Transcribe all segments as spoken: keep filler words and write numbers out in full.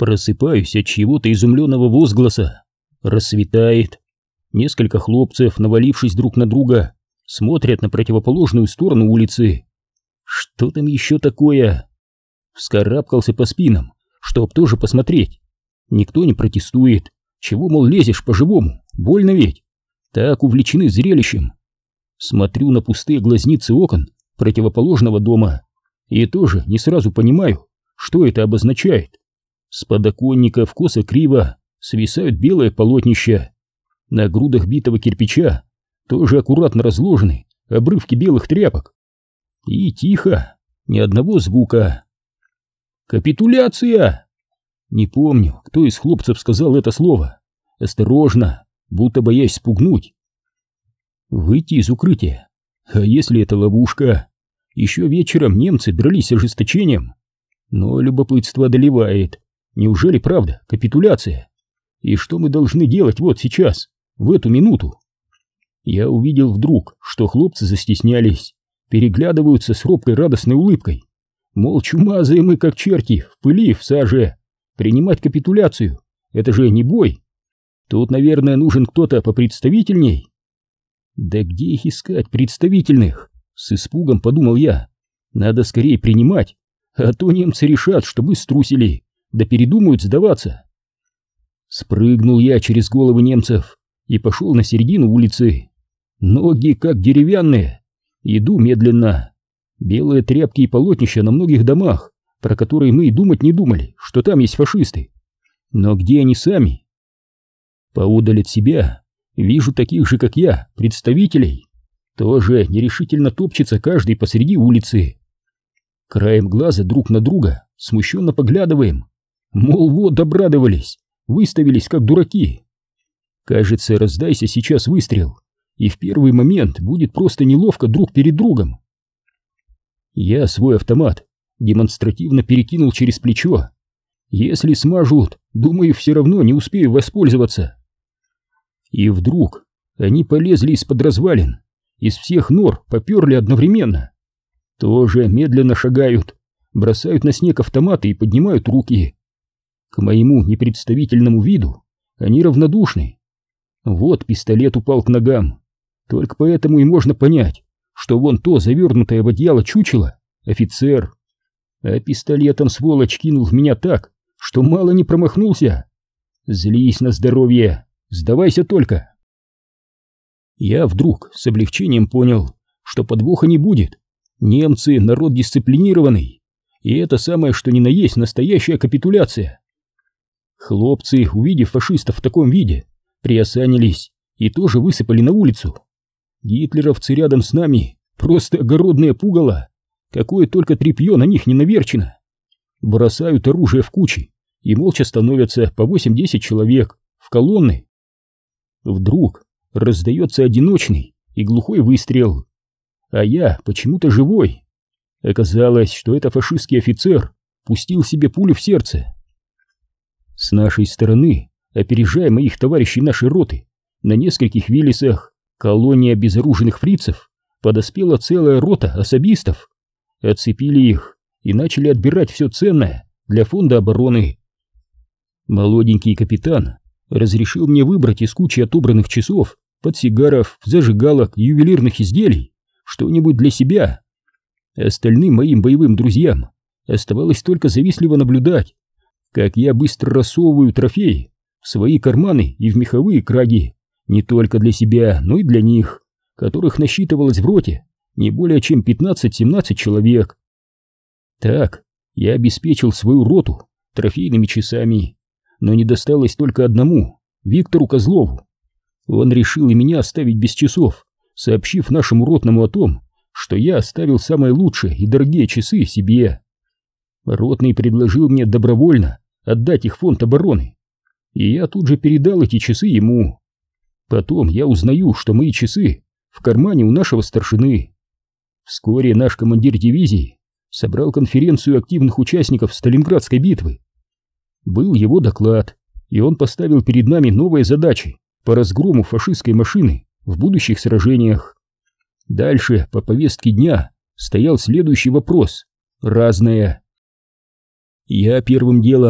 Просыпаюсь от чьего-то изумленного возгласа. Рассветает. Несколько хлопцев, навалившись друг на друга, смотрят на противоположную сторону улицы. Что там еще такое? Вскарабкался по спинам, чтоб тоже посмотреть. Никто не протестует. Чего, мол, лезешь по-живому? Больно ведь. Так увлечены зрелищем. Смотрю на пустые глазницы окон противоположного дома и тоже не сразу понимаю, что это обозначает. С подоконников косо-криво свисают белые полотнища. На грудах битого кирпича тоже аккуратно разложены обрывки белых тряпок. И тихо, ни одного звука. «Капитуляция!» Не помню, кто из хлопцев сказал это слово. Осторожно, будто боясь спугнуть. Выйти из укрытия. А если это ловушка? Еще вечером немцы дрались с ожесточением. Но любопытство одолевает. Неужели правда капитуляция? И что мы должны делать вот сейчас, в эту минуту? Я увидел вдруг, что хлопцы застеснялись, переглядываются с робкой радостной улыбкой. Мол, чумазые мы как черти, в пыли, в саже. Принимать капитуляцию — это же не бой. Тут, наверное, нужен кто-то попредставительней. Да где их искать, представительных? С испугом подумал я. Надо скорее принимать, а то немцы решат, что мы струсили, да передумают сдаваться. Спрыгнул я через головы немцев и пошел на середину улицы. Ноги как деревянные. Иду медленно. Белые тряпки и полотнища на многих домах, про которые мы и думать не думали, что там есть фашисты. Но где они сами? Поодаль от себя вижу таких же, как я, представителей. Тоже нерешительно топчется каждый посреди улицы. Краем глаза друг на друга смущенно поглядываем. Мол, вот обрадовались, выставились как дураки. Кажется, раздайся сейчас выстрел, и в первый момент будет просто неловко друг перед другом. Я свой автомат демонстративно перекинул через плечо. Если смажут, думаю, все равно не успею воспользоваться. И вдруг они полезли из-под развалин, из всех нор поперли одновременно. Тоже медленно шагают, бросают на снег автоматы и поднимают руки. К моему непредставительному виду они равнодушны. Вот пистолет упал к ногам. Только поэтому и можно понять, что вон то завернутое в одеяло чучело — офицер. А пистолетом сволочь кинул в меня так, что мало не промахнулся. Злись на здоровье, сдавайся только. Я вдруг с облегчением понял, что подвоха не будет. Немцы — народ дисциплинированный, и это самое что ни на есть настоящая капитуляция. Хлопцы, увидев фашистов в таком виде, приосанились и тоже высыпали на улицу. Гитлеровцы рядом с нами просто огородное пугало, какое только тряпье на них не наверчено. Бросают оружие в кучи и молча становятся по восемь-десять человек в колонны. Вдруг раздается одиночный и глухой выстрел, а я почему-то живой. Оказалось, что это фашистский офицер пустил себе пулю в сердце. С нашей стороны, опережая моих товарищей нашей роты, на нескольких Виллисах, колония обезоруженных фрицев, подоспела целая рота особистов. Отцепили их и начали отбирать все ценное для фонда обороны. Молоденький капитан разрешил мне выбрать из кучи отобранных часов, подсигаров, зажигалок и ювелирных изделий что-нибудь для себя. Остальным моим боевым друзьям оставалось только завистливо наблюдать, как я быстро рассовываю трофеи в свои карманы и в меховые краги, не только для себя, но и для них, которых насчитывалось в роте не более чем пятнадцать-семнадцать человек. Так я обеспечил свою роту трофейными часами, но не досталось только одному, Виктору Козлову. Он решил и меня оставить без часов, сообщив нашему ротному о том, что я оставил самые лучшие и дорогие часы себе. Ротный предложил мне добровольно отдать их в фонд обороны, и я тут же передал эти часы ему. Потом я узнаю, что мои часы в кармане у нашего старшины. Вскоре наш командир дивизии собрал конференцию активных участников Сталинградской битвы. Был его доклад, и он поставил перед нами новые задачи по разгрому фашистской машины в будущих сражениях. Дальше по повестке дня стоял следующий вопрос — разное. Я первым делом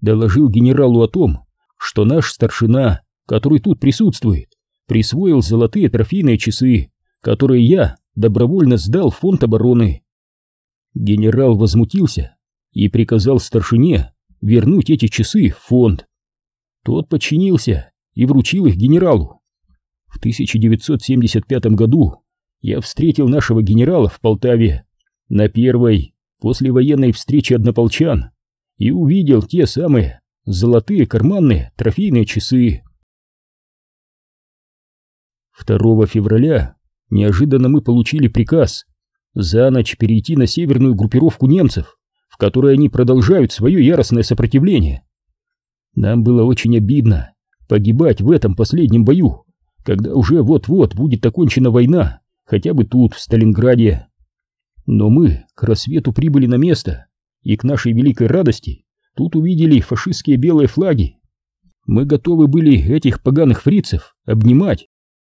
доложил генералу о том, что наш старшина, который тут присутствует, присвоил золотые трофейные часы, которые я добровольно сдал в фонд обороны. Генерал возмутился и приказал старшине вернуть эти часы в фонд. Тот подчинился и вручил их генералу. В тысяча девятьсот семьдесят пятом году я встретил нашего генерала в Полтаве на первой послевоенной встрече однополчан и увидел те самые золотые карманные трофейные часы. второго февраля неожиданно мы получили приказ за ночь перейти на северную группировку немцев, в которой они продолжают свое яростное сопротивление. Нам было очень обидно погибать в этом последнем бою, когда уже вот-вот будет окончена война, хотя бы тут, в Сталинграде. Но мы к рассвету прибыли на место, и к нашей великой радости тут увидели фашистские белые флаги. Мы готовы были этих поганых фрицев обнимать.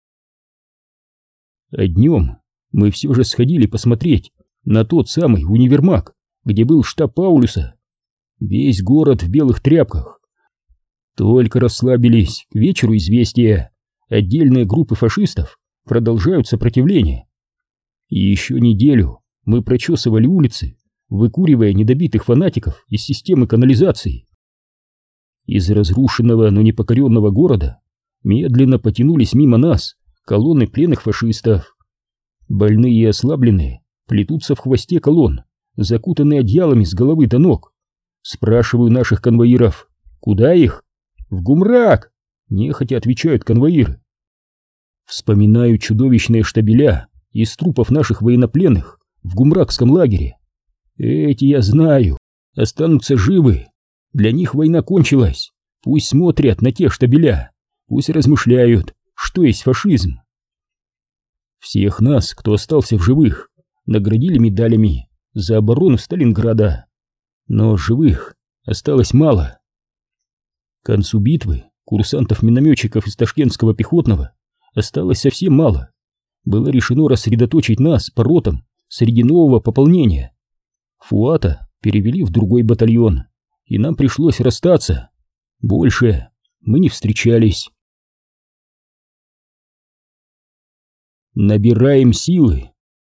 А днем мы все же сходили посмотреть на тот самый универмаг, где был штаб Паулюса. Весь город в белых тряпках. Только расслабились к вечеру известия: отдельные группы фашистов продолжают сопротивление. И еще неделю мы прочесывали улицы, выкуривая недобитых фанатиков из системы канализации. Из разрушенного, но непокоренного города медленно потянулись мимо нас колонны пленных фашистов. Больные и ослабленные плетутся в хвосте колонн, закутанные одеялами с головы до ног. Спрашиваю наших конвоиров: куда их? В Гумрак! Нехотя отвечают конвоиры. Вспоминаю чудовищные штабеля из трупов наших военнопленных в гумракском лагере. Эти, я знаю, останутся живы. Для них война кончилась. Пусть смотрят на те штабеля, пусть размышляют, что есть фашизм. Всех нас, кто остался в живых, наградили медалями за оборону Сталинграда. Но живых осталось мало. К концу битвы курсантов-минометчиков из Ташкентского пехотного осталось совсем мало. Было решено рассредоточить нас по ротам среди нового пополнения. Фуата перевели в другой батальон, и нам пришлось расстаться. Больше мы не встречались. Набираем силы.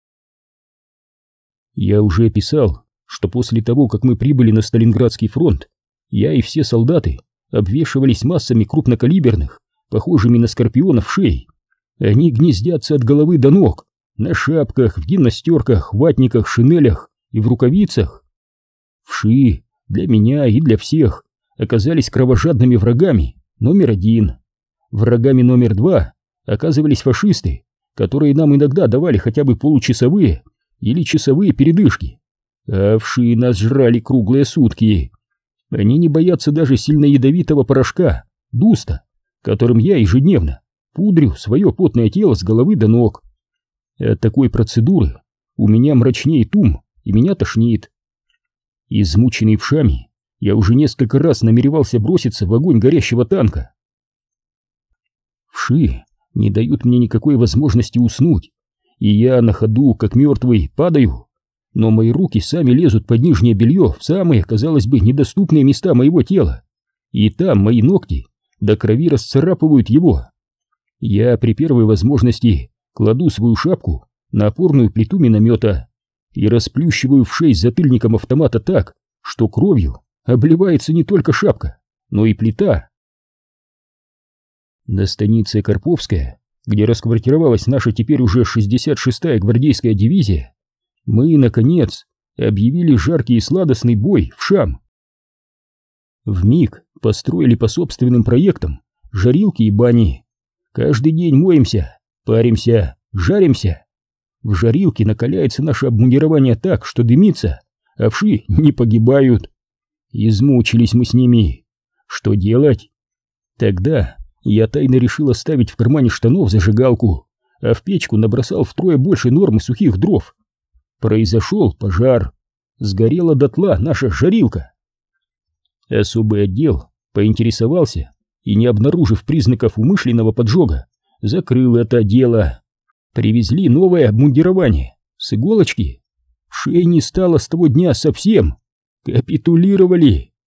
Я уже писал, что после того, как мы прибыли на Сталинградский фронт, я и все солдаты обвешивались массами крупнокалиберных, похожими на скорпионов, шей. Они гнездятся от головы до ног, на шапках, в гимнастерках, ватниках, шинелях и в рукавицах. Вши для меня и для всех оказались кровожадными врагами номер один. Врагами номер два оказывались фашисты, которые нам иногда давали хотя бы получасовые или часовые передышки. А вши нас жрали круглые сутки. Они не боятся даже сильно ядовитого порошка, дуста, которым я ежедневно пудрю свое потное тело с головы до ног. От такой процедуры у меня мрачнеет ум и меня тошнит. Измученный вшами, я уже несколько раз намеревался броситься в огонь горящего танка. Вши не дают мне никакой возможности уснуть, и я на ходу, как мертвый, падаю, но мои руки сами лезут под нижнее белье в самые, казалось бы, недоступные места моего тела, и там мои ногти до крови расцарапывают его. Я при первой возможности кладу свою шапку на опорную плиту миномета и расплющиваю вшей затыльником автомата так, что кровью обливается не только шапка, но и плита. На станице Карповская, где расквартировалась наша теперь уже шестьдесят шестая гвардейская дивизия, мы, наконец, объявили жаркий и сладостный бой вшам. Вмиг построили по собственным проектам жарилки и бани. Каждый день моемся, паримся, жаримся. В жарилке накаляется наше обмундирование так, что дымится, а вши не погибают. Измучились мы с ними. Что делать? Тогда я тайно решил оставить в кармане штанов зажигалку, а в печку набросал втрое больше нормы сухих дров. Произошел пожар. Сгорела дотла наша жарилка. Особый отдел поинтересовался и, не обнаружив признаков умышленного поджога, закрыл это дело. Привезли новое обмундирование с иголочки. Вшей не стало с того дня совсем. Капитулировали,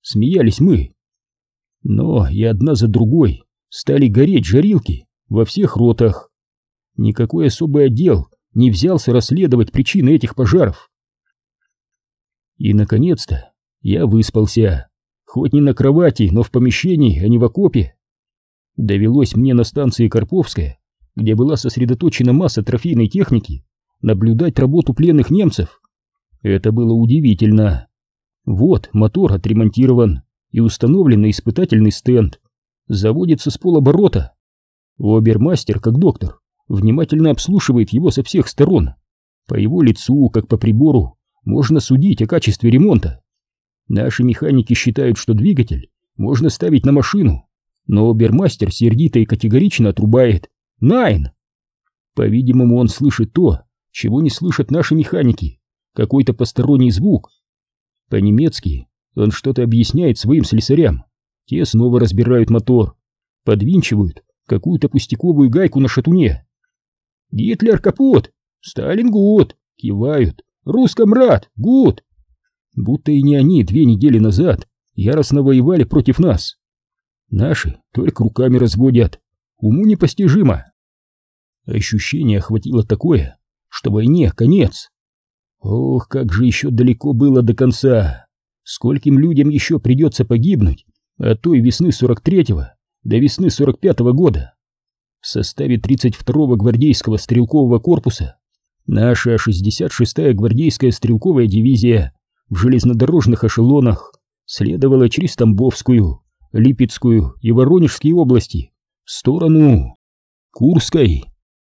смеялись мы. Но и одна за другой стали гореть жарилки во всех ротах. Никакой особый отдел не взялся расследовать причины этих пожаров. И, наконец-то, я выспался, хоть не на кровати, но в помещении, а не в окопе. Довелось мне на станции Карповская, где была сосредоточена масса трофейной техники, наблюдать работу пленных немцев. Это было удивительно. Вот мотор отремонтирован и установлен на испытательный стенд. Заводится с полоборота. Обермастер, как доктор, внимательно обслушивает его со всех сторон. По его лицу, как по прибору, можно судить о качестве ремонта. Наши механики считают, что двигатель можно ставить на машину, но обермастер сердито и категорично отрубает: «Найн!». По-видимому, он слышит то, чего не слышат наши механики, какой-то посторонний звук. По-немецки он что-то объясняет своим слесарям. Те снова разбирают мотор, подвинчивают какую-то пустяковую гайку на шатуне. «Гитлер капут! Сталин гуд!» — кивают. «Русско-мрат! Гуд!» Будто и не они две недели назад яростно воевали против нас. Наши только руками разводят. Уму непостижимо. Ощущение охватило такое, что войне конец. Ох, как же еще далеко было до конца. Скольким людям еще придется погибнуть от той весны сорок третьего до весны сорок пятого года. В составе тридцать второго гвардейского стрелкового корпуса наша шестьдесят шестая гвардейская стрелковая дивизия в железнодорожных эшелонах следовала через Тамбовскую, Липецкую и Воронежские области в сторону Курской.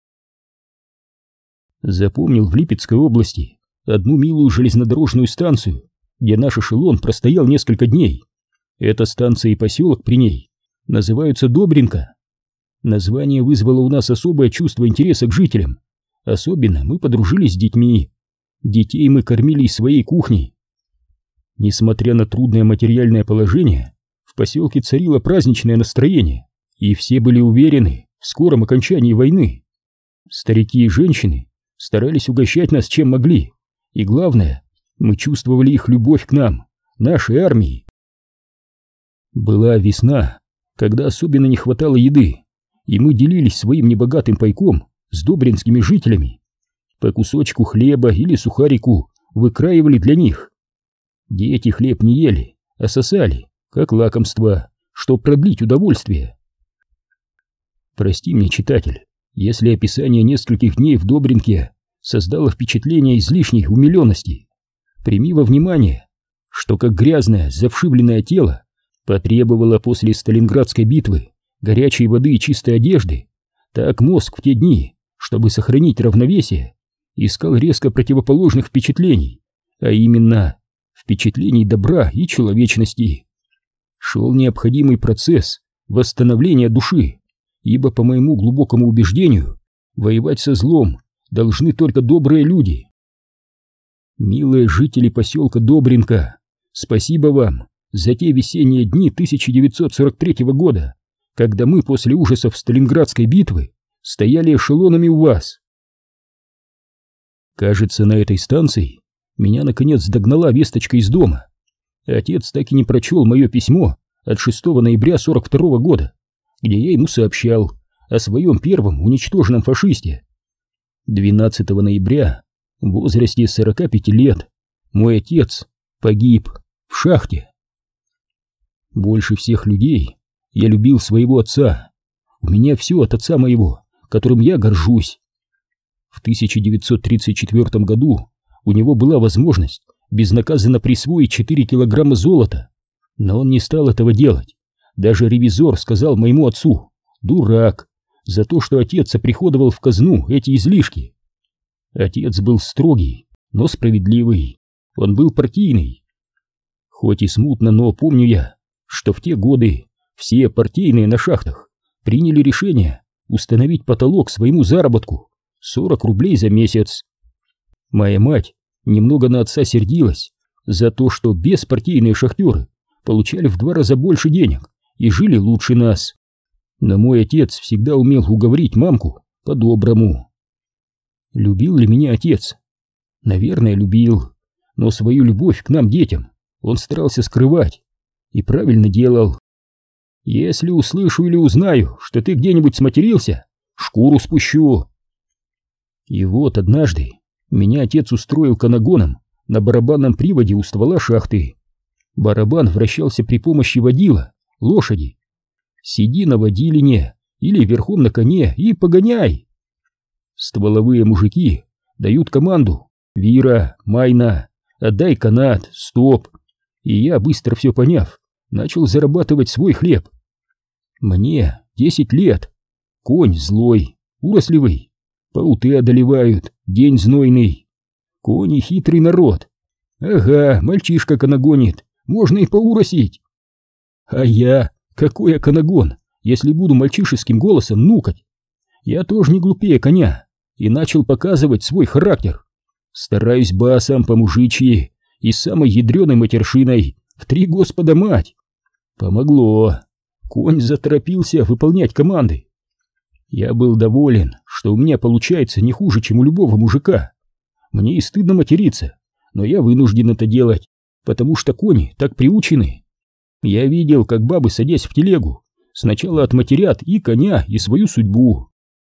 Запомнил в Липецкой области одну милую железнодорожную станцию, где наш эшелон простоял несколько дней. Эта станция и поселок при ней называются Добринка. Название вызвало у нас особое чувство интереса к жителям. Особенно мы подружились с детьми. Детей мы кормили из своей кухни. Несмотря на трудное материальное положение, в поселке царило праздничное настроение, и все были уверены в скором окончании войны. Старики и женщины старались угощать нас чем могли, и главное, мы чувствовали их любовь к нам, нашей армии. Была весна, когда особенно не хватало еды, и мы делились своим небогатым пайком с добринскими жителями. По кусочку хлеба или сухарику выкраивали для них. Дети хлеб не ели, а сосали, как лакомство, чтобы продлить удовольствие. Прости мне, читатель, если описание нескольких дней в Добринке создало впечатление излишней умиленности. Прими во внимание, что как грязное, завшивленное тело потребовало после Сталинградской битвы горячей воды и чистой одежды, так мозг в те дни, чтобы сохранить равновесие, искал резко противоположных впечатлений, а именно впечатлений добра и человечности. Шел необходимый процесс восстановления души, ибо, по моему глубокому убеждению, воевать со злом должны только добрые люди. Милые жители поселка Добринка, спасибо вам за те весенние дни тысяча девятьсот сорок третьего года, когда мы после ужасов Сталинградской битвы стояли эшелонами у вас. Кажется, на этой станции меня наконец догнала весточка из дома. Отец так и не прочел мое письмо от шестого ноября сорок второго года, где я ему сообщал о своем первом уничтоженном фашисте. двенадцатого ноября, в возрасте сорока пяти лет, мой отец погиб в шахте. Больше всех людей я любил своего отца. У меня все от отца моего, которым я горжусь. В тысяча девятьсот тридцать четвёртом году у него была возможность безнаказанно присвоить четыре килограмма золота, но он не стал этого делать. Даже ревизор сказал моему отцу: «Дурак», за то, что отец оприходовал в казну эти излишки. Отец был строгий, но справедливый. Он был партийный. Хоть и смутно, но помню я, что в те годы все партийные на шахтах приняли решение установить потолок своему заработку — сорок рублей за месяц. Моя мать немного на отца сердилась за то, что беспартийные шахтеры получали в два раза больше денег и жили лучше нас. Но мой отец всегда умел уговорить мамку по-доброму. Любил ли меня отец? Наверное, любил, но свою любовь к нам, детям, он старался скрывать. И правильно делал. Если услышу или узнаю, что ты где-нибудь сматерился, шкуру спущу. И вот однажды меня отец устроил канагоном на барабанном приводе у ствола шахты. Барабан вращался при помощи водила, лошади. Сиди на водилине или верхом на коне и погоняй. Стволовые мужики дают команду: «Вира, Майна, отдай канат, стоп!» И я, быстро все поняв, начал зарабатывать свой хлеб. Мне десять лет. Конь злой, уросливый, пауты одолевают, день знойный. Кони хитрый народ. Ага, мальчишка канагонит, можно и поуросить. А я, какой я канагон, если буду мальчишеским голосом нукать? Я тоже не глупее коня и начал показывать свой характер. Стараюсь басом по-мужичьи и с самой ядреной матершиной в три господа мать. Помогло. Конь заторопился выполнять команды. Я был доволен, что у меня получается не хуже, чем у любого мужика. Мне и стыдно материться, но я вынужден это делать, потому что кони так приучены. Я видел, как бабы, садясь в телегу, сначала отматерят и коня, и свою судьбу.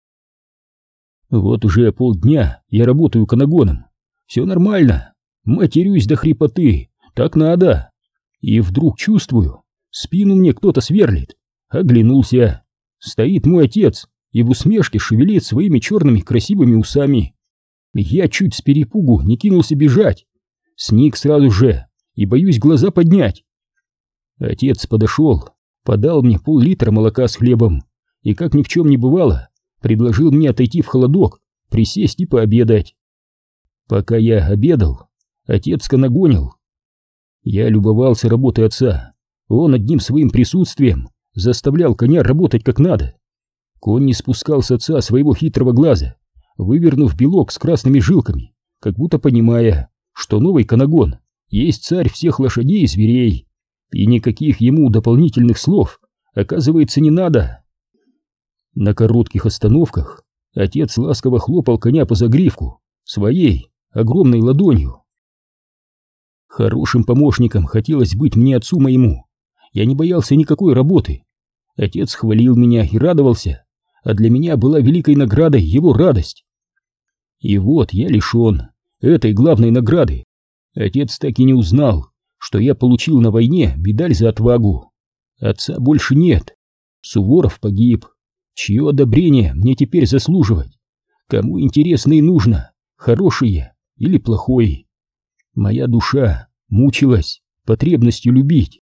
Вот уже полдня я работаю канагоном. Все нормально, матерюсь до хрипоты, так надо. И вдруг чувствую, спину мне кто-то сверлит. Оглянулся. Стоит мой отец и в усмешке шевелит своими черными красивыми усами. Я чуть с перепугу не кинулся бежать. Сник сразу же и боюсь глаза поднять. Отец подошел, подал мне пол-литра молока с хлебом и, как ни в чем не бывало, предложил мне отойти в холодок, присесть и пообедать. Пока я обедал, отец канагонил. Я любовался работой отца. Он одним своим присутствием заставлял коня работать как надо. Конь не спускал с отца своего хитрого глаза, вывернув белок с красными жилками, как будто понимая, что новый канагон есть царь всех лошадей и зверей, и никаких ему дополнительных слов, оказывается, не надо. На коротких остановках отец ласково хлопал коня по загривку своей огромной ладонью. Хорошим помощником хотелось быть мне отцу моему. Я не боялся никакой работы. Отец хвалил меня и радовался, а для меня была великой наградой его радость. И вот я лишен этой главной награды. Отец так и не узнал, что я получил на войне медаль за отвагу. Отца больше нет. Суворов погиб. Чье одобрение мне теперь заслуживать? Кому интересно и нужно, хороший я или плохой? Моя душа мучилась потребностью любить.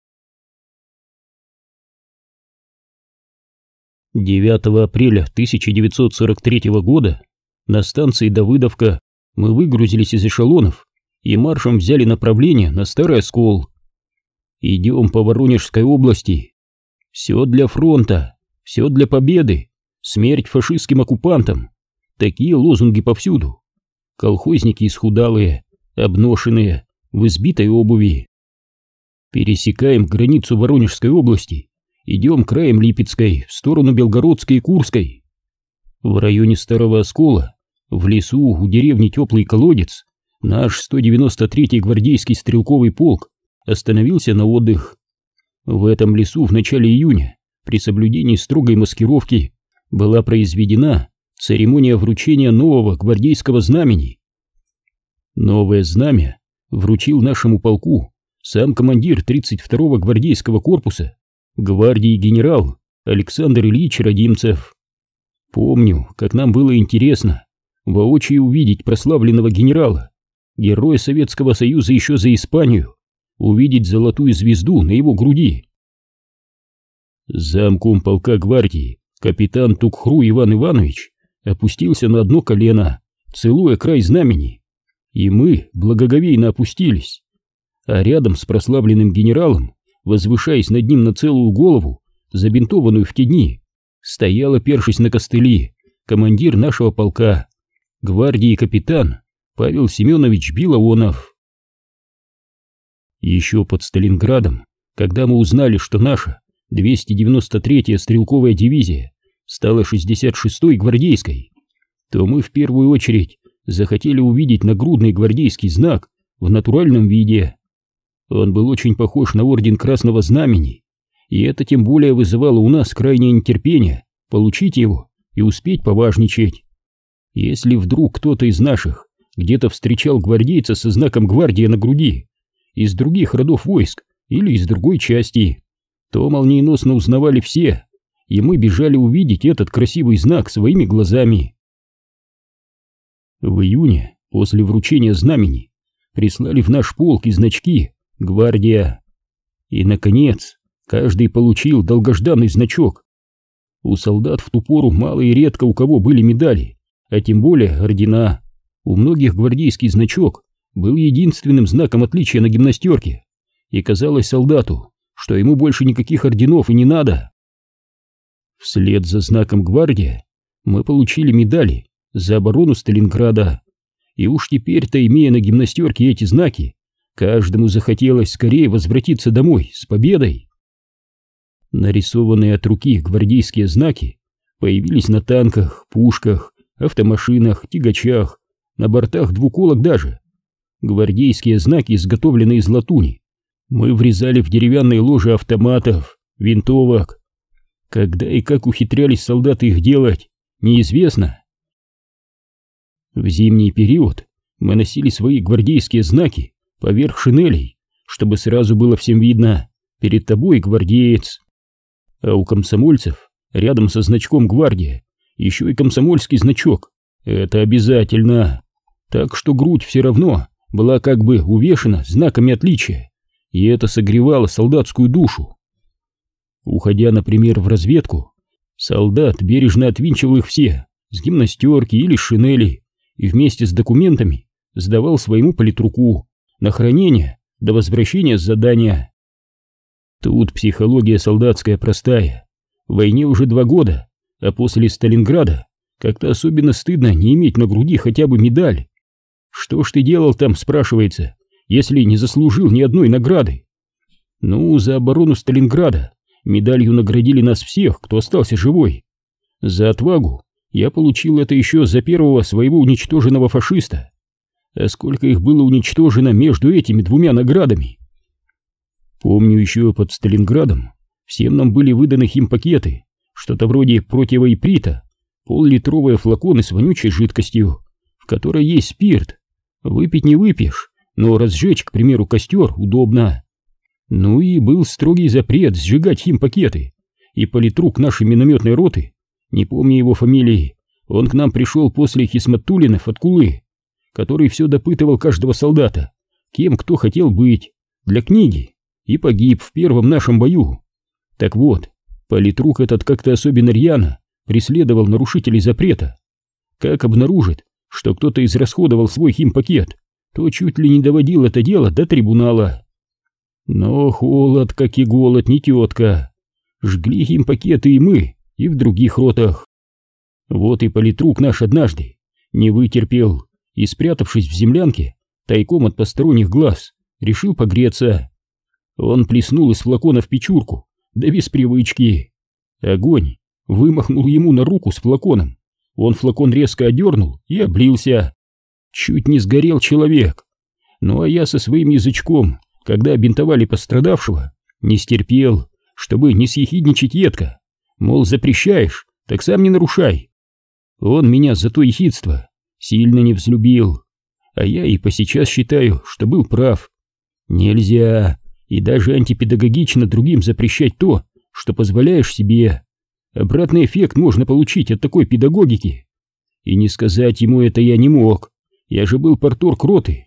девятого апреля тысяча девятьсот сорок третьего года на станции Давыдовка мы выгрузились из эшелонов и маршем взяли направление на Старый Оскол. Идем по Воронежской области. Все для фронта, все для победы, смерть фашистским оккупантам. Такие лозунги повсюду. Колхозники исхудалые, обношенные, в избитой обуви. Пересекаем границу Воронежской области, идем краем Липецкой в сторону Белгородской и Курской. В районе Старого Оскола, в лесу у деревни Теплый Колодец, наш сто девяносто третий гвардейский стрелковый полк остановился на отдых. В этом лесу в начале июня, при соблюдении строгой маскировки, была произведена церемония вручения нового гвардейского знамени. Новое знамя вручил нашему полку сам командир тридцать второго гвардейского корпуса гвардии генерал Александр Ильич Родимцев. Помню, как нам было интересно воочию увидеть прославленного генерала, героя Советского Союза еще за Испанию, увидеть золотую звезду на его груди. Замком полка гвардии капитан Тукхру Иван Иванович опустился на одно колено, целуя край знамени, и мы благоговейно опустились, а рядом с прославленным генералом, возвышаясь над ним на целую голову, забинтованную в те дни, стоял, опершись на костыли, командир нашего полка, гвардии капитан Павел Семенович Билаонов. Еще под Сталинградом, когда мы узнали, что наша двести девяносто третья стрелковая дивизия стала шестьдесят шестой гвардейской, то мы в первую очередь захотели увидеть нагрудный гвардейский знак в натуральном виде. Он был очень похож на орден Красного Знамени, и это тем более вызывало у нас крайнее нетерпение получить его и успеть поважничать. Если вдруг кто-то из наших где-то встречал гвардейца со знаком «Гвардия» на груди, из других родов войск или из другой части, то молниеносно узнавали все, и мы бежали увидеть этот красивый знак своими глазами. В июне, после вручения знамени, прислали в наш полк и значки «Гвардия». И, наконец, каждый получил долгожданный значок. У солдат в ту пору мало и редко у кого были медали, а тем более ордена. У многих гвардейский значок был единственным знаком отличия на гимнастерке, и казалось солдату, что ему больше никаких орденов и не надо. Вслед за знаком «Гвардия» мы получили медали за оборону Сталинграда, и уж теперь-то, имея на гимнастерке эти знаки, каждому захотелось скорее возвратиться домой с победой. Нарисованные от руки гвардейские знаки появились на танках, пушках, автомашинах, тягачах, на бортах двуколок даже. Гвардейские знаки, изготовленные из латуни, мы врезали в деревянные ложи автоматов, винтовок. Когда и как ухитрялись солдаты их делать, неизвестно. В зимний период мы носили свои гвардейские знаки поверх шинелей, чтобы сразу было всем видно: перед тобой гвардеец. А у комсомольцев рядом со значком «Гвардия» еще и комсомольский значок. Это обязательно. Так что грудь все равно была как бы увешана знаками отличия, и это согревало солдатскую душу. Уходя, например, в разведку, солдат бережно отвинчивал их все с гимнастерки или с шинели и вместе с документами сдавал своему политруку на хранение до возвращения с задания. Тут психология солдатская простая. В войне уже два года, а после Сталинграда как-то особенно стыдно не иметь на груди хотя бы медаль. Что ж ты делал там, спрашивается, если не заслужил ни одной награды? Ну, за оборону Сталинграда медалью наградили нас всех, кто остался живой. За отвагу я получил это еще за первого своего уничтоженного фашиста. А сколько их было уничтожено между этими двумя наградами? Помню, еще под Сталинградом всем нам были выданы химпакеты, что-то вроде противоиприта, пол-литровые флаконы с вонючей жидкостью, в которой есть спирт. Выпить не выпьешь, но разжечь, к примеру, костер удобно. Ну и был строгий запрет сжигать химпакеты, и политрук нашей минометной роты, не помню его фамилии, он к нам пришел после Хисматуллина Фаткулы, который все допытывал каждого солдата, кем кто хотел быть, для книги, и погиб в первом нашем бою. Так вот, политрук этот как-то особенно рьяно преследовал нарушителей запрета. Как обнаружит, что кто-то израсходовал свой химпакет, то чуть ли не доводил это дело до трибунала. Но холод, как и голод, не тетка. Жгли химпакеты и мы, и в других ротах. Вот и политрук наш однажды не вытерпел и, спрятавшись в землянке, тайком от посторонних глаз, решил погреться. Он плеснул из флакона в печурку, да без привычки. Огонь вымахнул ему на руку с флаконом. Он флакон резко одернул и облился. Чуть не сгорел человек. Ну а я со своим язычком, когда бинтовали пострадавшего, не стерпел, чтобы не съехидничать едко. Мол, запрещаешь, так сам не нарушай. Он меня за то ехидство сильно не взлюбил. А я и посейчас считаю, что был прав. Нельзя и даже антипедагогично другим запрещать то, что позволяешь себе. Обратный эффект можно получить от такой педагогики. И не сказать ему это я не мог. Я же был парторг роты.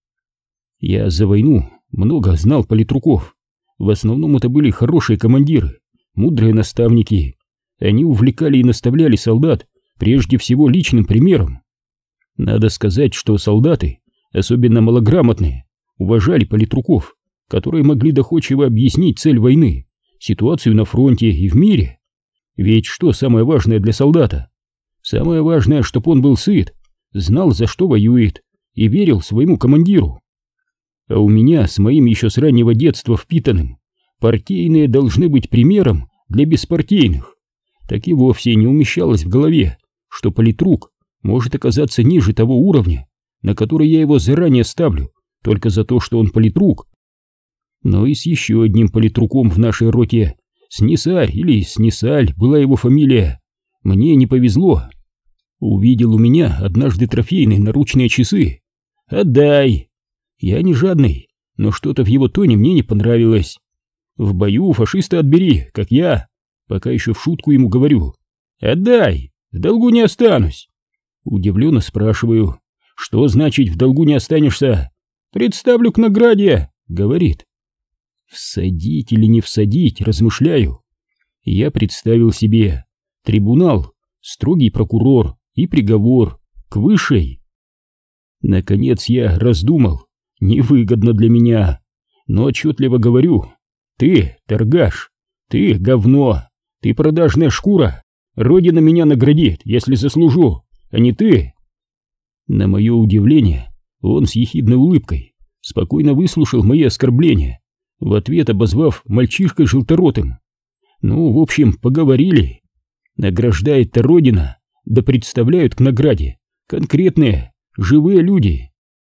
Я за войну много знал политруков. В основном это были хорошие командиры, мудрые наставники. Они увлекали и наставляли солдат прежде всего личным примером. Надо сказать, что солдаты, особенно малограмотные, уважали политруков, которые могли доходчиво объяснить цель войны, ситуацию на фронте и в мире. Ведь что самое важное для солдата? Самое важное, чтобы он был сыт, знал, за что воюет, и верил своему командиру. А у меня, с моим еще с раннего детства впитанным, партийные должны быть примером для беспартийных. Так и вовсе не умещалось в голове, что политрук может оказаться ниже того уровня, на который я его заранее ставлю, только за то, что он политрук. но и с еще одним политруком в нашей роте. Снисарь или Снисаль была его фамилия. Мне не повезло. Увидел у меня однажды трофейные наручные часы. «Отдай!» Я не жадный, но что-то в его тоне мне не понравилось. «В бою фашиста отбери, как я!» Пока еще в шутку ему говорю. «Отдай! В долгу не останусь!» Удивленно спрашиваю. «Что значит в долгу не останешься?» «Представлю к награде!» — говорит. Всадить или не всадить, размышляю. Я представил себе трибунал, строгий прокурор и приговор к высшей. Наконец я раздумал, невыгодно для меня, но отчетливо говорю: ты торгаш, ты говно, ты продажная шкура, Родина меня наградит, если заслужу, а не ты. На мое удивление, он с ехидной улыбкой спокойно выслушал мои оскорбления, в ответ обозвав мальчишкой желторотым. Ну, в общем, поговорили. Награждает-то Родина, да представляют к награде конкретные, живые люди.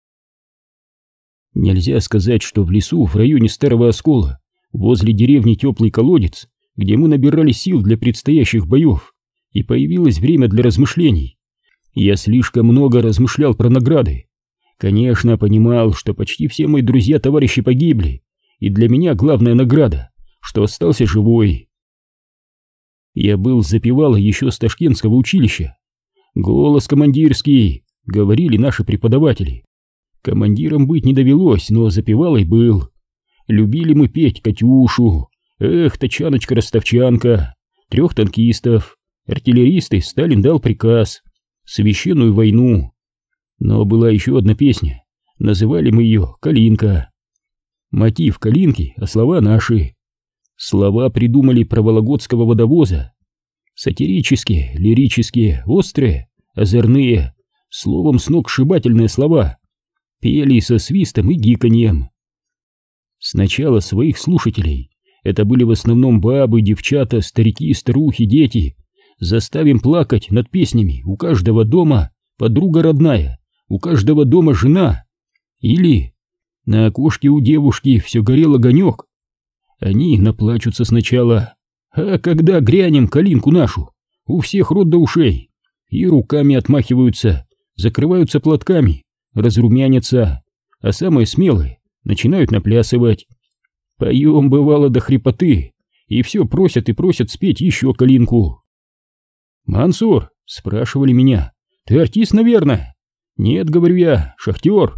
Нельзя сказать, что в лесу в районе Старого Оскола, возле деревни Теплый Колодец, где мы набирали сил для предстоящих боев, и появилось время для размышлений. Я слишком много размышлял про награды. Конечно, понимал, что почти все мои друзья-товарищи погибли, и для меня главная награда, что остался живой. Я был запевалой еще с Ташкентского училища. Голос командирский, говорили наши преподаватели. Командиром быть не довелось, но запевалой был. Любили мы петь Катюшу, эх, тачаночка-ростовчанка, трех танкистов, артиллеристы, Сталин дал приказ, священную войну. Но была еще одна песня, называли мы ее «Калинка». Мотив «Калинки», а слова наши. Слова придумали про вологодского водовоза. Сатирические, лирические, острые, озорные, словом сногсшибательные слова. Пели со свистом и гиканьем. Сначала своих слушателей, это были в основном бабы, девчата, старики, старухи, дети, заставим плакать над песнями. У каждого дома подруга родная, у каждого дома жена. Или на окошке у девушки все горел огонек. Они наплачутся сначала, а когда грянем калинку нашу, у всех рот до ушей, и руками отмахиваются, закрываются платками, разрумянятся, а самые смелые начинают наплясывать. Поем, бывало, до хрипоты, и все просят и просят спеть еще калинку. «Мансур», — спрашивали меня, — «ты артист, наверное?» «Нет, — говорю я, — шахтер».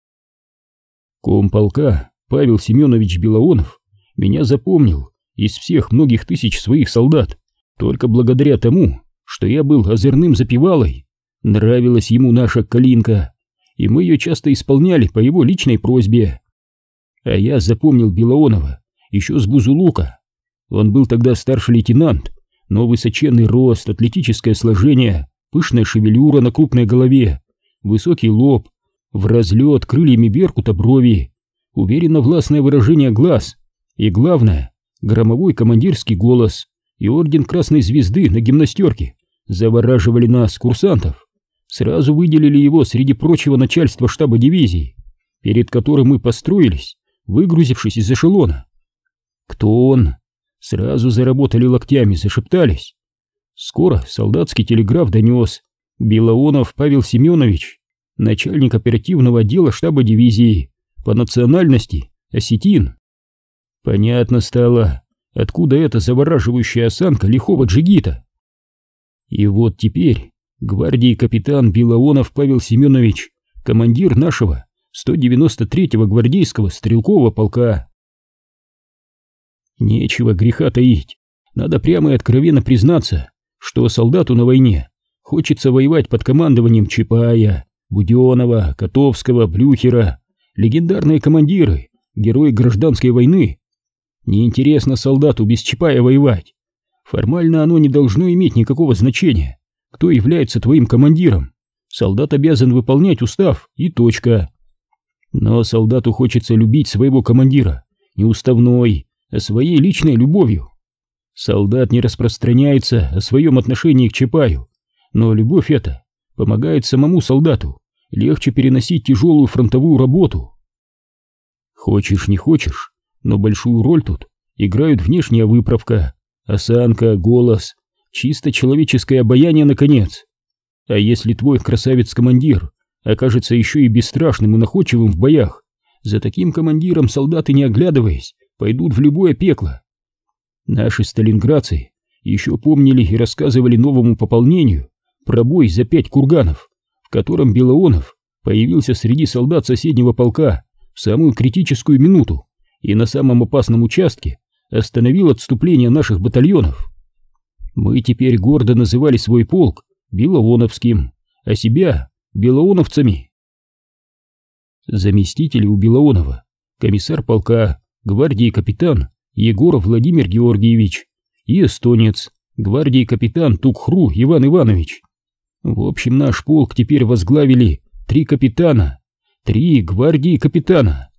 Комполка Павел Семенович Белоонов меня запомнил из всех многих тысяч своих солдат только благодаря тому, что я был озорным запевалой. Нравилась ему наша калинка, и мы ее часто исполняли по его личной просьбе. А я запомнил Белоонова еще с Бузулука. Он был тогда старший лейтенант, но высоченный рост, атлетическое сложение, пышная шевелюра на крупной голове, высокий лоб, в разлет крыльями беркута брови, уверенно властное выражение глаз и, главное, громовой командирский голос и орден Красной Звезды на гимнастерке завораживали нас, курсантов. Сразу выделили его среди прочего начальства штаба дивизии, перед которым мы построились, выгрузившись из эшелона. Кто он? Сразу заработали локтями, зашептались. Скоро солдатский телеграф донес: Белоонов Павел Семенович, начальник оперативного отдела штаба дивизии, по национальности осетин. Понятно стало, откуда эта завораживающая осанка лихого джигита. И вот теперь гвардии капитан Белоонов Павел Семенович, командир нашего сто девяносто третьего гвардейского стрелкового полка. Нечего греха таить, надо прямо и откровенно признаться, что солдату на войне хочется воевать под командованием Чапая, Буденова, Котовского, Блюхера, легендарные командиры, герои гражданской войны. Неинтересно солдату без Чапая воевать. Формально оно не должно иметь никакого значения, кто является твоим командиром. Солдат обязан выполнять устав и точка. Но солдату хочется любить своего командира не уставной, а своей личной любовью. Солдат не распространяется о своем отношении к Чапаю, но любовь эта помогает самому солдату легче переносить тяжелую фронтовую работу. Хочешь не хочешь, но большую роль тут играют внешняя выправка, осанка, голос, чисто человеческое обаяние, наконец. А если твой красавец-командир окажется еще и бесстрашным и находчивым в боях, за таким командиром солдаты, не оглядываясь, пойдут в любое пекло. Наши сталинградцы еще помнили и рассказывали новому пополнению про бой за пять курганов, в котором Белоонов появился среди солдат соседнего полка в самую критическую минуту и на самом опасном участке остановил отступление наших батальонов. Мы теперь гордо называли свой полк Белооновским, а себя белооновцами. Заместители у Белоонова комиссар полка, гвардии капитан Егоров Владимир Георгиевич и эстонец, гвардии капитан Тукхру Иван Иванович. В общем, наш полк теперь возглавили три капитана, три гвардии капитана.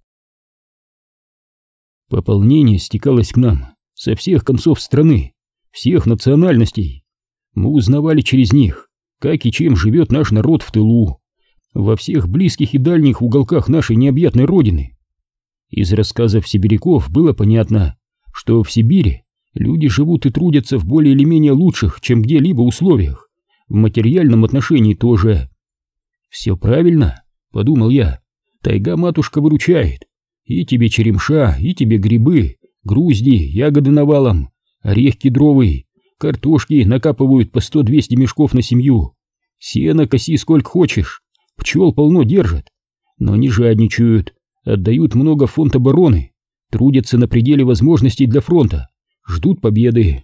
Пополнение стекалось к нам со всех концов страны, всех национальностей. Мы узнавали через них, как и чем живет наш народ в тылу, во всех близких и дальних уголках нашей необъятной родины. Из рассказов сибиряков было понятно, что в Сибири люди живут и трудятся в более или менее лучших, чем где-либо условиях, в материальном отношении тоже. «Все правильно», — подумал я, — «тайга-матушка выручает. И тебе черемша, и тебе грибы, грузди, ягоды навалом, орех кедровый, картошки накапывают по сто-двести мешков на семью, сено коси сколько хочешь, пчел полно держат, но не жадничают, отдают много в фонд обороны, трудятся на пределе возможностей для фронта, ждут победы».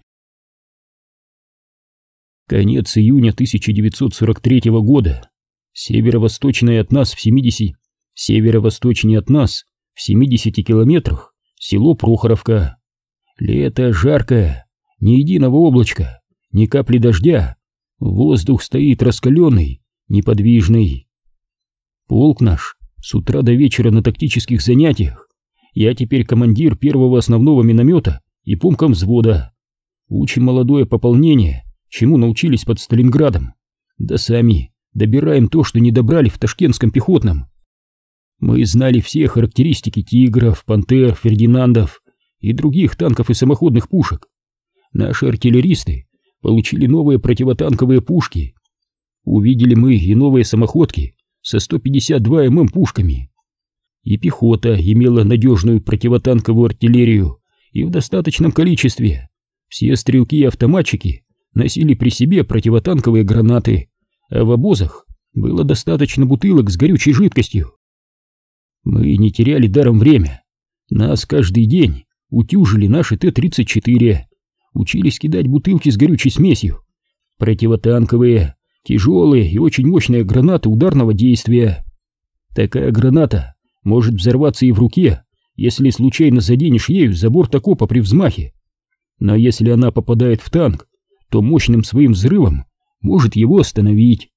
Конец июня тысяча девятьсот сорок третьего года. Северо-восточное от нас в семидесяти, северо-восточнее от нас в семидесяти километрах село Прохоровка. Лето жаркое, ни единого облачка, ни капли дождя, воздух стоит раскаленный, неподвижный. Полк наш с утра до вечера на тактических занятиях. Я теперь командир первого основного миномета и помком взвода. Учим молодое пополнение, чему научились под Сталинградом, да сами добираем то, что не добрали в Ташкентском пехотном. Мы знали все характеристики тигров, пантер, фердинандов и других танков и самоходных пушек. Наши артиллеристы получили новые противотанковые пушки. Увидели мы и новые самоходки со сто пятьдесят два миллиметра пушками. И пехота имела надежную противотанковую артиллерию и в достаточном количестве. Все стрелки и автоматчики носили при себе противотанковые гранаты, а в обозах было достаточно бутылок с горючей жидкостью. Мы не теряли даром время. Нас каждый день утюжили наши Т тридцать четыре, учились кидать бутылки с горючей смесью, противотанковые, тяжелые и очень мощные гранаты ударного действия. Такая граната может взорваться и в руке, если случайно заденешь ею за борт окопа при взмахе. Но если она попадает в танк, то мощным своим взрывом может его остановить.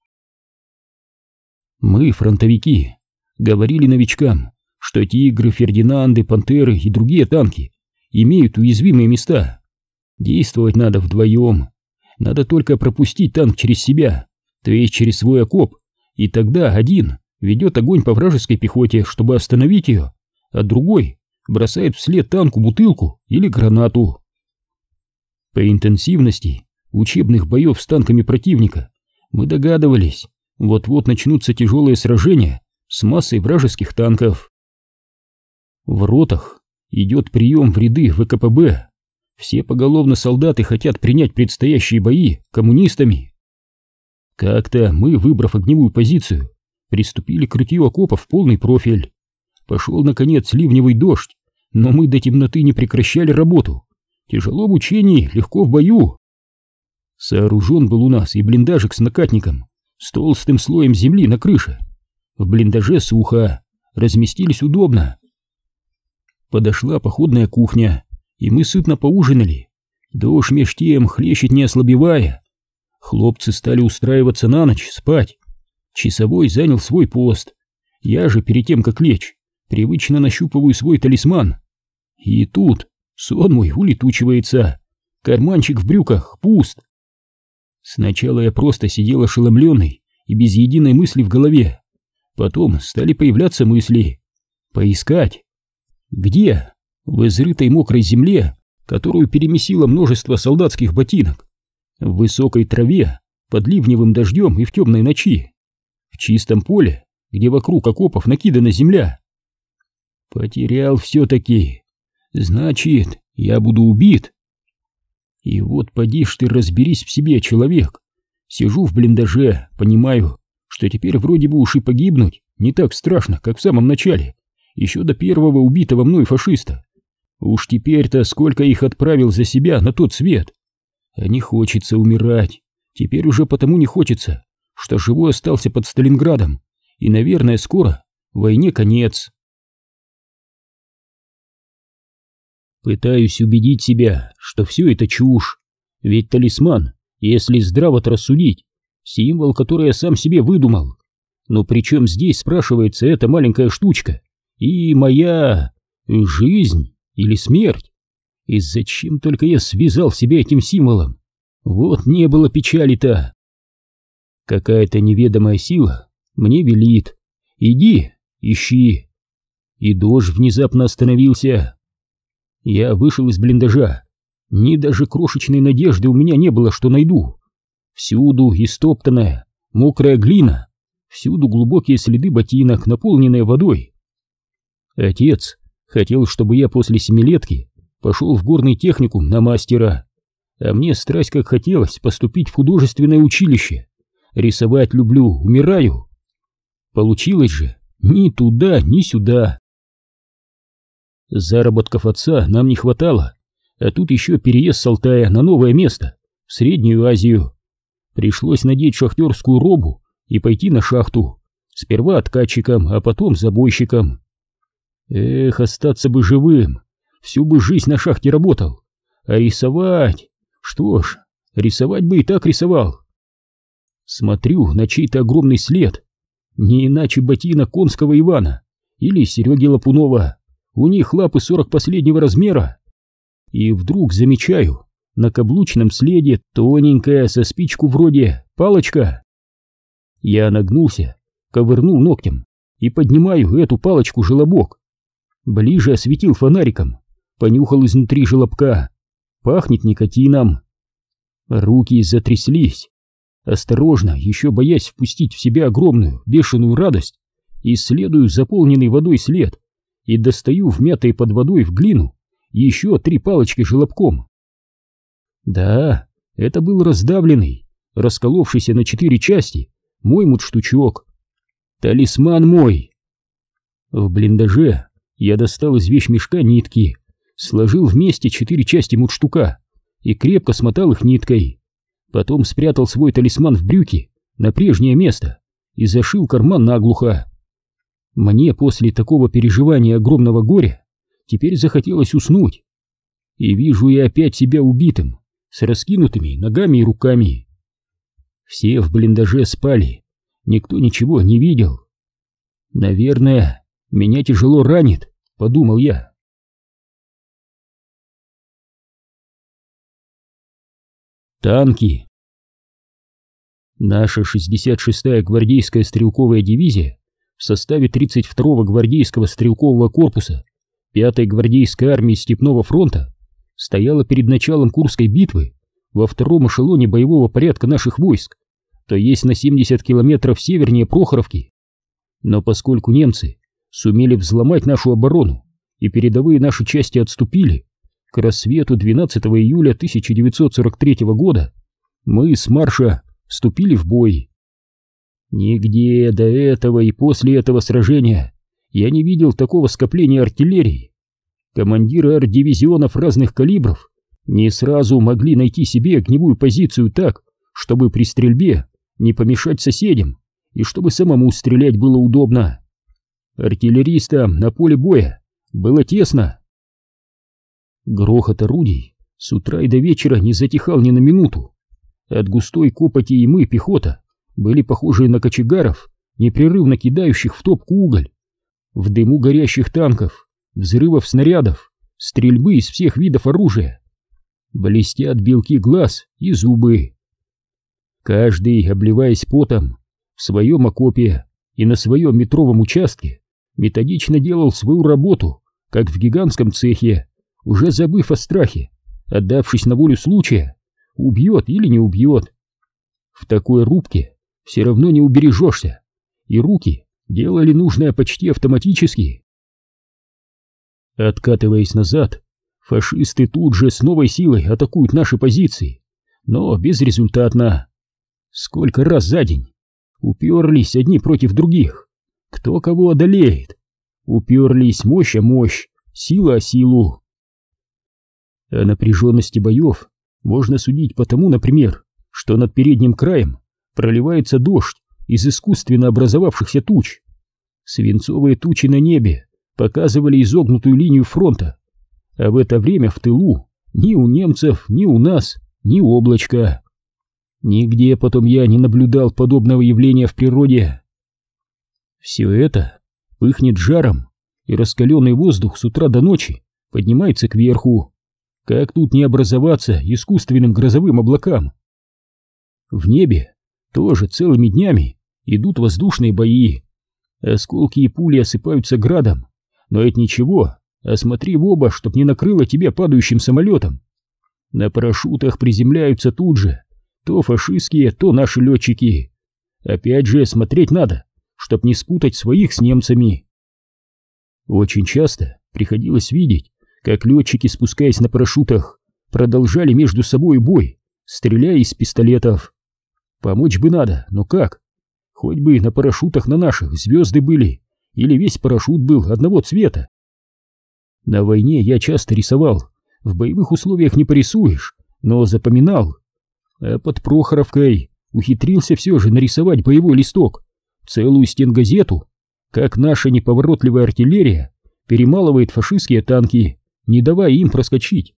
Мы, фронтовики, говорили новичкам, что тигры, фердинанды, пантеры и другие танки имеют уязвимые места. Действовать надо вдвоем. Надо только пропустить танк через себя, то есть через свой окоп, и тогда один ведет огонь по вражеской пехоте, чтобы остановить ее, а другой бросает вслед танку бутылку или гранату. По интенсивности учебных боев с танками противника мы догадывались, вот-вот начнутся тяжелые сражения с массой вражеских танков. В ротах идет прием в ряды вэ ка пэ бэ. Все поголовно солдаты хотят принять предстоящие бои коммунистами. Как-то мы, выбрав огневую позицию, приступили к рытью окопов в полный профиль. Пошел, наконец, ливневый дождь, но мы до темноты не прекращали работу. Тяжело в учении, легко в бою. Сооружен был у нас и блиндажик с накатником, с толстым слоем земли на крыше. В блиндаже сухо, разместились удобно. Подошла походная кухня, и мы сытно поужинали. Дождь меж тем хлещет не ослабевая. Хлопцы стали устраиваться на ночь, спать. Часовой занял свой пост. Я же, перед тем как лечь, привычно нащупываю свой талисман. И тут сон мой улетучивается. Карманчик в брюках пуст. Сначала я просто сидел ошеломленный и без единой мысли в голове. Потом стали появляться мысли. Поискать. Где? в изрытой мокрой земле, которую перемесило множество солдатских ботинок, в высокой траве, под ливневым дождем и в темной ночи, в чистом поле, где вокруг окопов накидана земля. Потерял все-таки. Значит, я буду убит. И вот поди ж ты разберись в себе, человек. Сижу в блиндаже, понимаю, что теперь вроде бы уж и погибнуть не так страшно, как в самом начале, еще до первого убитого мной фашиста. Уж теперь-то сколько их отправил за себя на тот свет. А не хочется умирать. Теперь уже потому не хочется, что живой остался под Сталинградом, и, наверное, скоро войне конец. Пытаюсь убедить себя, что все это чушь, ведь талисман, если здраво-то рассудить, символ, который я сам себе выдумал. Но при чем здесь, спрашивается, эта маленькая штучка и моя жизнь или смерть? И зачем только я связал себя этим символом? Вот не было печали-то. Какая-то неведомая сила мне велит: иди, ищи. И дождь внезапно остановился. Я вышел из блиндажа. Ни даже крошечной надежды у меня не было, что найду. Всюду истоптанная, мокрая глина, всюду глубокие следы ботинок, наполненные водой. Отец хотел, чтобы я после семилетки пошел в горный техникум на мастера, а мне страсть как хотелось поступить в художественное училище. Рисовать люблю, умираю. Получилось же ни туда, ни сюда. Заработков отца нам не хватало, а тут еще переезд с Алтая на новое место, в Среднюю Азию. Пришлось надеть шахтерскую робу и пойти на шахту, сперва откатчиком, а потом забойщиком. Эх, остаться бы живым, всю бы жизнь на шахте работал, а рисовать... Что ж, рисовать бы и так рисовал. Смотрю на чей-то огромный след, не иначе ботинок Конского Ивана или Сереги Лапунова. У них лапы сорок последнего размера. И вдруг замечаю на каблучном следе тоненькая со спичку вроде палочка. Я нагнулся, ковырнул ногтем и поднимаю эту палочку-желобок. Ближе осветил фонариком, понюхал изнутри желобка. Пахнет никотином. Руки затряслись. Осторожно, еще боясь впустить в себя огромную, бешеную радость, исследую заполненный водой след и достаю вмятые под водой в глину еще три палочки желобком. Да, это был раздавленный, расколовшийся на четыре части мой мундштучок. Талисман мой. В блиндаже я достал из вещмешка нитки, сложил вместе четыре части мундштука и крепко смотал их ниткой. Потом спрятал свой талисман в брюки на прежнее место и зашил карман наглухо. Мне после такого переживания огромного горя теперь захотелось уснуть. И вижу я опять себя убитым, с раскинутыми ногами и руками. Все в блиндаже спали, никто ничего не видел. Наверное, меня тяжело ранит, подумал я. Танки. Наша шестьдесят шестая гвардейская стрелковая дивизия в составе тридцать второго гвардейского стрелкового корпуса пятой гвардейской армии Степного фронта стояла перед началом Курской битвы во втором эшелоне боевого порядка наших войск, то есть на семьдесят километров севернее Прохоровки. Но поскольку немцы сумели взломать нашу оборону и передовые наши части отступили, к рассвету двенадцатого июля тысяча девятьсот сорок третьего года мы с марша вступили в бой. Нигде до этого и после этого сражения я не видел такого скопления артиллерии. Командиры арт-дивизионов разных калибров не сразу могли найти себе огневую позицию так, чтобы при стрельбе не помешать соседям и чтобы самому стрелять было удобно. Артиллеристам на поле боя было тесно. Грохот орудий с утра и до вечера не затихал ни на минуту. От густой копоти и мы, пехота, были похожи на кочегаров, непрерывно кидающих в топку уголь. В дыму горящих танков, взрывов снарядов, стрельбы из всех видов оружия. Блестят белки глаз и зубы. Каждый, обливаясь потом, в своем окопе и на своем метровом участке, методично делал свою работу, как в гигантском цехе, уже забыв о страхе, отдавшись на волю случая, убьет или не убьет. В такой рубке все равно не убережешься, и руки делали нужное почти автоматически. Откатываясь назад, фашисты тут же с новой силой атакуют наши позиции, но безрезультатно. Сколько раз за день уперлись одни против других, кто кого одолеет, уперлись мощь о мощь, сила о силу. О напряженности боев можно судить по тому, например, что над передним краем проливается дождь из искусственно образовавшихся туч. Свинцовые тучи на небе показывали изогнутую линию фронта, а в это время в тылу ни у немцев, ни у нас, ни облачка. Нигде потом я не наблюдал подобного явления в природе. Все это пыхнет жаром, и раскаленный воздух с утра до ночи поднимается кверху. Как тут не образоваться искусственным грозовым облакам? В небе тоже целыми днями идут воздушные бои. Осколки и пули осыпаются градом, но это ничего, а смотри в оба, чтоб не накрыло тебя падающим самолетом. На парашютах приземляются тут же то фашистские, то наши летчики. Опять же смотреть надо, чтоб не спутать своих с немцами. Очень часто приходилось видеть, как летчики, спускаясь на парашютах, продолжали между собой бой, стреляя из пистолетов. Помочь бы надо, но как? Хоть бы на парашютах на наших звезды были, или весь парашют был одного цвета. На войне я часто рисовал, в боевых условиях не порисуешь, но запоминал. А под Прохоровкой ухитрился все же нарисовать боевой листок, целую стенгазету, как наша неповоротливая артиллерия перемалывает фашистские танки, не давая им проскочить.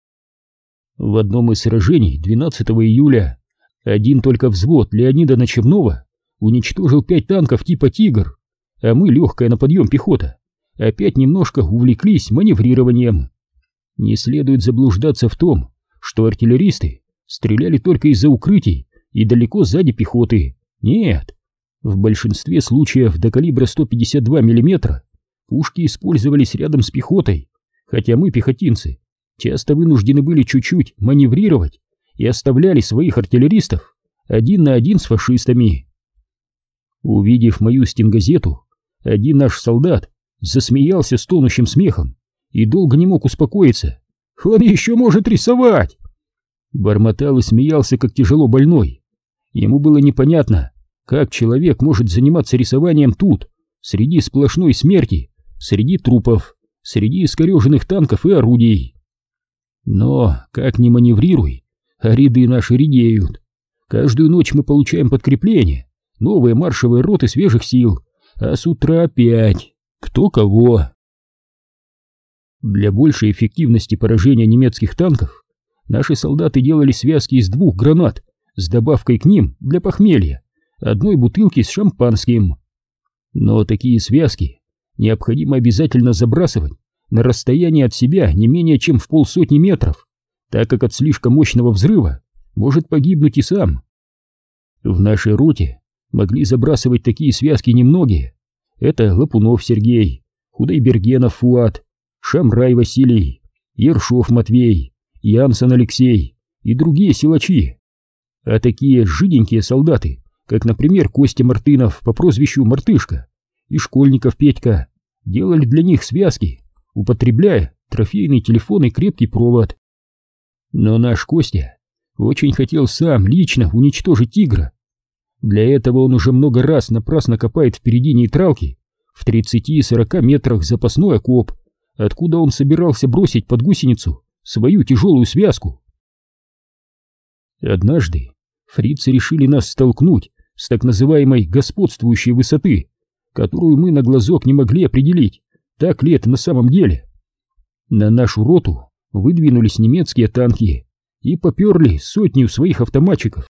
В одном из сражений двенадцатого июля один только взвод Леонида Ночевного уничтожил пять танков типа «Тигр», а мы, легкая на подъем пехота, опять немножко увлеклись маневрированием. Не следует заблуждаться в том, что артиллеристы стреляли только из-за укрытий и далеко сзади пехоты. Нет, в большинстве случаев до калибра сто пятьдесят два миллиметра пушки использовались рядом с пехотой, хотя мы, пехотинцы, часто вынуждены были чуть-чуть маневрировать и оставляли своих артиллеристов один на один с фашистами. Увидев мою стенгазету, один наш солдат засмеялся стонущим смехом и долго не мог успокоиться. «Он еще может рисовать!» Бормотал и смеялся, как тяжело больной. Ему было непонятно, как человек может заниматься рисованием тут, среди сплошной смерти, среди трупов, среди искореженных танков и орудий. Но, как ни маневрируй, а ряды наши редеют. Каждую ночь мы получаем подкрепление, новые маршевые роты свежих сил, а с утра опять кто кого. Для большей эффективности поражения немецких танков наши солдаты делали связки из двух гранат с добавкой к ним для похмелья одной бутылки с шампанским. Но такие связки необходимо обязательно забрасывать на расстояние от себя не менее чем в полсотни метров, так как от слишком мощного взрыва может погибнуть и сам. В нашей роте могли забрасывать такие связки немногие. Это Лопунов Сергей, Худайбергенов Фуат, Шамрай Василий, Ершов Матвей, Янсон Алексей и другие силачи. А такие жиденькие солдаты, как, например, Костя Мартынов по прозвищу Мартышка и Школьников Петька, делали для них связки, употребляя трофейный телефон и крепкий провод. Но наш Костя очень хотел сам лично уничтожить «Тигра». Для этого он уже много раз напрасно копает впереди нейтралки в тридцати-сорока метрах запасной окоп, откуда он собирался бросить под гусеницу свою тяжелую связку. Однажды фрицы решили нас столкнуть с так называемой господствующей высоты, которую мы на глазок не могли определить, так ли это на самом деле. На нашу роту выдвинулись немецкие танки и поперли сотню своих автоматчиков.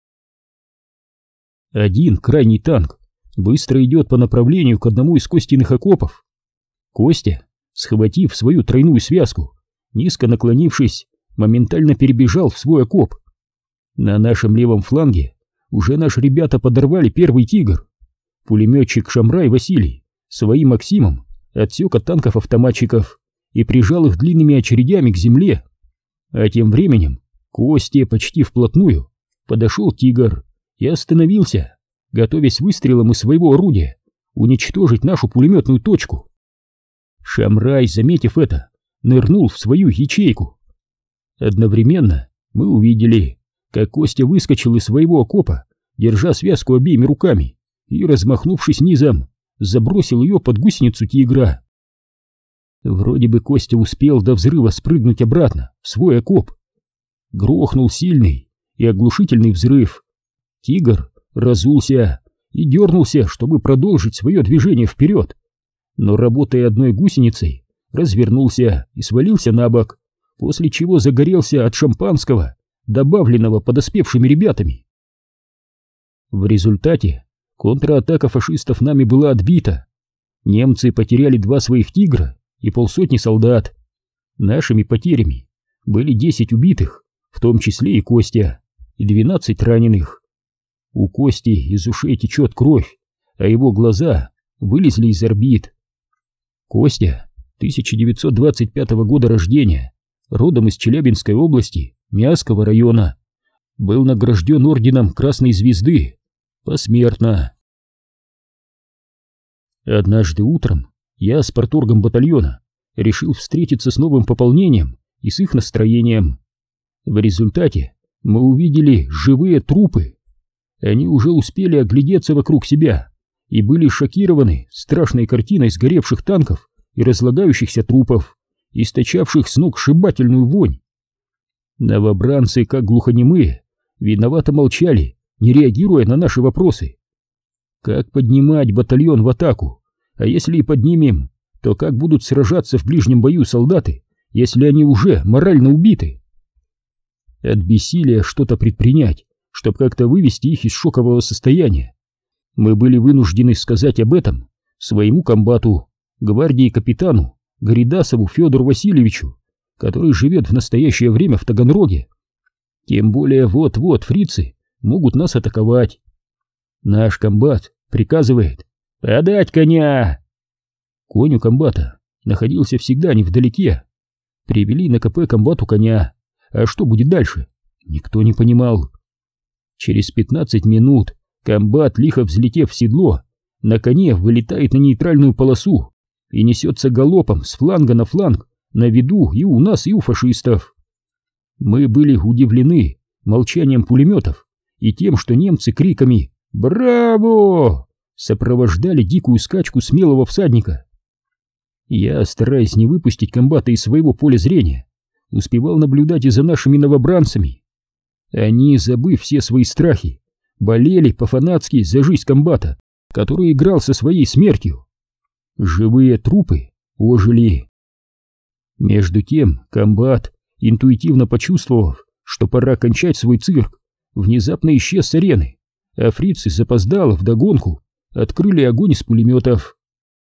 Один крайний танк быстро идет по направлению к одному из Костиных окопов. Костя, схватив свою тройную связку, низко наклонившись, моментально перебежал в свой окоп. На нашем левом фланге уже наши ребята подорвали первый «Тигр». Пулеметчик Шамрай Василий своим «Максимом» отсек от танков автоматчиков и прижал их длинными очередями к земле. А тем временем к Косте почти вплотную подошел тигр и остановился, готовясь выстрелом из своего орудия уничтожить нашу пулеметную точку. Шамрай, заметив это, нырнул в свою ячейку. Одновременно мы увидели, как Костя выскочил из своего окопа, держа связку обеими руками, и, размахнувшись низом, забросил ее под гусеницу тигра. Вроде бы Костя успел до взрыва спрыгнуть обратно в свой окоп. Грохнул сильный и оглушительный взрыв. Тигр разулся и дернулся, чтобы продолжить свое движение вперед, но, работая одной гусеницей, развернулся и свалился на бок, после чего загорелся от шампанского, добавленного подоспевшими ребятами. В результате контратака фашистов нами была отбита. Немцы потеряли два своих тигра и полсотни солдат. Нашими потерями были десять убитых, в том числе и Костя, и двенадцать раненых. У Кости из ушей течет кровь, а его глаза вылезли из орбит. Костя тысяча девятьсот двадцать пятого года рождения, родом из Челябинской области, Миасского района, был награжден орденом Красной Звезды посмертно. Однажды утром я с парторгом батальона решил встретиться с новым пополнением и с их настроением. В результате мы увидели живые трупы. Они уже успели оглядеться вокруг себя и были шокированы страшной картиной сгоревших танков и разлагающихся трупов, источавших с ног сшибательную вонь. Новобранцы, как глухонемые, виновато молчали, не реагируя на наши вопросы. Как поднимать батальон в атаку? А если и поднимем, то как будут сражаться в ближнем бою солдаты, если они уже морально убиты? От бессилия что-то предпринять, чтобы как-то вывести их из шокового состояния, мы были вынуждены сказать об этом своему комбату, гвардии капитану Горидасову Федору Васильевичу, который живет в настоящее время в Таганроге. Тем более вот-вот фрицы могут нас атаковать. Наш комбат приказывает «Подать коня!». Конь у комбата находился всегда невдалеке. Привели на КП комбату коня, а что будет дальше, никто не понимал. Через пятнадцать минут комбат, лихо взлетев в седло, на коне вылетает на нейтральную полосу и несется галопом с фланга на фланг, на виду и у нас, и у фашистов. Мы были удивлены молчанием пулеметов и тем, что немцы криками «Браво!» сопровождали дикую скачку смелого всадника. Я, стараясь не выпустить комбата из своего поля зрения, успевал наблюдать и за нашими новобранцами. Они, забыв все свои страхи, болели по-фанатски за жизнь комбата, который играл со своей смертью. Живые трупы ожили. Между тем комбат, интуитивно почувствовав, что пора кончать свой цирк, внезапно исчез с арены, а фрицы, запоздало вдогонку, открыли огонь из пулеметов.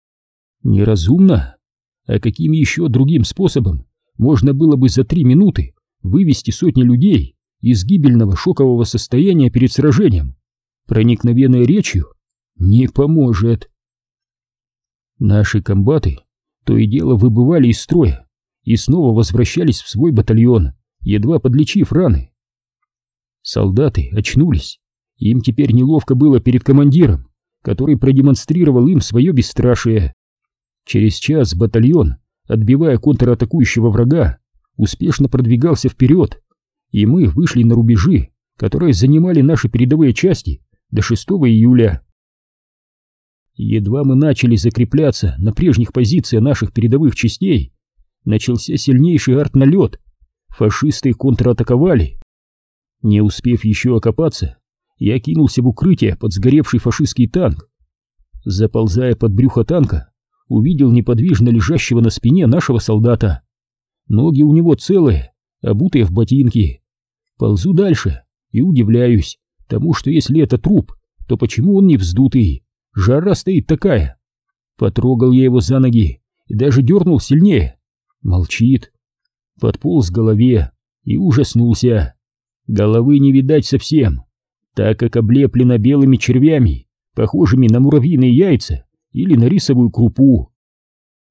Неразумно. А каким еще другим способом можно было бы за три минуты вывести сотни людей из гибельного шокового состояния перед сражением? Проникновенной речью не поможет. Наши комбаты то и дело выбывали из строя и снова возвращались в свой батальон, едва подлечив раны. Солдаты очнулись, им теперь неловко было перед командиром, который продемонстрировал им свое бесстрашие. Через час батальон, отбивая контратакующего врага, успешно продвигался вперед, и мы вышли на рубежи, которые занимали наши передовые части до шестого июля. Едва мы начали закрепляться на прежних позициях наших передовых частей, начался сильнейший артналет. Фашисты контратаковали. Не успев еще окопаться, я кинулся в укрытие под сгоревший фашистский танк. Заползая под брюхо танка, увидел неподвижно лежащего на спине нашего солдата. Ноги у него целые, обутые в ботинки. Ползу дальше и удивляюсь тому, что если это труп, то почему он не вздутый? Жара стоит такая. Потрогал я его за ноги и даже дернул сильнее. Молчит. Подполз к голове и ужаснулся. Головы не видать совсем, так как облеплена белыми червями, похожими на муравьиные яйца или на рисовую крупу.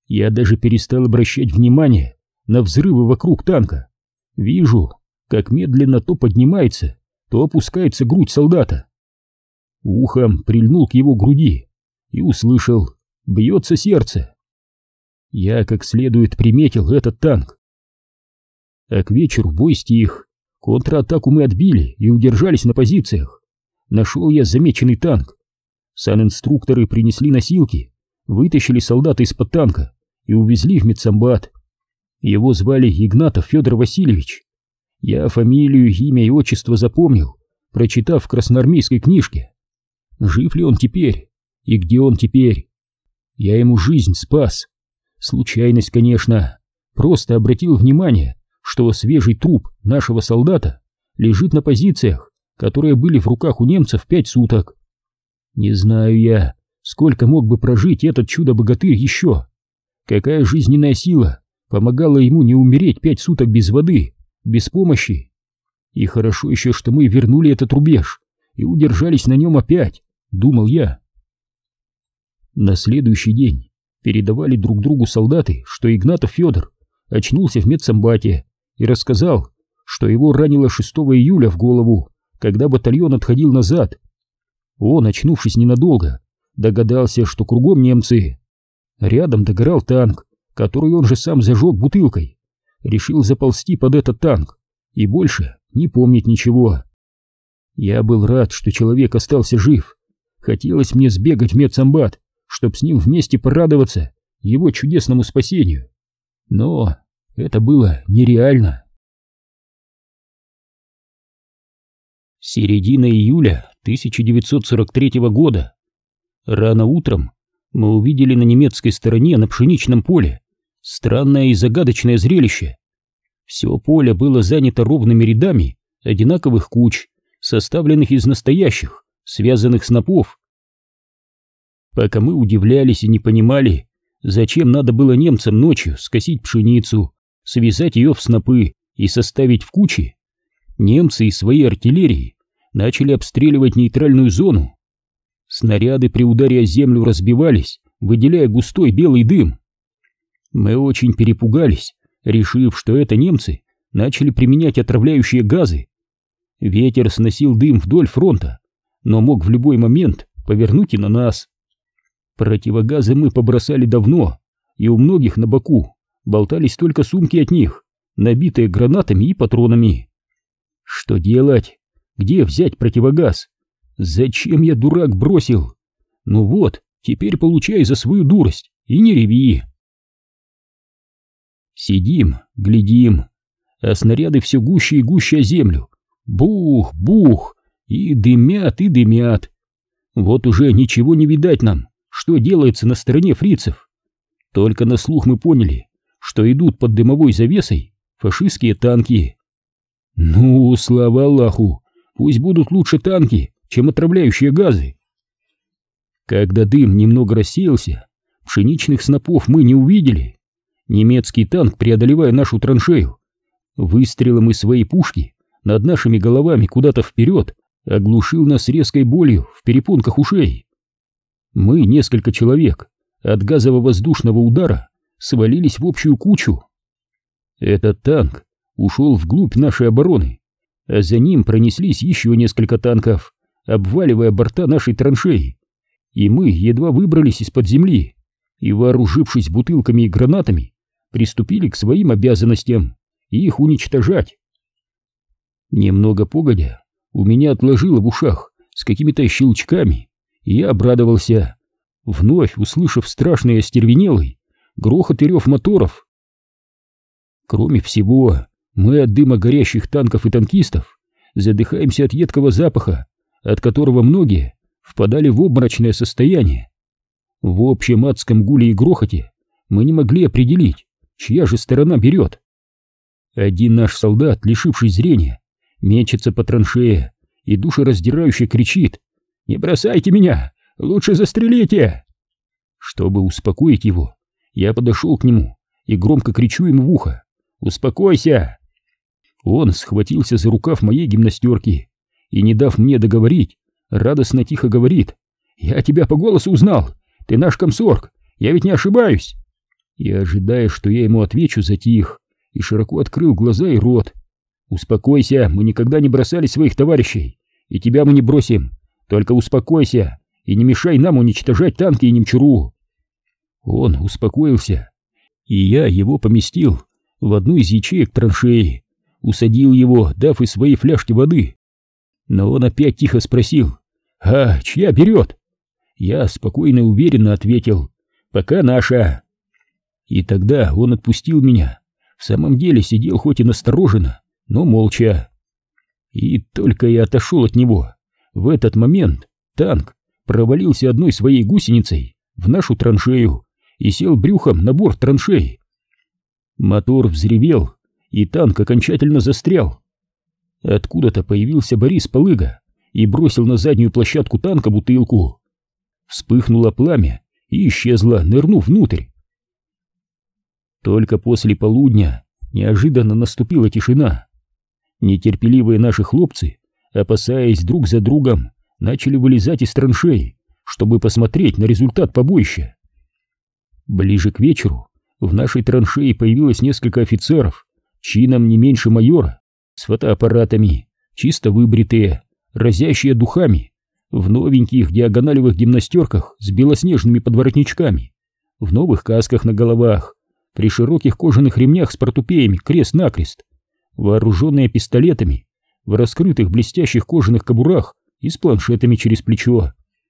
Я даже перестал обращать внимание на взрывы вокруг танка. Вижу, как медленно то поднимается, то опускается грудь солдата. Ухом прильнул к его груди и услышал: бьется сердце. Я как следует приметил этот танк. А к вечеру бой стих. Контратаку мы отбили и удержались на позициях. Нашел я замеченный танк. Санинструкторы принесли носилки, вытащили солдата из-под танка и увезли в медсамбат. Его звали Игнатов Федор Васильевич. Я фамилию, имя и отчество запомнил, прочитав в красноармейской книжке. Жив ли он теперь? И где он теперь? Я ему жизнь спас. Случайность, конечно. Просто обратил внимание, что свежий труп нашего солдата лежит на позициях, которые были в руках у немцев пять суток. Не знаю я, сколько мог бы прожить этот чудо-богатырь еще. Какая жизненная сила помогала ему не умереть пять суток без воды, без помощи. И хорошо еще, что мы вернули этот рубеж и удержались на нем опять, думал я. На следующий день передавали друг другу солдаты, что Игнатов Федор очнулся в медсамбате и рассказал, что его ранило шестого июля в голову, когда батальон отходил назад. Он, очнувшись ненадолго, догадался, что кругом немцы. Рядом догорал танк, который он же сам зажег бутылкой. Решил заползти под этот танк и больше не помнить ничего. Я был рад, что человек остался жив. Хотелось мне сбегать в медсамбат, чтоб с ним вместе порадоваться его чудесному спасению. Но это было нереально. Середина июля тысяча девятьсот сорок третьего года. Рано утром мы увидели на немецкой стороне на пшеничном поле странное и загадочное зрелище. Все поле было занято ровными рядами одинаковых куч, составленных из настоящих, связанных снопов. Пока мы удивлялись и не понимали, зачем надо было немцам ночью скосить пшеницу, связать ее в снопы и составить в кучи, немцы из своей артиллерии начали обстреливать нейтральную зону. Снаряды при ударе о землю разбивались, выделяя густой белый дым. Мы очень перепугались, решив, что это немцы начали применять отравляющие газы. Ветер сносил дым вдоль фронта, но мог в любой момент повернуть и на нас. Противогазы мы побросали давно, и у многих на боку болтались только сумки от них, набитые гранатами и патронами. Что делать? Где взять противогаз? Зачем я, дурак, бросил? Ну вот, теперь получай за свою дурость и не реви. Сидим, глядим, а снаряды все гуще и гуще о землю. Бух, бух, и дымят, и дымят. Вот уже ничего не видать нам, что делается на стороне фрицев. Только на слух мы поняли, что идут под дымовой завесой фашистские танки. Ну, слава Аллаху, пусть будут лучше танки, чем отравляющие газы. Когда дым немного рассеялся, пшеничных снопов мы не увидели. Немецкий танк, преодолевая нашу траншею, выстрелом из своей пушки над нашими головами куда-то вперед, оглушил нас резкой болью в перепонках ушей. Мы, несколько человек, от газово-воздушного удара свалились в общую кучу. Этот танк ушел вглубь нашей обороны, а за ним пронеслись еще несколько танков, обваливая борта нашей траншеи, и мы едва выбрались из-под земли и, вооружившись бутылками и гранатами, приступили к своим обязанностям и их уничтожать. Немного погодя, у меня отложило в ушах с какими-то щелчками, и я обрадовался, вновь услышав страшный остервенелый грохот и рев моторов. Кроме всего, мы от дыма горящих танков и танкистов задыхаемся от едкого запаха, от которого многие впадали в обморочное состояние. В общем адском гуле и грохоте мы не могли определить, чья же сторона берет. Один наш солдат, лишивший зрения, мечется по траншее и душераздирающе кричит: «Не бросайте меня! Лучше застрелите!» Чтобы успокоить его, я подошел к нему и громко кричу ему в ухо: «Успокойся!» Он схватился за рукав моей гимнастерки и, не дав мне договорить, радостно тихо говорит: «Я тебя по голосу узнал! Ты наш комсорг! Я ведь не ошибаюсь!» И, ожидая, что я ему отвечу, затих и широко открыл глаза и рот. «Успокойся, мы никогда не бросали своих товарищей, и тебя мы не бросим. Только успокойся и не мешай нам уничтожать танки и немчуру». Он успокоился, и я его поместил в одну из ячеек траншеи, усадил его, дав из своей фляжки воды. Но он опять тихо спросил: «А чья берет?» Я спокойно и уверенно ответил: «Пока наша». И тогда он отпустил меня. В самом деле сидел хоть и настороженно, но молча. И только я отошел от него, в этот момент танк провалился одной своей гусеницей в нашу траншею и сел брюхом на борт траншеи. Мотор взревел, и танк окончательно застрял. Откуда-то появился Борис Полыга и бросил на заднюю площадку танка бутылку. Вспыхнуло пламя и исчезло, нырнув внутрь. Только после полудня неожиданно наступила тишина. Нетерпеливые наши хлопцы, опасаясь друг за другом, начали вылезать из траншеи, чтобы посмотреть на результат побоища. Ближе к вечеру в нашей траншее появилось несколько офицеров, чином не меньше майора, с фотоаппаратами, чисто выбритые, разящие духами, в новеньких диагоналевых гимнастерках с белоснежными подворотничками, в новых касках на головах, при широких кожаных ремнях с портупеями крест-накрест, вооруженные пистолетами, в раскрытых блестящих кожаных кобурах и с планшетами через плечо.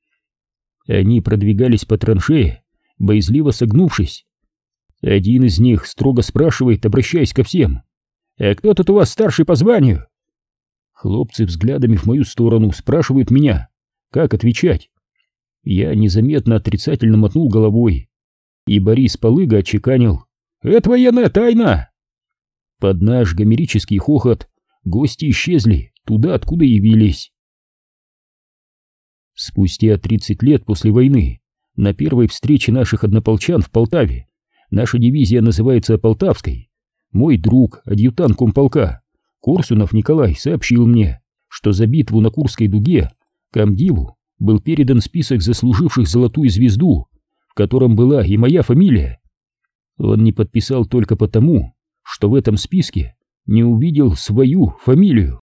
Они продвигались по траншее, боязливо согнувшись. Один из них строго спрашивает, обращаясь ко всем: «А кто тут у вас старший по званию?» Хлопцы взглядами в мою сторону спрашивают меня, как отвечать. Я незаметно отрицательно мотнул головой, и Борис Полыга отчеканил: «Это военная тайна!» Под наш гомерический хохот гости исчезли туда, откуда явились. Спустя тридцать лет после войны, на первой встрече наших однополчан в Полтаве, наша дивизия называется Полтавской, мой друг, адъютант комполка Корсунов Николай, сообщил мне, что за битву на Курской дуге комдиву был передан список заслуживших золотую звезду, в котором была и моя фамилия. Он не подписал только потому, что в этом списке не увидел свою фамилию.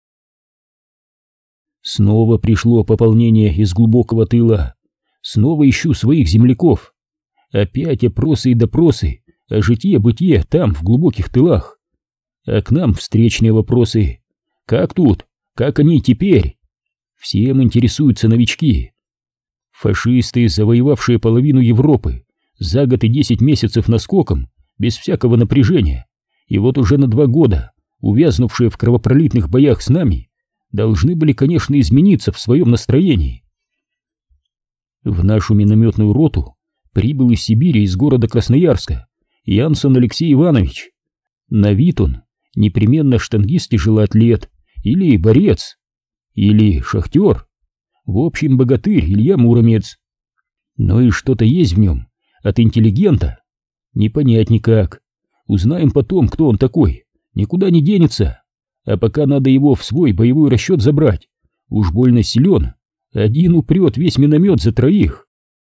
Снова пришло пополнение из глубокого тыла. Снова ищу своих земляков. Опять опросы и допросы о житье-бытие там, в глубоких тылах. А к нам встречные вопросы: как тут, как они теперь? Всем интересуются новички. Фашисты, завоевавшие половину Европы за год и десять месяцев наскоком, без всякого напряжения, и вот уже на два года увязнувшие в кровопролитных боях с нами, должны были, конечно, измениться в своем настроении. В нашу минометную роту прибыл из Сибири, из города Красноярска, Янсон Алексей Иванович. На вид он непременно штангист-тяжелоатлет, или борец, или шахтер, в общем, богатырь Илья Муромец. Но и что-то есть в нем от интеллигента, не понять никак. Узнаем потом, кто он такой, никуда не денется, а пока надо его в свой боевой расчет забрать, уж больно силен, один упрет весь миномет за троих.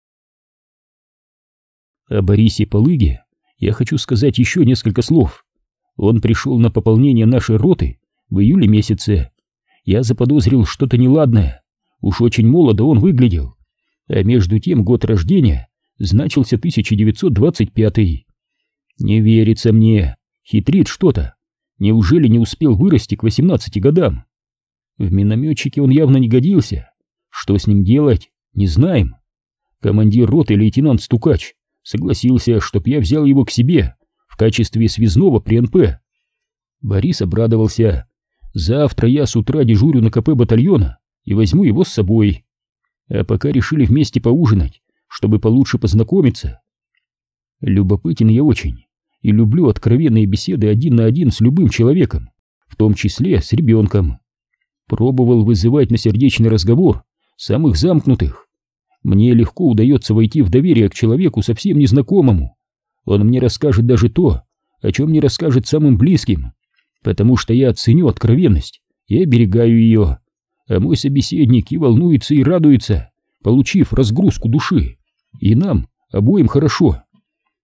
О Борисе Полыге я хочу сказать еще несколько слов. Он пришел на пополнение нашей роты в июле месяце. Я заподозрил что-то неладное, уж очень молодо он выглядел, а между тем год рождения значился тысяча девятьсот двадцать пятый. Не верится мне, хитрит что-то. Неужели не успел вырасти к восемнадцати годам? В минометчике он явно не годился. Что с ним делать, не знаем. Командир роты лейтенант Стукач согласился, чтоб я взял его к себе в качестве связного при эн пэ. Борис обрадовался. Завтра я с утра дежурю на ка пэ батальона и возьму его с собой. А пока решили вместе поужинать, чтобы получше познакомиться. Любопытен я очень и люблю откровенные беседы один на один с любым человеком, в том числе с ребенком. Пробовал вызывать на сердечный разговор самых замкнутых. Мне легко удается войти в доверие к человеку совсем незнакомому. Он мне расскажет даже то, о чем не расскажет самым близким, потому что я ценю откровенность и оберегаю ее, а мой собеседник и волнуется, и радуется, получив разгрузку души, и нам обоим хорошо.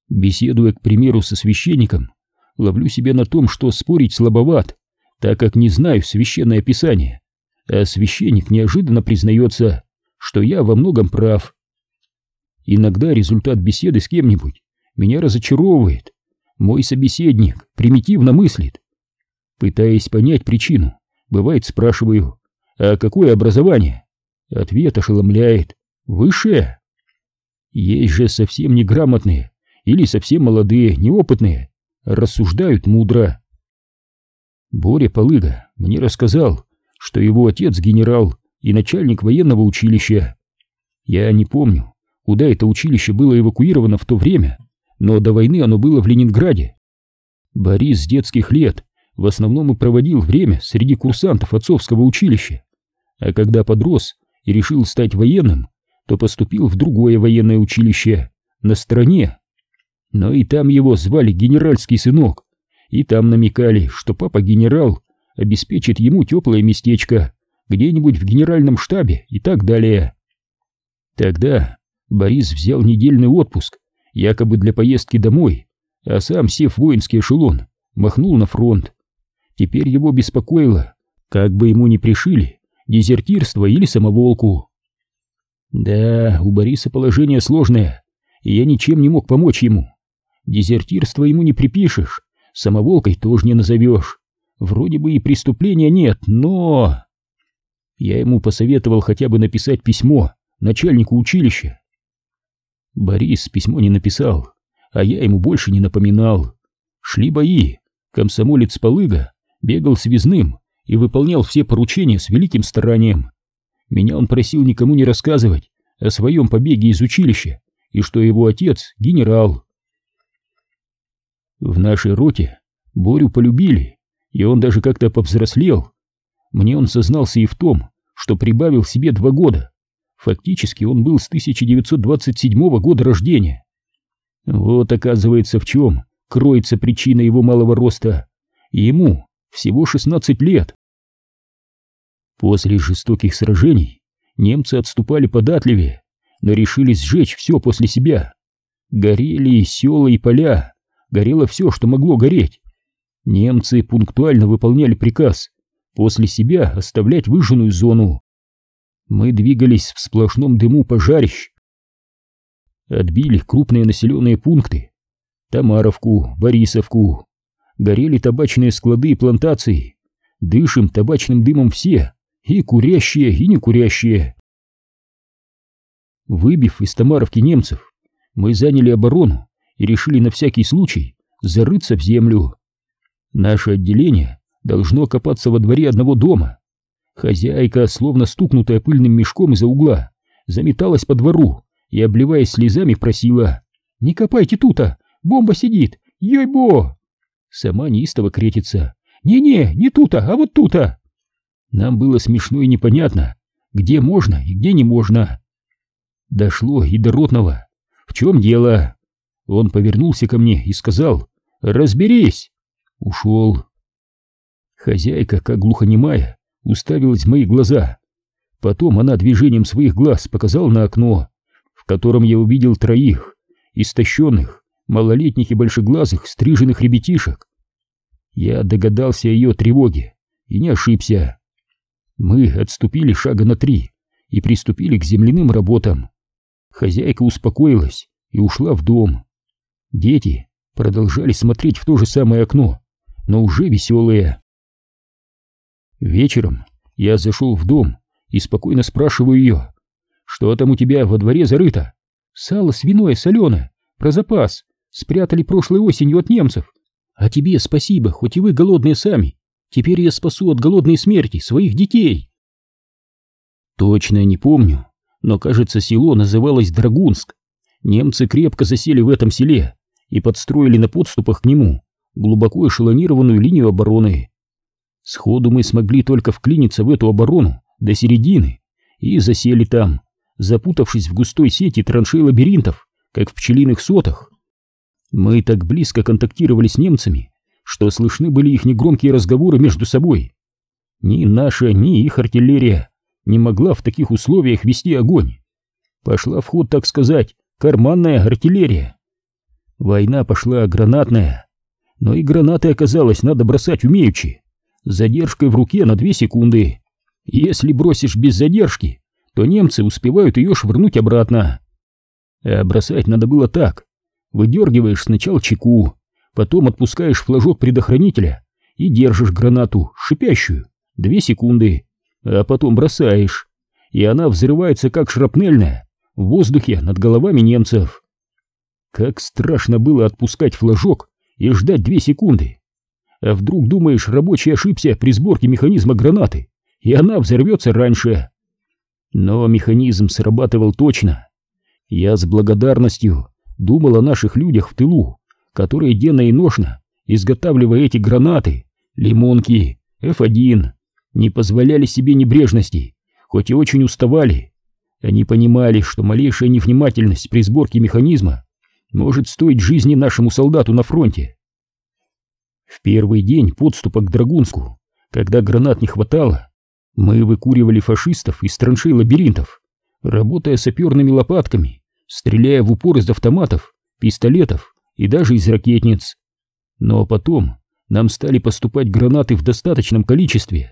Беседуя, к примеру, со священником, ловлю себя на том, что спорить слабоват, так как не знаю священное писание, а священник неожиданно признается, что я во многом прав. Иногда результат беседы с кем-нибудь меня разочаровывает. Мой собеседник примитивно мыслит. Пытаясь понять причину, бывает спрашиваю: а какое образование? Ответ ошеломляет: высшее. Есть же совсем неграмотные или совсем молодые, неопытные, рассуждают мудро. Боря Полыга мне рассказал, что его отец генерал и начальник военного училища. Я не помню, куда это училище было эвакуировано в то время, но до войны оно было в Ленинграде. Борис с детских лет в основном и проводил время среди курсантов отцовского училища, а когда подрос и решил стать военным, то поступил в другое военное училище на стороне. Но и там его звали генеральский сынок, и там намекали, что папа-генерал обеспечит ему теплое местечко где-нибудь в генеральном штабе и так далее. Тогда Борис взял недельный отпуск, якобы для поездки домой, а сам, сев в воинский эшелон, махнул на фронт. Теперь его беспокоило, как бы ему не пришили дезертирство или самоволку. Да, у Бориса положение сложное, и я ничем не мог помочь ему. Дезертирство ему не припишешь, самоволкой тоже не назовешь. Вроде бы и преступления нет, но... Я ему посоветовал хотя бы написать письмо начальнику училища. Борис письмо не написал, а я ему больше не напоминал. Шли бои, комсомолец Полыга бегал связным и выполнял все поручения с великим старанием. Меня он просил никому не рассказывать о своем побеге из училища и что его отец — генерал. В нашей роте Борю полюбили, и он даже как-то повзрослел. Мне он сознался и в том, что прибавил себе два года. Фактически он был с тысяча девятьсот двадцать седьмого года рождения. Вот, оказывается, в чем кроется причина его малого роста. Ему всего шестнадцать лет. После жестоких сражений немцы отступали податливее, но решились сжечь все после себя. Горели села и поля, горело все, что могло гореть. Немцы пунктуально выполняли приказ после себя оставлять выжженную зону. Мы двигались в сплошном дыму пожарищ. Отбили крупные населенные пункты: Тамаровку, Борисовку. Горели табачные склады и плантации. Дышим табачным дымом все, и курящие, и не курящие. Выбив из Тамаровки немцев, мы заняли оборону и решили на всякий случай зарыться в землю. Наше отделение должно копаться во дворе одного дома. Хозяйка, словно стукнутая пыльным мешком из-за угла, заметалась по двору и, обливаясь слезами, просила: «Не копайте тута, бомба сидит, ей-бо!» Сама неистово кретится: «Не-не, не тута, а вот тута!» Нам было смешно и непонятно, где можно и где не можно. Дошло и до ротного. «В чем дело?» Он повернулся ко мне и сказал: «Разберись!» Ушел. Хозяйка, как глухонемая, уставилась в мои глаза. Потом она движением своих глаз показала на окно, в котором я увидел троих истощенных, малолетних и большеглазых стриженных ребятишек. Я догадался о ее тревоге и не ошибся. Мы отступили шага на три и приступили к земляным работам. Хозяйка успокоилась и ушла в дом. Дети продолжали смотреть в то же самое окно, но уже веселые. Вечером я зашел в дом и спокойно спрашиваю ее: «Что там у тебя во дворе зарыто?» «Сало свиное соленое, про запас, спрятали прошлой осенью от немцев. А тебе спасибо, хоть и вы голодные сами. Теперь я спасу от голодной смерти своих детей». Точно не помню, но, кажется, село называлось Драгунск. Немцы крепко засели в этом селе и подстроили на подступах к нему глубоко эшелонированную линию обороны. Сходу мы смогли только вклиниться в эту оборону до середины и засели там, запутавшись в густой сети траншей-лабиринтов, как в пчелиных сотах. Мы так близко контактировали с немцами, что слышны были их негромкие разговоры между собой. Ни наша, ни их артиллерия не могла в таких условиях вести огонь. Пошла в ход, так сказать, карманная артиллерия. Война пошла гранатная, но и гранаты, оказалось, надо бросать умеючи, с задержкой в руке на две секунды. Если бросишь без задержки, то немцы успевают ее швырнуть обратно. А бросать надо было так: выдергиваешь сначала чеку, потом отпускаешь флажок предохранителя и держишь гранату, шипящую, две секунды, а потом бросаешь, и она взрывается как шрапнельная в воздухе над головами немцев. Как страшно было отпускать флажок и ждать две секунды. А вдруг, думаешь, рабочий ошибся при сборке механизма гранаты, и она взорвется раньше. Но механизм срабатывал точно. Я с благодарностью думал о наших людях в тылу, которые денно и ношно, изготавливая эти гранаты, лимонки, эф один, не позволяли себе небрежности, хоть и очень уставали. Они понимали, что малейшая невнимательность при сборке механизма может стоить жизни нашему солдату на фронте. В первый день подступа к Драгунску, когда гранат не хватало, мы выкуривали фашистов из траншей лабиринтов, работая саперными лопатками, стреляя в упор из автоматов, пистолетов и даже из ракетниц. Но потом нам стали поступать гранаты в достаточном количестве.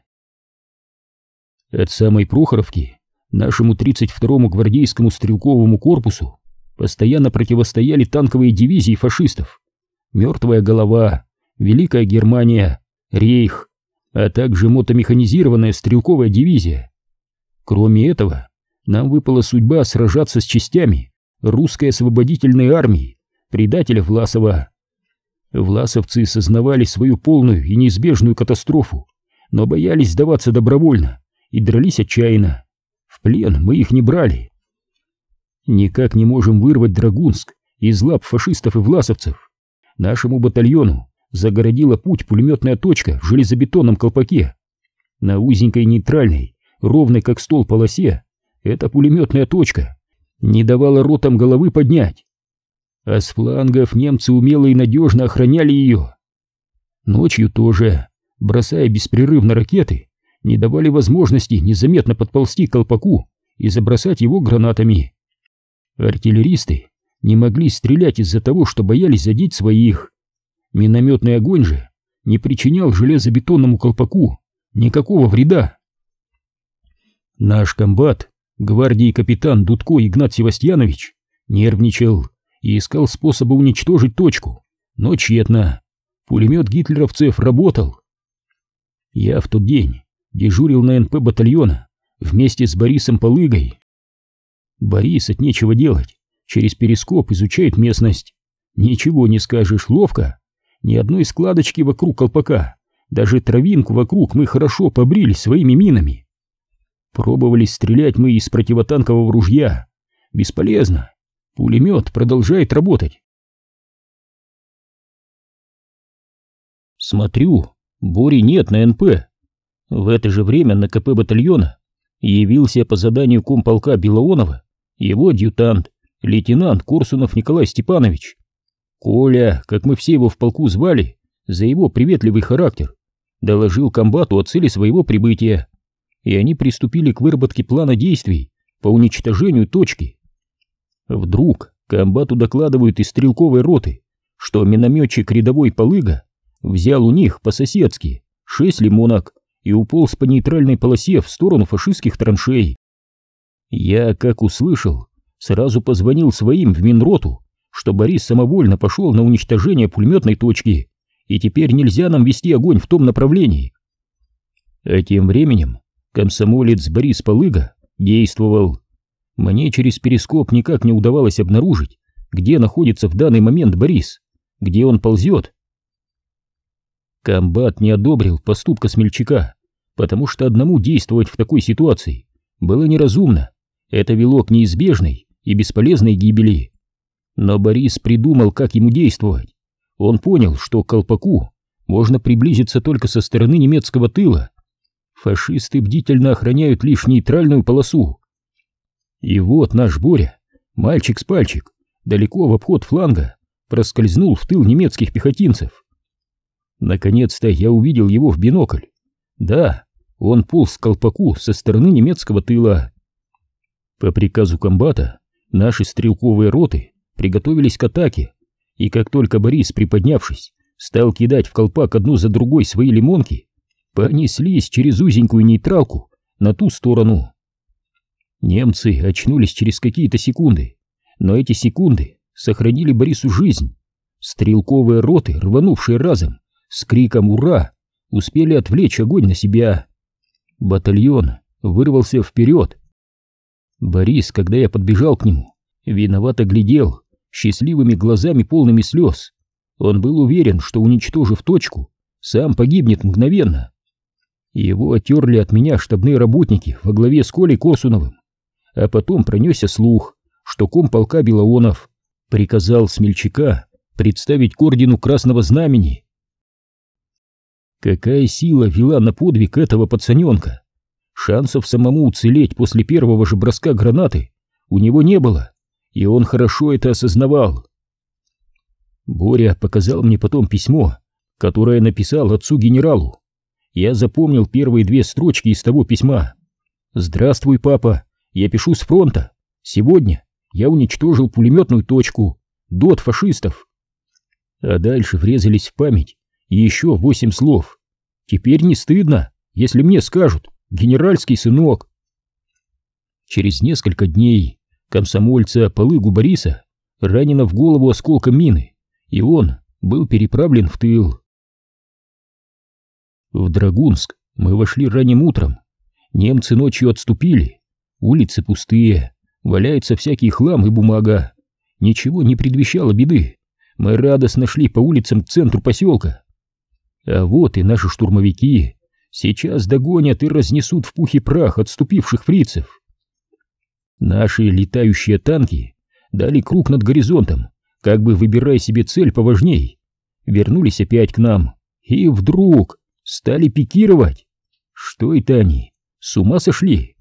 От самой Прохоровки нашему тридцать второму гвардейскому стрелковому корпусу постоянно противостояли танковые дивизии фашистов, Мертвая голова, Великая Германия, Рейх, а также мотомеханизированная стрелковая дивизия. Кроме этого, нам выпала судьба сражаться с частями русской освободительной армии, предателя Власова. Власовцы сознавали свою полную и неизбежную катастрофу, но боялись сдаваться добровольно и дрались отчаянно. В плен мы их не брали. Никак не можем вырвать Драгунск из лап фашистов и власовцев. Нашему батальону загородила путь пулеметная точка в железобетонном колпаке. На узенькой нейтральной, ровной как стол полосе, эта пулеметная точка не давала ротам головы поднять. А с флангов немцы умело и надежно охраняли ее. Ночью тоже, бросая беспрерывно ракеты, не давали возможности незаметно подползти к колпаку и забросать его гранатами. Артиллеристы не могли стрелять из-за того, что боялись задеть своих. Минометный огонь же не причинял железобетонному колпаку никакого вреда. Наш комбат, гвардии капитан Дудко Игнат Севастьянович, нервничал и искал способа уничтожить точку, но тщетно. Пулемет гитлеровцев работал. Я в тот день дежурил на эн пэ батальона вместе с Борисом Полыгой. Борис от нечего делать через перископ изучает местность. Ничего не скажешь, ловко. Ни одной складочки вокруг колпака, даже травинку вокруг мы хорошо побрили своими минами. Пробовали стрелять мы из противотанкового ружья. Бесполезно. Пулемет продолжает работать. Смотрю, Бори нет на эн пэ. В это же время на ка пэ батальона явился по заданию комполка Белоонова его адъютант, лейтенант Корсунов Николай Степанович. Коля, как мы все его в полку звали, за его приветливый характер, доложил комбату о цели своего прибытия, и они приступили к выработке плана действий по уничтожению точки. Вдруг комбату докладывают из стрелковой роты, что минометчик рядовой Полыга взял у них по-соседски шесть лимонок и уполз по нейтральной полосе в сторону фашистских траншей. Я, как услышал, сразу позвонил своим в Минроту, что Борис самовольно пошел на уничтожение пулеметной точки, и теперь нельзя нам вести огонь в том направлении. А тем временем комсомолец Борис Полыга действовал. Мне через перископ никак не удавалось обнаружить, где находится в данный момент Борис, где он ползет. Комбат не одобрил поступка смельчака, потому что одному действовать в такой ситуации было неразумно. Это вело к неизбежной и бесполезной гибели. Но Борис придумал, как ему действовать. Он понял, что к колпаку можно приблизиться только со стороны немецкого тыла. Фашисты бдительно охраняют лишь нейтральную полосу. И вот наш Боря, мальчик с пальчик, далеко в обход фланга, проскользнул в тыл немецких пехотинцев. Наконец-то я увидел его в бинокль. Да, он полз к колпаку со стороны немецкого тыла. По приказу комбата наши стрелковые роты приготовились к атаке, и как только Борис, приподнявшись, стал кидать в колпак одну за другой свои лимонки, понеслись через узенькую нейтралку на ту сторону. Немцы очнулись через какие-то секунды, но эти секунды сохранили Борису жизнь. Стрелковые роты, рванувшие разом, с криком «Ура!», успели отвлечь огонь на себя. Батальон вырвался вперед. Борис, когда я подбежал к нему, виновато глядел, счастливыми глазами полными слез. Он был уверен, что, уничтожив точку, сам погибнет мгновенно. Его оттерли от меня штабные работники во главе с Колей Корсуновым, а потом пронесся слух, что комполка Белоонов приказал смельчака представить к ордену Красного Знамени. Какая сила вела на подвиг этого пацаненка! Шансов самому уцелеть после первого же броска гранаты у него не было, и он хорошо это осознавал. Боря показал мне потом письмо, которое написал отцу-генералу. Я запомнил первые две строчки из того письма. «Здравствуй, папа, я пишу с фронта. Сегодня я уничтожил пулеметную точку, ДОТ фашистов». А дальше врезались в память еще восемь слов. «Теперь не стыдно, если мне скажут: генеральский сынок». Через несколько дней комсомольца Полыгу Бориса ранено в голову осколком мины, и он был переправлен в тыл. В Драгунск мы вошли ранним утром. Немцы ночью отступили. Улицы пустые, валяется всякий хлам и бумага. Ничего не предвещало беды. Мы радостно шли по улицам к центру поселка. А вот и наши штурмовики сейчас догонят и разнесут в пух и прах отступивших фрицев. Наши летающие танки дали круг над горизонтом, как бы выбирая себе цель поважней. Вернулись опять к нам, и вдруг стали пикировать. Что это они? С ума сошли?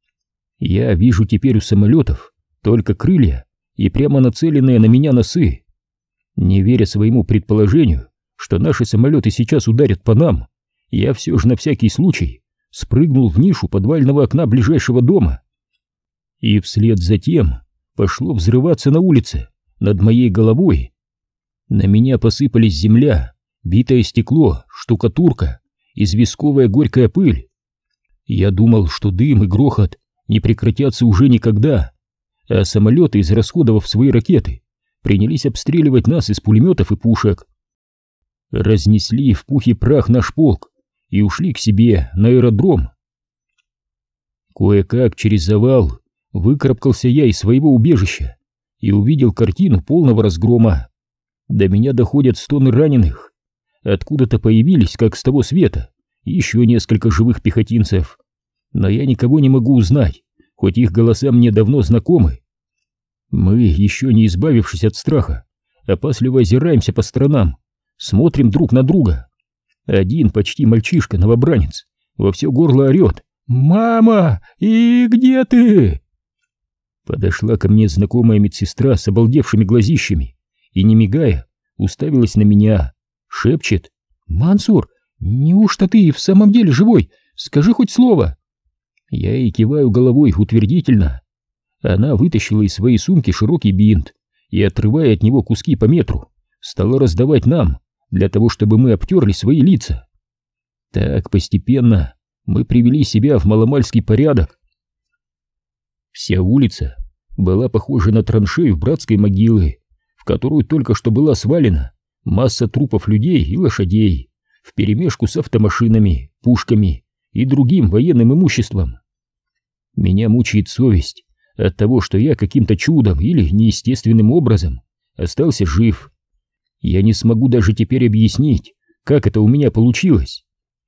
Я вижу теперь у самолетов только крылья и прямо нацеленные на меня носы. Не веря своему предположению, что наши самолеты сейчас ударят по нам, я все же на всякий случай спрыгнул в нишу подвального окна ближайшего дома. И вслед за тем пошло взрываться на улице над моей головой. На меня посыпались земля, битое стекло, штукатурка, известковая горькая пыль. Я думал, что дым и грохот не прекратятся уже никогда, а самолеты, израсходовав свои ракеты, принялись обстреливать нас из пулеметов и пушек. Разнесли в пух и прах наш полк и ушли к себе на аэродром. Кое-как через завал выкарабкался я из своего убежища и увидел картину полного разгрома. До меня доходят стоны раненых. Откуда-то появились, как с того света, еще несколько живых пехотинцев. Но я никого не могу узнать, хоть их голоса мне давно знакомы. Мы, еще не избавившись от страха, опасливо озираемся по сторонам, смотрим друг на друга. Один почти мальчишка-новобранец во все горло орет: «Мама, и где ты?» Подошла ко мне знакомая медсестра с обалдевшими глазищами и, не мигая, уставилась на меня, шепчет: «Мансур, неужто ты в самом деле живой? Скажи хоть слово!» Я и киваю головой утвердительно. Она вытащила из своей сумки широкий бинт и, отрывая от него куски по метру, стала раздавать нам, для того, чтобы мы обтерли свои лица. Так постепенно мы привели себя в маломальский порядок. Вся улица была похожа на траншею братской могилы, в которую только что была свалена масса трупов людей и лошадей, вперемешку с автомашинами, пушками и другим военным имуществом. Меня мучает совесть от того, что я каким-то чудом или неестественным образом остался жив. Я не смогу даже теперь объяснить, как это у меня получилось.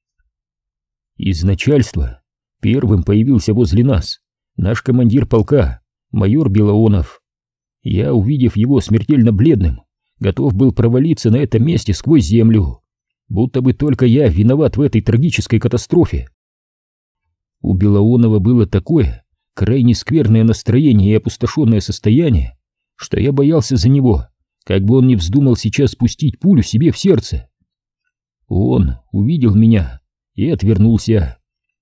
Из начальства первым появился возле нас наш командир полка, майор Белоонов. Я, увидев его смертельно бледным, готов был провалиться на этом месте сквозь землю, будто бы только я виноват в этой трагической катастрофе. У Белоонова было такое крайне скверное настроение и опустошенное состояние, что я боялся за него, как бы он не вздумал сейчас спустить пулю себе в сердце. Он увидел меня и отвернулся.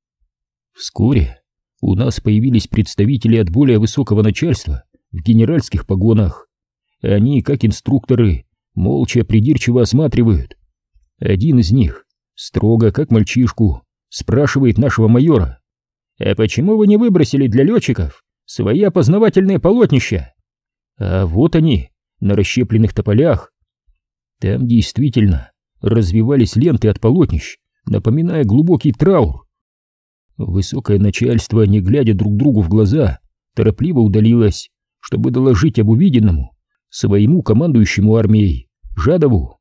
Вскоре у нас появились представители от более высокого начальства в генеральских погонах. Они, как инструкторы, молча придирчиво осматривают. Один из них, строго как мальчишку, спрашивает нашего майора: «А почему вы не выбросили для летчиков свои опознавательные полотнища?» А вот они, на расщепленных тополях. Там действительно развивались ленты от полотнищ, напоминая глубокий траур. Высокое начальство, не глядя друг другу в глаза, торопливо удалилось, чтобы доложить об увиденному своему командующему армией Жадову.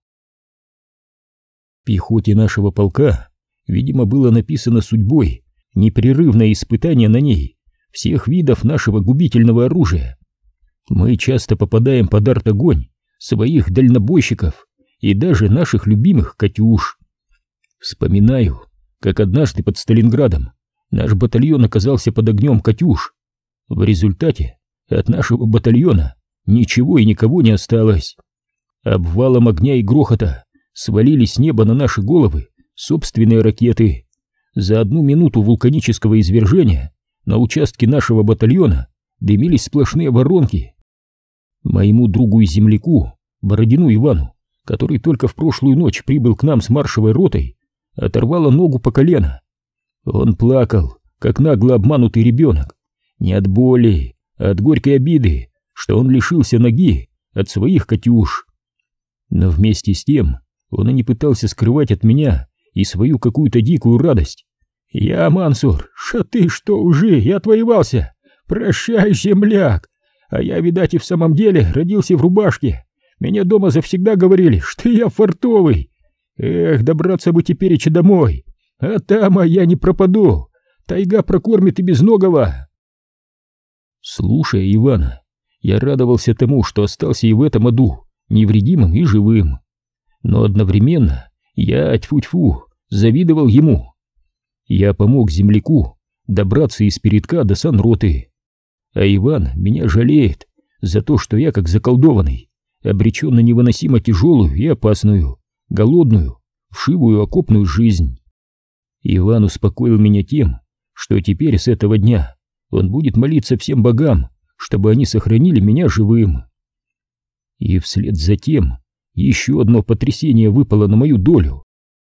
Пехоте нашего полка, видимо, было написано судьбой непрерывное испытание на ней всех видов нашего губительного оружия. Мы часто попадаем под арт-огонь своих дальнобойщиков и даже наших любимых «Катюш». Вспоминаю, как однажды под Сталинградом наш батальон оказался под огнем «Катюш». В результате от нашего батальона ничего и никого не осталось. Обвалом огня и грохота свалились с неба на наши головы собственные ракеты. За одну минуту вулканического извержения на участке нашего батальона дымились сплошные воронки. Моему другу и земляку, Бородину Ивану, который только в прошлую ночь прибыл к нам с маршевой ротой, оторвало ногу по колено. Он плакал, как нагло обманутый ребенок, не от боли, а от горькой обиды, что он лишился ноги от своих «Катюш». Но вместе с тем он и не пытался скрывать от меня и свою какую-то дикую радость. «Я, Мансур, ша ты что уже, я отвоевался! Прощай, земляк! А я, видать, и в самом деле родился в рубашке. Меня дома завсегда говорили, что я фартовый. Эх, добраться бы тепереча домой, а там а я не пропаду. Тайга прокормит и безногого». Слушая Ивана, я радовался тому, что остался и в этом аду невредимым и живым. Но одновременно я, тьфу-тьфу, завидовал ему. Я помог земляку добраться из передка до санроты, а Иван меня жалеет за то, что я, как заколдованный, обречен на невыносимо тяжелую и опасную, голодную, вшивую окопную жизнь. Иван успокоил меня тем, что теперь с этого дня он будет молиться всем богам, чтобы они сохранили меня живым. И вслед за тем еще одно потрясение выпало на мою долю.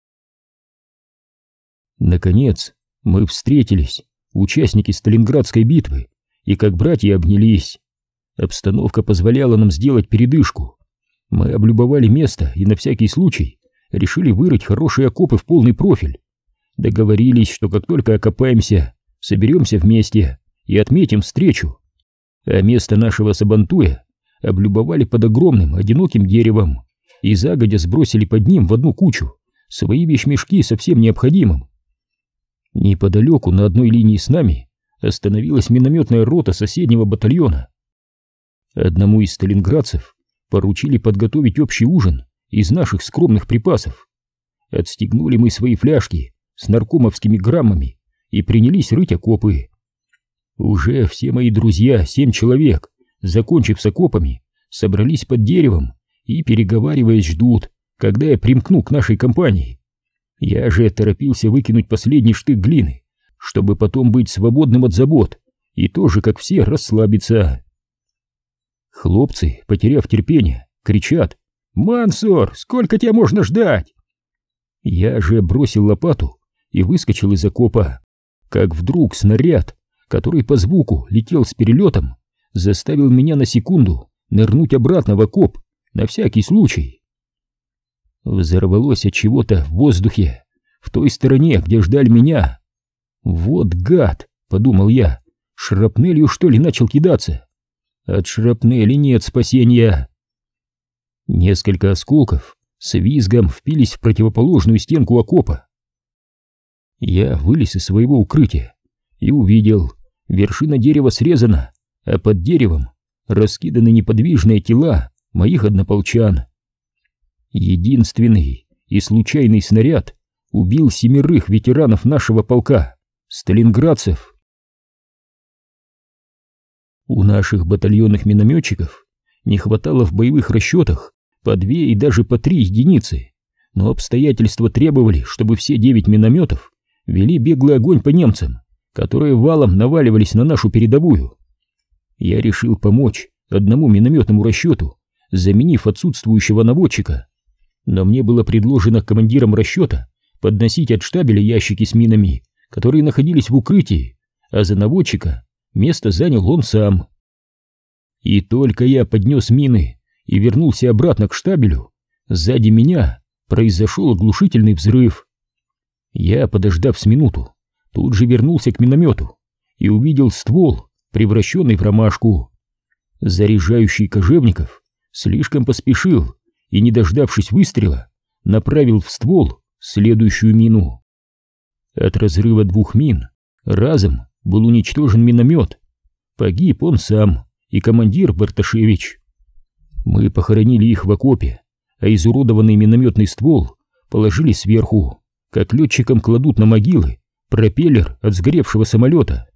Наконец мы встретились, участники Сталинградской битвы, и как братья обнялись. Обстановка позволяла нам сделать передышку. Мы облюбовали место и на всякий случай решили вырыть хорошие окопы в полный профиль. Договорились, что как только окопаемся, соберемся вместе и отметим встречу. А место нашего сабантуя облюбовали под огромным одиноким деревом и загодя сбросили под ним в одну кучу свои вещмешки со всем необходимым. Неподалеку на одной линии с нами остановилась минометная рота соседнего батальона. Одному из сталинградцев поручили подготовить общий ужин из наших скромных припасов. Отстегнули мы свои фляжки с наркомовскими граммами и принялись рыть окопы. Уже все мои друзья, семь человек, закончив с окопами, собрались под деревом и, переговариваясь, ждут, когда я примкну к нашей компании. Я же торопился выкинуть последний штык глины, чтобы потом быть свободным от забот и тоже, как все, расслабиться. Хлопцы, потеряв терпение, кричат: «Мансур, сколько тебя можно ждать?» Я же бросил лопату и выскочил из окопа, как вдруг снаряд, который по звуку летел с перелетом, заставил меня на секунду нырнуть обратно в окоп, на всякий случай. Взорвалось от чего-то в воздухе, в той стороне, где ждали меня. «Вот гад!» — подумал я, шрапнелью что ли начал кидаться? От шрапнели нет спасения. Несколько осколков с визгом впились в противоположную стенку окопа. Я вылез из своего укрытия и увидел: вершина дерева срезана, а под деревом раскиданы неподвижные тела моих однополчан. Единственный и случайный снаряд убил семерых ветеранов нашего полка, сталинградцев. У наших батальонных минометчиков не хватало в боевых расчетах по две и даже по три единицы, но обстоятельства требовали, чтобы все девять минометов вели беглый огонь по немцам, которые валом наваливались на нашу передовую. Я решил помочь одному минометному расчету заменив отсутствующего наводчика. Но мне было предложено командиром расчета подносить от штабеля ящики с минами, которые находились в укрытии, а за наводчика место занял он сам. И только я поднес мины и вернулся обратно к штабелю, сзади меня произошел оглушительный взрыв. Я, подождав с минуту, тут же вернулся к миномету и увидел ствол, превращенный в ромашку. Заряжающий Кожевников слишком поспешил и, не дождавшись выстрела, направил в ствол следующую мину. От разрыва двух мин разом был уничтожен миномет. Погиб он сам и командир Барташевич. Мы похоронили их в окопе, а изуродованный минометный ствол положили сверху, как летчикам кладут на могилы пропеллер от сгоревшего самолета.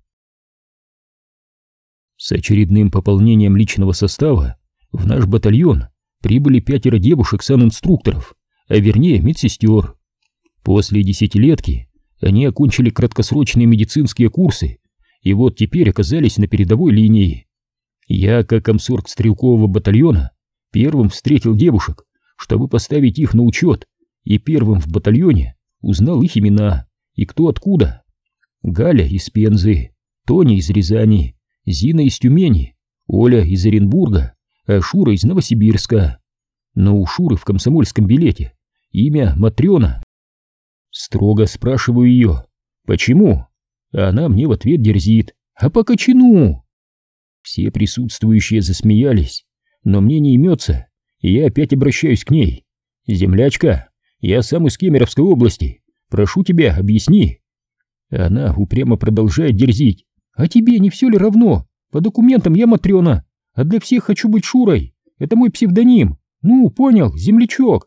С очередным пополнением личного состава в наш батальон прибыли пятеро девушек-санинструкторов, а вернее медсестер. После десятилетки они окончили краткосрочные медицинские курсы и вот теперь оказались на передовой линии. Я, как комсорг стрелкового батальона, первым встретил девушек, чтобы поставить их на учет, и первым в батальоне узнал их имена и кто откуда. Галя из Пензы, Тоня из Рязани, Зина из Тюмени, Оля из Оренбурга, а Шура из Новосибирска. Но у Шуры в комсомольском билете имя Матрена. Строго спрашиваю ее, почему? А она мне в ответ дерзит: а по кочану. Все присутствующие засмеялись, но мне не имется, и я опять обращаюсь к ней. Землячка, я сам из Кемеровской области, прошу тебя, объясни. Она упрямо продолжает дерзить: а тебе не все ли равно? По документам я Матрена, а для всех хочу быть Шурой, это мой псевдоним. Ну, понял, землячок.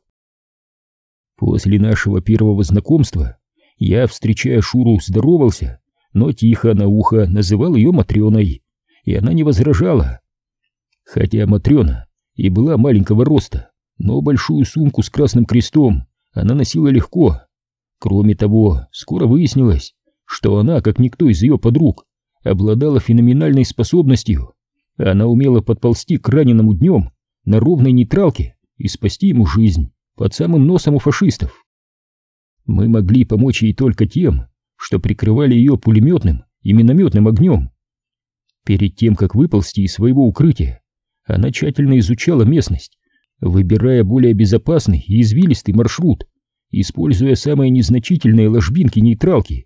После нашего первого знакомства я, встречая Шуру, здоровался, но тихо на ухо называл ее Матреной, и она не возражала. Хотя Матрена и была маленького роста, но большую сумку с красным крестом она носила легко. Кроме того, скоро выяснилось, что она, как никто из ее подруг, обладала феноменальной способностью. Она умела подползти к раненому днем на ровной нейтралке и спасти ему жизнь под самым носом у фашистов. Мы могли помочь ей только тем, что прикрывали ее пулеметным и минометным огнем. Перед тем, как выползти из своего укрытия, она тщательно изучала местность, выбирая более безопасный и извилистый маршрут, используя самые незначительные ложбинки нейтралки.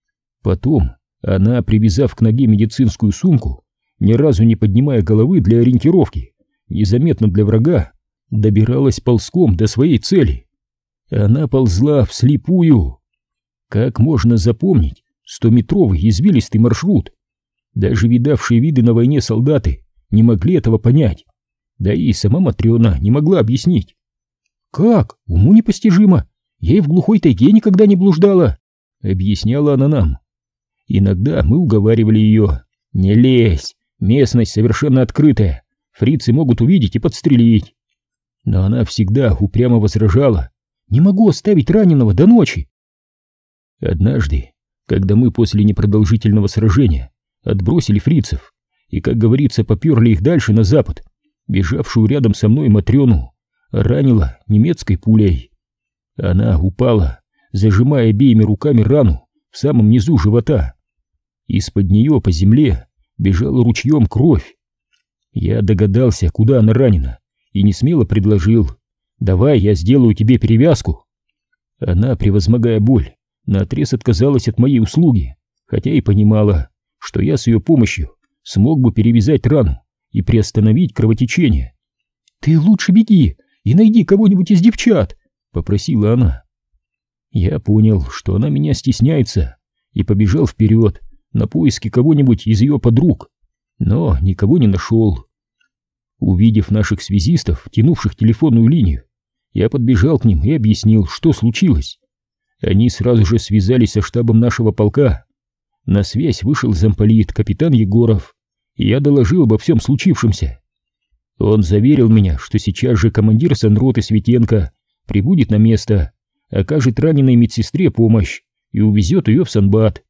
Потом она, привязав к ноге медицинскую сумку, ни разу не поднимая головы для ориентировки, незаметно для врага, добиралась ползком до своей цели. Она ползла вслепую. Как можно запомнить стометровый извилистый маршрут? Даже видавшие виды на войне солдаты не могли этого понять. Да и сама Матрена не могла объяснить. «Как? Уму непостижимо! Я и в глухой тайге никогда не блуждала!» — объясняла она нам. Иногда мы уговаривали ее: «Не лезь, местность совершенно открытая, фрицы могут увидеть и подстрелить». Но она всегда упрямо возражала: «Не могу оставить раненого до ночи». Однажды, когда мы после непродолжительного сражения отбросили фрицев и, как говорится, поперли их дальше на запад, бежавшую рядом со мной Матрену ранила немецкой пулей. Она упала, зажимая обеими руками рану в самом низу живота. Из-под нее по земле бежала ручьем кровь. Я догадался, куда она ранена, и несмело предложил: «Давай я сделаю тебе перевязку». Она, превозмогая боль, наотрез отказалась от моей услуги, хотя и понимала, что я с ее помощью смог бы перевязать рану и приостановить кровотечение. «Ты лучше беги и найди кого-нибудь из девчат», — попросила она. Я понял, что она меня стесняется, и побежал вперед на поиски кого-нибудь из ее подруг, но никого не нашел. Увидев наших связистов, тянувших телефонную линию, я подбежал к ним и объяснил, что случилось. Они сразу же связались со штабом нашего полка. На связь вышел замполит капитан Егоров, и я доложил обо всем случившемся. Он заверил меня, что сейчас же командир санроты Светенко прибудет на место, окажет раненой медсестре помощь и увезет ее в санбат.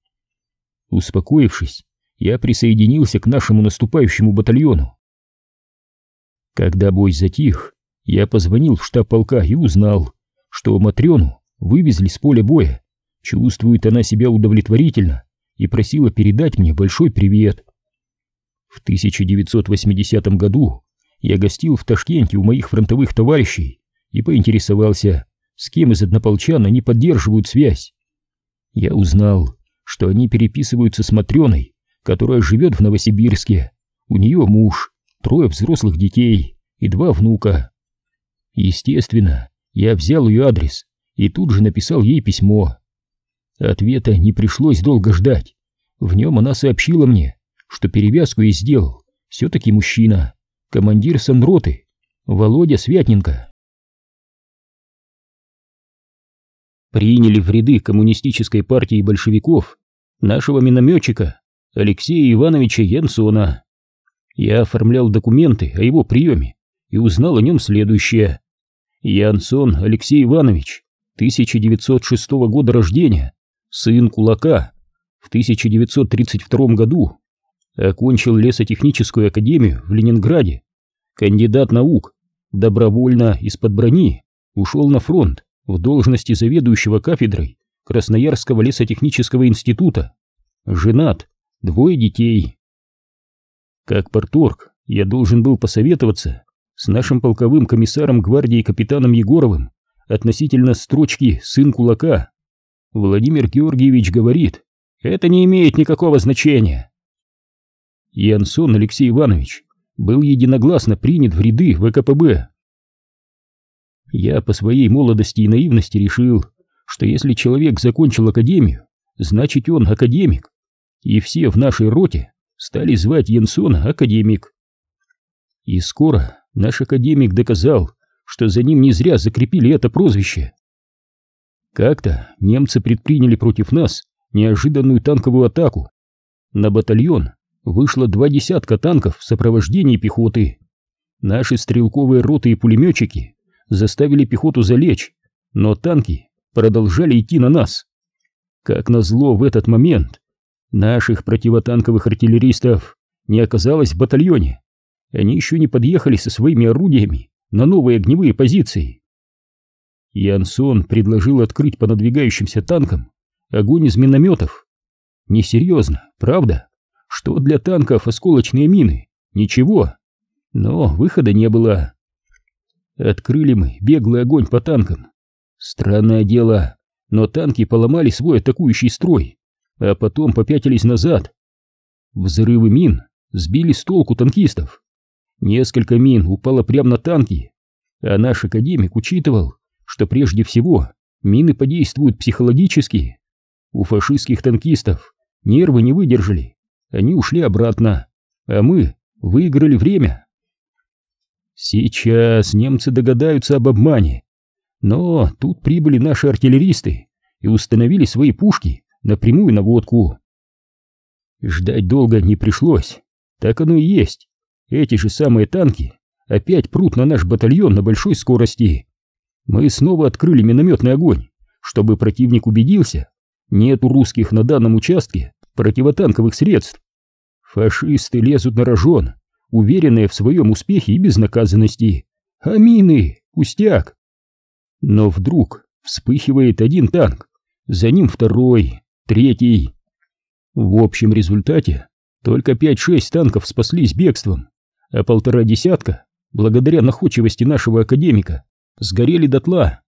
Успокоившись, я присоединился к нашему наступающему батальону. Когда бой затих, я позвонил в штаб полка и узнал, что Матрёну вывезли с поля боя. Чувствует она себя удовлетворительно и просила передать мне большой привет. В тысяча девятьсот восьмидесятом году я гостил в Ташкенте у моих фронтовых товарищей и поинтересовался, с кем из однополчан они поддерживают связь. Я узнал, что они переписываются с Матрёной, которая живет в Новосибирске. У нее муж, трое взрослых детей и два внука. Естественно, я взял ее адрес и тут же написал ей письмо. Ответа не пришлось долго ждать. В нем она сообщила мне, что перевязку ей сделал все-таки мужчина, командир санроты Володя Святненко. Приняли в ряды коммунистической партии большевиков нашего минометчика Алексея Ивановича Янсона. Я оформлял документы о его приеме и узнал о нем следующее. Янсон Алексей Иванович, тысяча девятьсот шестого года рождения, сын кулака, в тысяча девятьсот тридцать втором году окончил лесотехническую академию в Ленинграде, кандидат наук, добровольно из-под брони ушел на фронт в должности заведующего кафедрой Красноярского лесотехнического института, женат, двое детей. Как парторг я должен был посоветоваться с нашим полковым комиссаром гвардии капитаном Егоровым относительно строчки «сын кулака». Владимир Георгиевич говорит: это не имеет никакого значения. Янсон Алексей Иванович был единогласно принят в ряды вэ ка пэ бэ. Я по своей молодости и наивности решил, что если человек закончил академию, значит он академик, и все в нашей роте стали звать Янсона академик. И скоро наш академик доказал, что за ним не зря закрепили это прозвище. Как-то немцы предприняли против нас неожиданную танковую атаку. На батальон вышло два десятка танков в сопровождении пехоты. Наши стрелковые роты и пулеметчики заставили пехоту залечь, но танки продолжали идти на нас. Как назло, в этот момент наших противотанковых артиллеристов не оказалось в батальоне. Они еще не подъехали со своими орудиями на новые огневые позиции. Янсон предложил открыть по надвигающимся танкам огонь из минометов. Несерьезно, правда? Что для танков осколочные мины? Ничего. Но выхода не было. Открыли мы беглый огонь по танкам. Странное дело, но танки поломали свой атакующий строй, а потом попятились назад. Взрывы мин сбили с толку танкистов. Несколько мин упало прямо на танки, а наш академик учитывал, что прежде всего мины подействуют психологически. У фашистских танкистов нервы не выдержали, они ушли обратно, а мы выиграли время. Сейчас немцы догадаются об обмане, но тут прибыли наши артиллеристы и установили свои пушки на прямую наводку. Ждать долго не пришлось, так оно и есть. Эти же самые танки опять прут на наш батальон на большой скорости. Мы снова открыли минометный огонь, чтобы противник убедился, нет у русских на данном участке противотанковых средств. Фашисты лезут на рожон, уверенные в своем успехе и безнаказанности. А мины — пустяк. Но вдруг вспыхивает один танк, за ним второй, третий. В общем результате только пять-шесть танков спаслись бегством, а полтора десятка, благодаря находчивости нашего академика, сгорели дотла.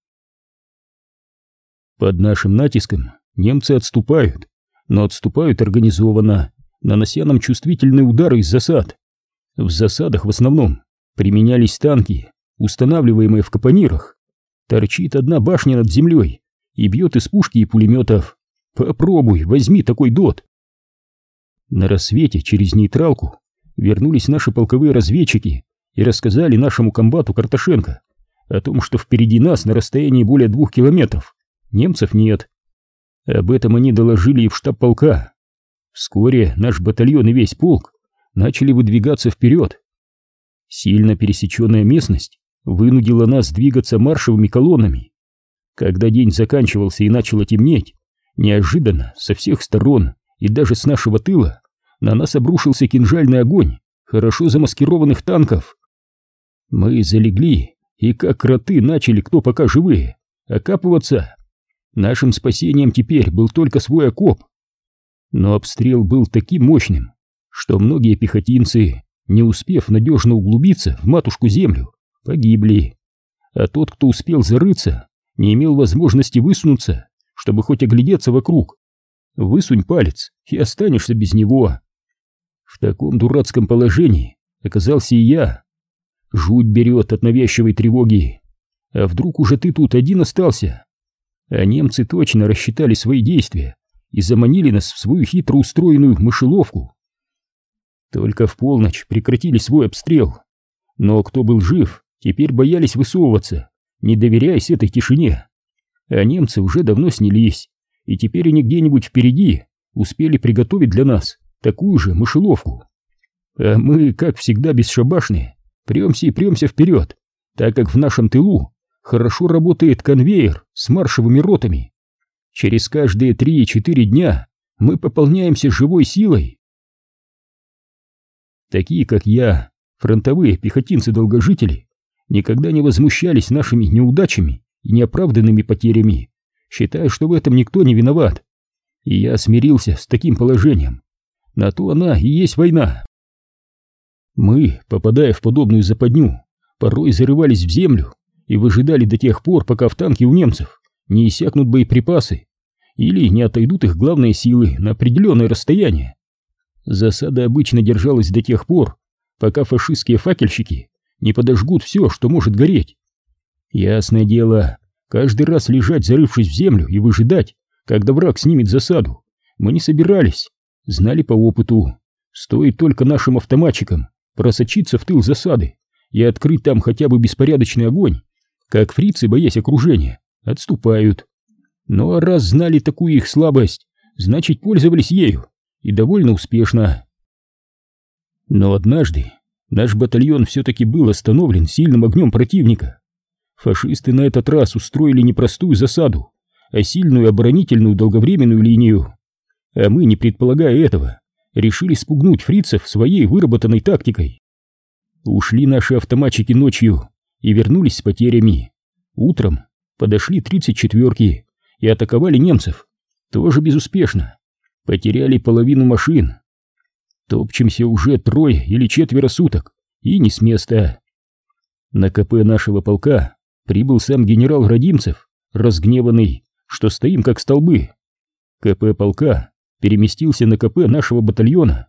Под нашим натиском немцы отступают, но отступают организованно, нанося нам чувствительные удары из засад. В засадах в основном применялись танки, устанавливаемые в капонирах. Торчит одна башня над землей и бьет из пушки и пулеметов. Попробуй, возьми такой дот. На рассвете через нейтралку вернулись наши полковые разведчики и рассказали нашему комбату Карташенко о том, что впереди нас на расстоянии более двух километров немцев нет. Об этом они доложили и в штаб полка. Вскоре наш батальон и весь полк начали выдвигаться вперед. Сильно пересеченная местность вынудила нас двигаться маршевыми колоннами. Когда день заканчивался и начало темнеть, неожиданно со всех сторон и даже с нашего тыла на нас обрушился кинжальный огонь хорошо замаскированных танков. Мы залегли и как кроты начали, кто пока живые, окапываться. Нашим спасением теперь был только свой окоп. Но обстрел был таким мощным, что многие пехотинцы, не успев надежно углубиться в матушку землю, погибли. А тот, кто успел зарыться, не имел возможности высунуться, чтобы хоть оглядеться вокруг. Высунь палец и останешься без него. В таком дурацком положении оказался и я. Жуть берет от навязчивой тревоги. А вдруг уже ты тут один остался? А немцы точно рассчитали свои действия и заманили нас в свою хитро устроенную мышеловку. Только в полночь прекратили свой обстрел. Но кто был жив, теперь боялись высовываться, не доверяясь этой тишине. А немцы уже давно снялись, и теперь они где-нибудь впереди успели приготовить для нас такую же мышеловку. А мы, как всегда бесшабашные, премся и премся вперед, так как в нашем тылу хорошо работает конвейер с маршевыми ротами. Через каждые три-четыре дня мы пополняемся живой силой. Такие, как я, фронтовые пехотинцы-долгожители, никогда не возмущались нашими неудачами и неоправданными потерями, считая, что в этом никто не виноват. И я смирился с таким положением. На то она и есть война. Мы, попадая в подобную западню, порой зарывались в землю и выжидали до тех пор, пока в танке у немцев не иссякнут боеприпасы или не отойдут их главные силы на определенное расстояние. Засада обычно держалась до тех пор, пока фашистские факельщики не подожгут все, что может гореть. Ясное дело, каждый раз лежать, зарывшись в землю, и выжидать, когда враг снимет засаду, мы не собирались, знали по опыту. Стоит только нашим автоматчикам просочиться в тыл засады и открыть там хотя бы беспорядочный огонь, как фрицы, боясь окружения, отступают. Но раз знали такую их слабость, значит, пользовались ею, и довольно успешно. Но однажды наш батальон все-таки был остановлен сильным огнем противника. Фашисты на этот раз устроили не простую засаду, а сильную оборонительную долговременную линию. А мы, не предполагая этого, решили спугнуть фрицев своей выработанной тактикой. Ушли наши автоматчики ночью и вернулись с потерями. Утром подошли тридцать четвёрки и атаковали немцев, тоже безуспешно. Потеряли половину машин. Топчемся уже трое или четверо суток, и не с места. На КП нашего полка прибыл сам генерал Родимцев, разгневанный, что стоим как столбы. КП полка переместился на КП нашего батальона.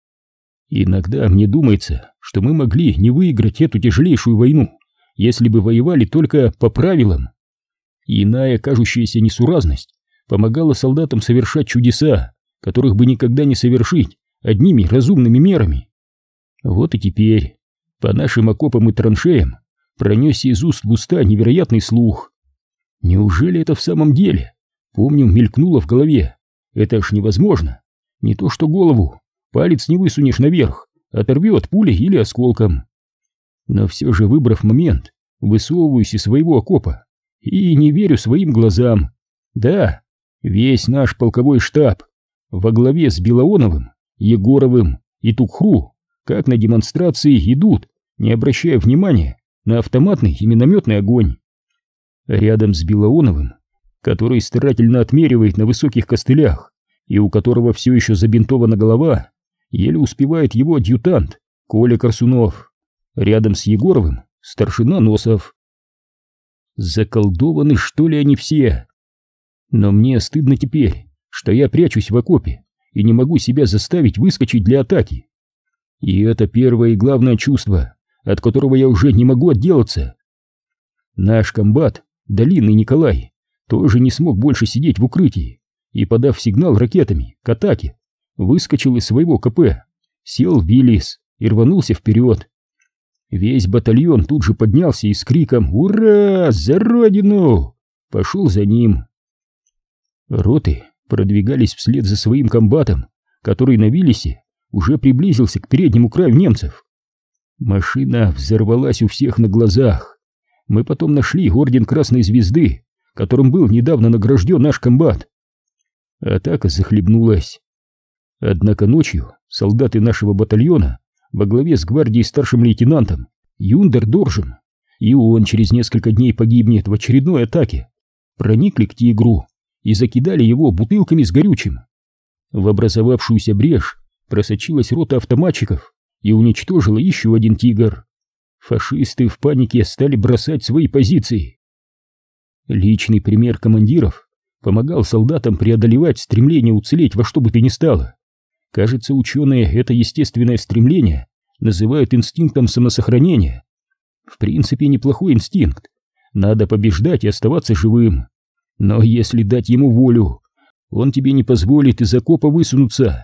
Иногда мне думается, что мы могли не выиграть эту тяжелейшую войну, если бы воевали только по правилам. Иная кажущаяся несуразность помогала солдатам совершать чудеса, которых бы никогда не совершить одними разумными мерами. Вот и теперь по нашим окопам и траншеям пронесся из уст в уста невероятный слух. Неужели это в самом деле? Помню, мелькнуло в голове. Это ж невозможно. Не то что голову, палец не высунешь наверх, оторвет пулей или осколком. Но все же, выбрав момент, высовываюсь из своего окопа и не верю своим глазам. Да, весь наш полковой штаб во главе с Белооновым, Егоровым и Тухру, как на демонстрации, идут, не обращая внимания на автоматный и минометный огонь. Рядом с Белооновым, который старательно отмеривает на высоких костылях и у которого все еще забинтована голова, еле успевает его адъютант Коля Корсунов. Рядом с Егоровым старшина Носов. Заколдованы, что ли, они все? Но мне стыдно теперь, что я прячусь в окопе и не могу себя заставить выскочить для атаки. И это первое и главное чувство, от которого я уже не могу отделаться. Наш комбат, Долинный Николай, тоже не смог больше сидеть в укрытии и, подав сигнал ракетами к атаке, выскочил из своего КП, сел в Виллис и рванулся вперед. Весь батальон тут же поднялся и с криком «Ура! За Родину!» пошел за ним. Роты продвигались вслед за своим комбатом, который на Виллисе уже приблизился к переднему краю немцев. Машина взорвалась у всех на глазах. Мы потом нашли орден Красной Звезды, которым был недавно награжден наш комбат. Атака захлебнулась. Однако ночью солдаты нашего батальона во главе с гвардией старшим лейтенантом Юндер Доржем, и он через несколько дней погибнет в очередной атаке. Проникли к тигру и закидали его бутылками с горючим. В образовавшуюся брешь просочилась рота автоматчиков и уничтожила еще один тигр. Фашисты в панике стали бросать свои позиции. Личный пример командиров помогал солдатам преодолевать стремление уцелеть во что бы то ни стало. Кажется, ученые это естественное стремление называют инстинктом самосохранения. В принципе, неплохой инстинкт. Надо побеждать и оставаться живым. Но если дать ему волю, он тебе не позволит из окопа высунуться.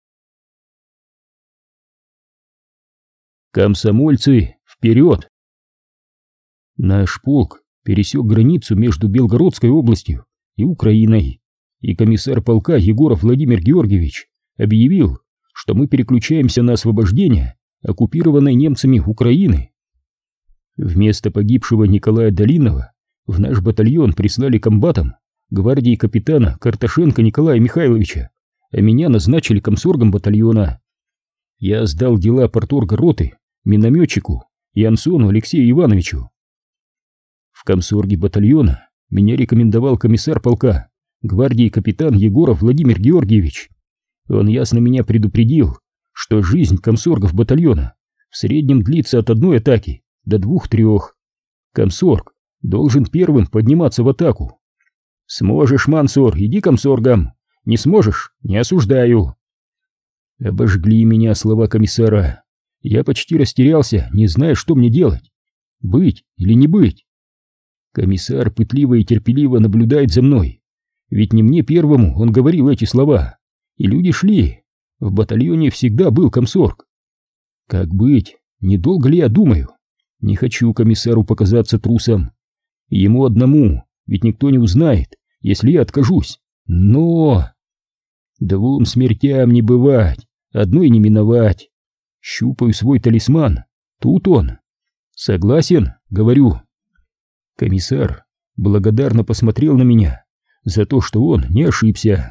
Комсомольцы, вперед! Наш полк пересек границу между Белгородской областью и Украиной, и комиссар полка Егоров Владимир Георгиевич объявил, что мы переключаемся на освобождение оккупированной немцами Украины. Вместо погибшего Николая Долинного в наш батальон прислали комбатом гвардии капитана Карташенко Николая Михайловича, а меня назначили комсоргом батальона. Я сдал дела порторга роты минометчику Янсону Алексею Ивановичу. В комсорге батальона меня рекомендовал комиссар полка гвардии капитан Егоров Владимир Георгиевич. Он ясно меня предупредил, что жизнь комсоргов батальона в среднем длится от одной атаки до двух-трех. Комсорг должен первым подниматься в атаку. Сможешь, Мансур, иди комсоргом. Не сможешь, не осуждаю. Обожгли меня слова комиссара. Я почти растерялся, не зная, что мне делать. Быть или не быть? Комиссар пытливо и терпеливо наблюдает за мной. Ведь не мне первому он говорил эти слова. И люди шли. В батальоне всегда был комсорг. Как быть? Недолго ли я думаю? Не хочу комиссару показаться трусом. Ему одному, ведь никто не узнает, если я откажусь. Но... Двум смертям не бывать, одной не миновать. Щупаю свой талисман. Тут он. Согласен, говорю. Комиссар благодарно посмотрел на меня за то, что он не ошибся.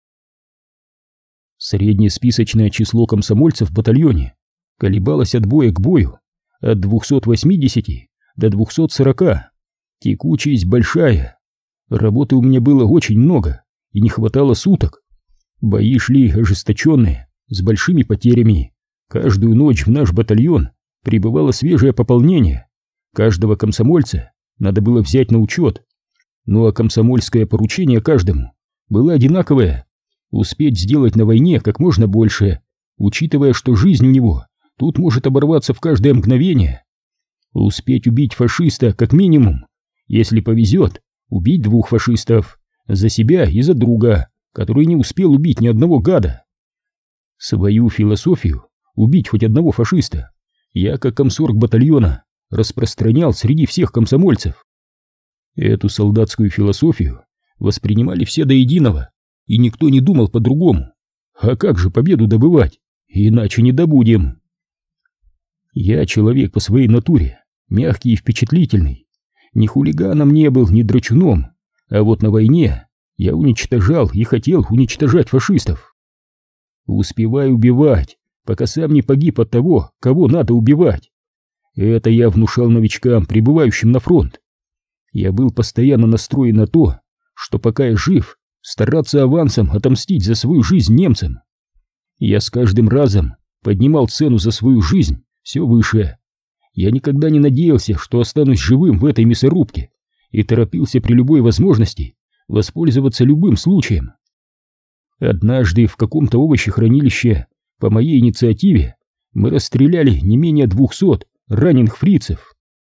Среднесписочное число комсомольцев в батальоне колебалось от боя к бою от двухсот восьмидесяти до двухсот сорока. Текучесть большая. Работы у меня было очень много и не хватало суток. Бои шли ожесточенные, с большими потерями. Каждую ночь в наш батальон прибывало свежее пополнение. Каждого комсомольца надо было взять на учет. Ну а комсомольское поручение каждому было одинаковое: успеть сделать на войне как можно больше, учитывая, что жизнь у него тут может оборваться в каждое мгновение. Успеть убить фашиста как минимум, если повезет, убить двух фашистов, за себя и за друга, который не успел убить ни одного гада. Свою философию убить хоть одного фашиста я, как комсорг батальона, распространял среди всех комсомольцев. Эту солдатскую философию воспринимали все до единого, и никто не думал по-другому. А как же победу добывать? Иначе не добудем. Я человек по своей натуре, мягкий и впечатлительный. Ни хулиганом не был, ни драчуном, а вот на войне я уничтожал и хотел уничтожать фашистов. Успевай убивать, пока сам не погиб от того, кого надо убивать. Это я внушал новичкам, прибывающим на фронт. Я был постоянно настроен на то, что пока я жив, стараться авансом отомстить за свою жизнь немцам. Я с каждым разом поднимал цену за свою жизнь все выше. Я никогда не надеялся, что останусь живым в этой мясорубке, и торопился при любой возможности воспользоваться любым случаем. Однажды в каком-то овощехранилище по моей инициативе мы расстреляли не менее двухсот раненых фрицев.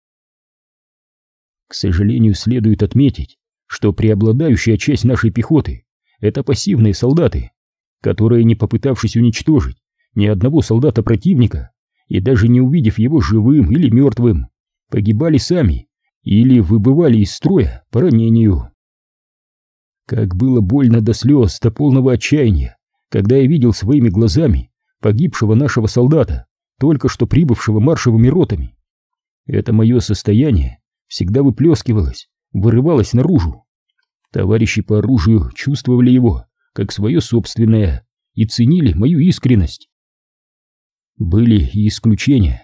К сожалению, следует отметить, что преобладающая часть нашей пехоты — это пассивные солдаты, которые, не попытавшись уничтожить ни одного солдата противника и даже не увидев его живым или мертвым, погибали сами или выбывали из строя по ранению. Как было больно до слез, до полного отчаяния, когда я видел своими глазами погибшего нашего солдата, только что прибывшего маршевыми ротами. Это мое состояние всегда выплескивалось, вырывалось наружу. Товарищи по оружию чувствовали его как свое собственное и ценили мою искренность. Были и исключения.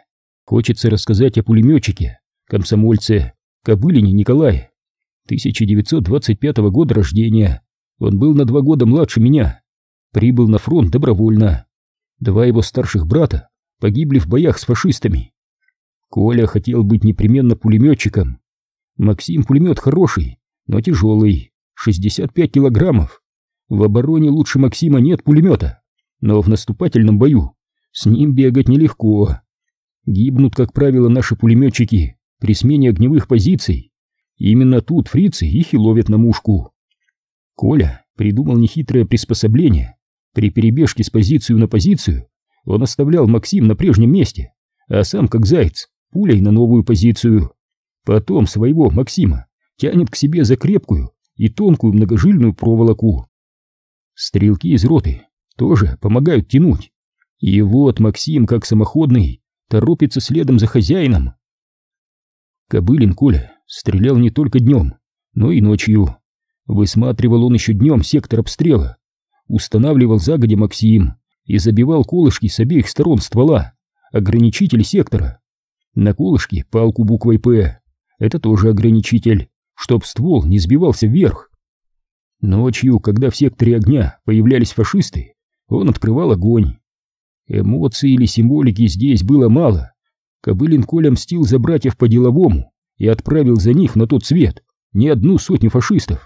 хочется рассказать о пулеметчике, комсомольце Кобылине Николае, тысяча девятьсот двадцать пятого года рождения. Он был на два года младше меня, прибыл на фронт добровольно. Два его старших брата погибли в боях с фашистами. Коля хотел быть непременно пулеметчиком. Максим пулемет хороший, но тяжелый, шестьдесят пять килограммов. В обороне лучше Максима нет пулемета, но в наступательном бою с ним бегать нелегко. Гибнут, как правило, наши пулеметчики при смене огневых позиций. Именно тут фрицы их и ловят на мушку. Коля придумал нехитрое приспособление. При перебежке с позицию на позицию он оставлял Максим на прежнем месте, а сам, как заяц, пулей на новую позицию. Потом своего Максима тянет к себе за крепкую и тонкую многожильную проволоку. Стрелки из роты тоже помогают тянуть. И вот Максим, как самоходный, торопится следом за хозяином. Кобылин Коля стрелял не только днем, но и ночью. Высматривал он еще днем сектор обстрела, устанавливал загодя Максим и забивал колышки с обеих сторон ствола, ограничитель сектора. На колышке палку буквой «П». Это тоже ограничитель, чтоб ствол не сбивался вверх. Ночью, когда в секторе огня появлялись фашисты, он открывал огонь. Эмоций или символики здесь было мало. Кобылин Коля мстил за братьев по-деловому и отправил за них на тот свет не одну сотню фашистов.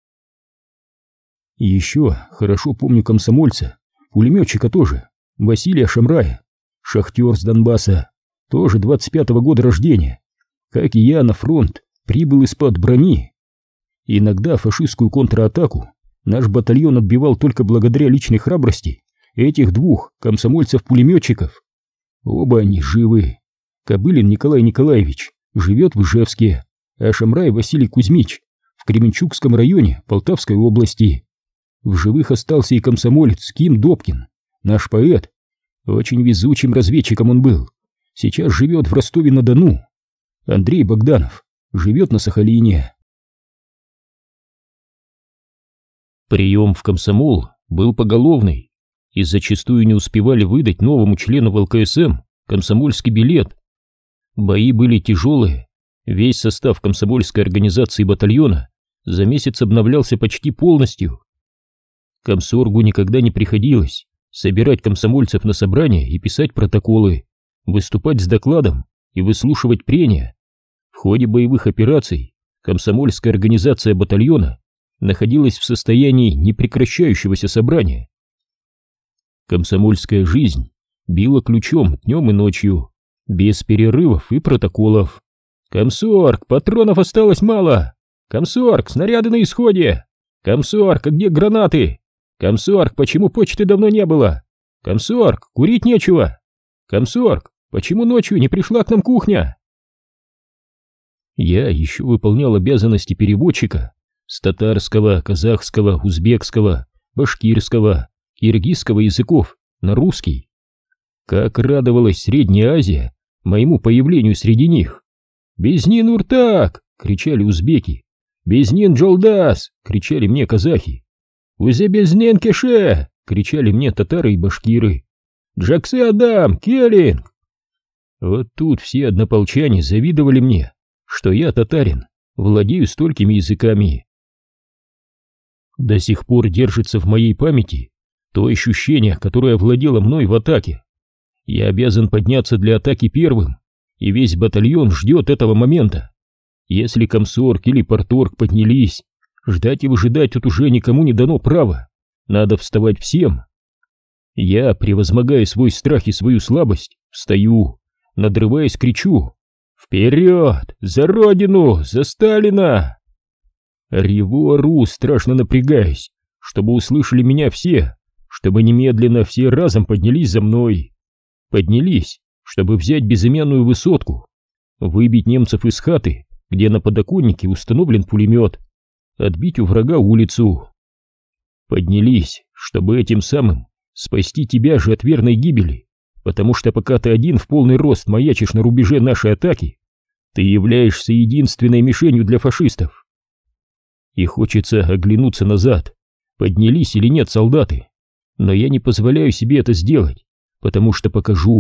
И еще хорошо помню комсомольца, пулеметчика тоже, Василия Шамрая, шахтер с Донбасса, тоже двадцать пятого года рождения. Как и я, на фронт прибыл из-под брони. Иногда фашистскую контратаку наш батальон отбивал только благодаря личной храбрости этих двух комсомольцев-пулеметчиков. Оба они живы. Кобылин Николай Николаевич живет в Ижевске, а Шамрай Василий Кузьмич в Кременчугском районе Полтавской области. В живых остался и комсомолец Ким Добкин, наш поэт. Очень везучим разведчиком он был. Сейчас живет в Ростове-на-Дону. Андрей Богданов живет на Сахалине. Прием в комсомол был поголовный, и зачастую не успевали выдать новому члену в эл ка эс эм комсомольский билет. Бои были тяжелые, весь состав комсомольской организации батальона за месяц обновлялся почти полностью. Комсоргу никогда не приходилось собирать комсомольцев на собрания и писать протоколы, выступать с докладом и выслушивать прения. В ходе боевых операций комсомольская организация батальона находилась в состоянии непрекращающегося собрания. Комсомольская жизнь била ключом днем и ночью, без перерывов и протоколов. «Комсорг, патронов осталось мало! Комсорг, снаряды на исходе! Комсорг, а где гранаты? Комсорг, почему почты давно не было? Комсорг, курить нечего! Комсорг, почему ночью не пришла к нам кухня?» Я еще выполнял обязанности переводчика с татарского, казахского, узбекского, башкирского, киргизского языков на русский. Как радовалась Средняя Азия моему появлению среди них. «Безнин уртак!» — кричали узбеки. «Безнин джолдас!» — кричали мне казахи. «Узе безнен кеше!» — кричали мне татары и башкиры. «Джаксы Адам! Келлинг!» Вот тут все однополчане завидовали мне, что я татарин, владею столькими языками. До сих пор держится в моей памяти то ощущение, которое владело мной в атаке. Я обязан подняться для атаки первым, и весь батальон ждет этого момента. Если комсорг или парторг поднялись, ждать и выжидать тут уже никому не дано право. Надо вставать всем. Я, превозмогая свой страх и свою слабость, встаю, надрываясь, кричу: «Вперед! За Родину! За Сталина!» Реву, ору, страшно напрягаясь, чтобы услышали меня все, чтобы немедленно все разом поднялись за мной. Поднялись, чтобы взять безымянную высотку, выбить немцев из хаты, где на подоконнике установлен пулемет, отбить у врага улицу. Поднялись, чтобы этим самым спасти тебя же от верной гибели, потому что пока ты один в полный рост маячишь на рубеже нашей атаки, ты являешься единственной мишенью для фашистов. И хочется оглянуться назад, поднялись или нет солдаты, но я не позволяю себе это сделать, потому что покажу,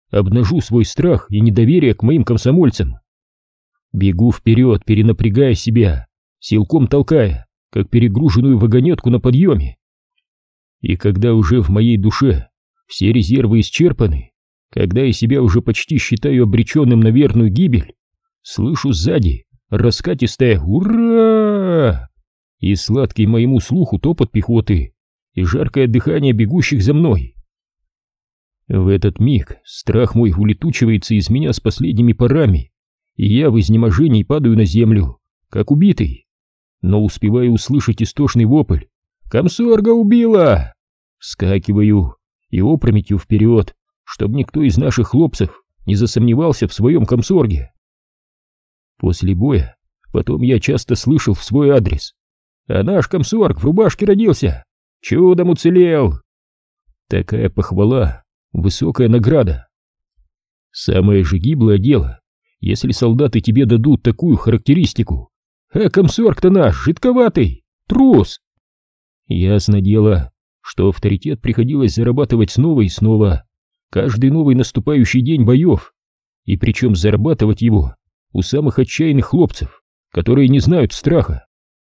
обнажу свой страх и недоверие к моим комсомольцам. Бегу вперед, перенапрягая себя, силком толкая, как перегруженную вагонетку на подъеме. И когда уже в моей душе все резервы исчерпаны, когда я себя уже почти считаю обреченным на верную гибель, слышу сзади раскатистое «Ура!» и сладкий моему слуху топот пехоты и жаркое дыхание бегущих за мной. В этот миг страх мой улетучивается из меня с последними парами, и я в изнеможении падаю на землю, как убитый, но успеваю услышать истошный вопль «Комсорга убила!». Вскакиваю и опрометью вперед, чтобы никто из наших хлопцев не засомневался в своем комсорге. После боя потом я часто слышал в свой адрес: «А наш комсорг в рубашке родился! Чудом уцелел!» Такая похвала — высокая награда. Самое же гиблое дело, если солдаты тебе дадут такую характеристику: «А комсорг-то наш жидковатый, трус!» Ясно дело, что авторитет приходилось зарабатывать снова и снова, каждый новый наступающий день боев, и причем зарабатывать его у самых отчаянных хлопцев, которые не знают страха.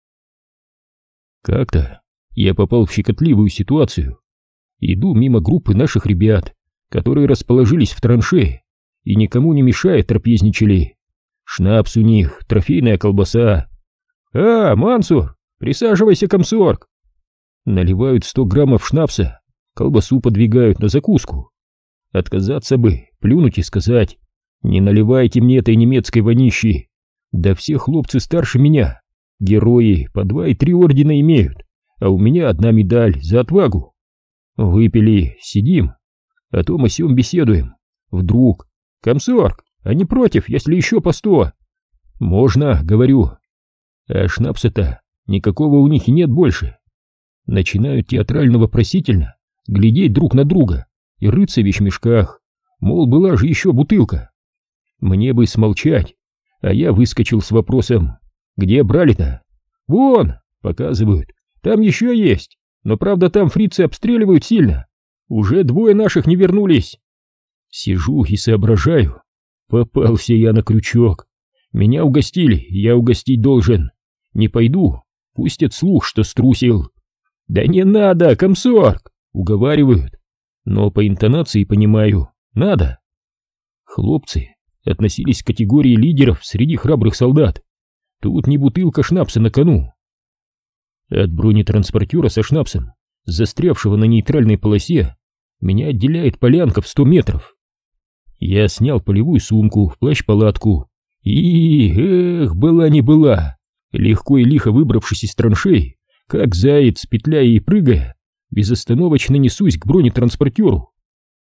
Как-то я попал в щекотливую ситуацию. Иду мимо группы наших ребят, которые расположились в траншее и никому не мешая трапезничали. Шнапс у них, трофейная колбаса. «А, Мансур, присаживайся, комсорг!» Наливают сто граммов шнапса, колбасу подвигают на закуску. Отказаться бы, плюнуть и сказать: «Не наливайте мне этой немецкой вонищи. Да все хлопцы старше меня, герои, по два и три ордена имеют, а у меня одна медаль за отвагу». Выпили, сидим, о том о сём беседуем. Вдруг: «Комсорг, а не против, если еще по сто?» «Можно», — говорю. А шнапса-то никакого у них и нет больше. Начинают театрально-вопросительно глядеть друг на друга и рыться в вещмешках, мол, была же еще бутылка. Мне бы смолчать, а я выскочил с вопросом: «Где брали-то?» «Вон», — показывают, — «там еще есть, но правда там фрицы обстреливают сильно, уже двое наших не вернулись». Сижу и соображаю. Попался я на крючок. Меня угостили, я угостить должен. Не пойду, пустят слух, что струсил. «Да не надо, комсорг!» — уговаривают, но по интонации понимаю: надо. Хлопцы относились к категории лидеров среди храбрых солдат. Тут не бутылка шнапса на кону. От бронетранспортера со шнапсом, застрявшего на нейтральной полосе, меня отделяет полянка в сто метров. Я снял полевую сумку в плащ-палатку и, эх, была не была, легко и лихо выбравшись из траншей, как заяц, петляя и прыгая, безостановочно несусь к бронетранспортеру.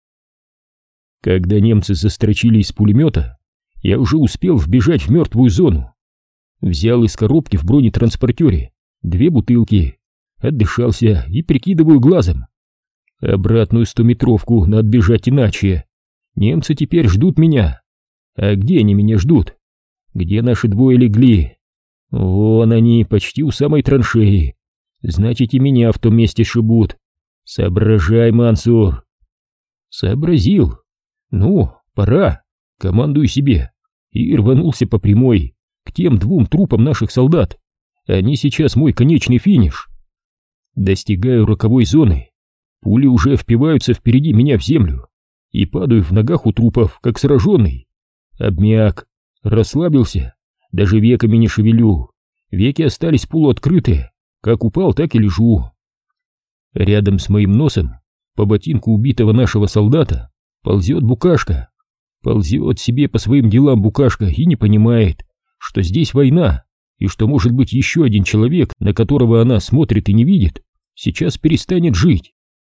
Когда немцы застрочили из пулемета, я уже успел вбежать в мертвую зону. Взял из коробки в бронетранспортере две бутылки, отдышался и прикидываю глазом: обратную стометровку надо бежать иначе. Немцы теперь ждут меня. А где они меня ждут? Где наши двое легли? Вон они, почти у самой траншеи. Значит, и меня в том месте шибут. Соображай, Мансур. Сообразил. Ну, пора. Командую себе. И рванулся по прямой к тем двум трупам наших солдат. Они сейчас мой конечный финиш. Достигаю роковой зоны. Пули уже впиваются впереди меня в землю. И падаю в ногах у трупов, как сраженный. Обмяк, расслабился, даже веками не шевелю. Веки остались полуоткрытые. Как упал, так и лежу. Рядом с моим носом, по ботинку убитого нашего солдата, ползет букашка. Ползет себе по своим делам букашка и не понимает, что здесь война, и что, может быть, еще один человек, на которого она смотрит и не видит, сейчас перестанет жить.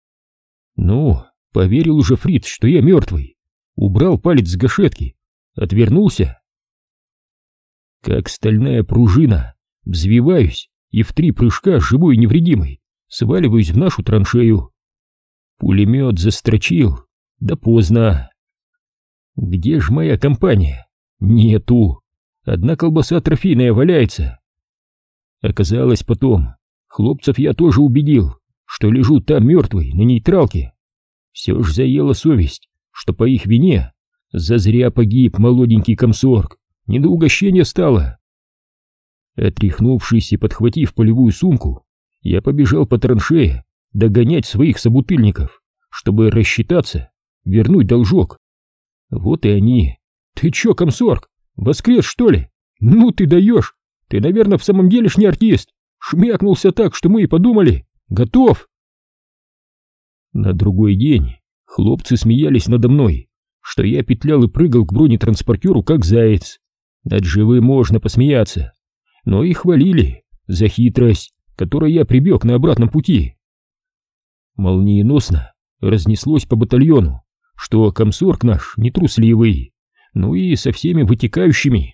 Ну, поверил уже фриц, что я мертвый. Убрал палец с гашетки, отвернулся. Как стальная пружина, взвиваюсь и в три прыжка, живой и невредимый, сваливаюсь в нашу траншею. Пулемет застрочил, да поздно. Где ж моя компания? Нету. Одна колбаса трофейная валяется. Оказалось потом, хлопцев я тоже убедил, что лежу там мертвый, на нейтралке. Все ж заела совесть, что по их вине зазря погиб молоденький комсорг, не до угощения стало. Отряхнувшись и подхватив полевую сумку, я побежал по траншее догонять своих собутыльников, чтобы рассчитаться, вернуть должок. Вот и они. Ты чё, комсорг, воскрес, что ли? Ну ты даешь! Ты, наверное, в самом делешний артист. Шмякнулся так, что мы и подумали. Готов! На другой день хлопцы смеялись надо мной, что я петлял и прыгал к бронетранспортеру, как заяц. Над живым можно посмеяться, но и хвалили за хитрость, которой я прибег на обратном пути. Молниеносно разнеслось по батальону, что комсорг наш нетрусливый, ну и со всеми вытекающими.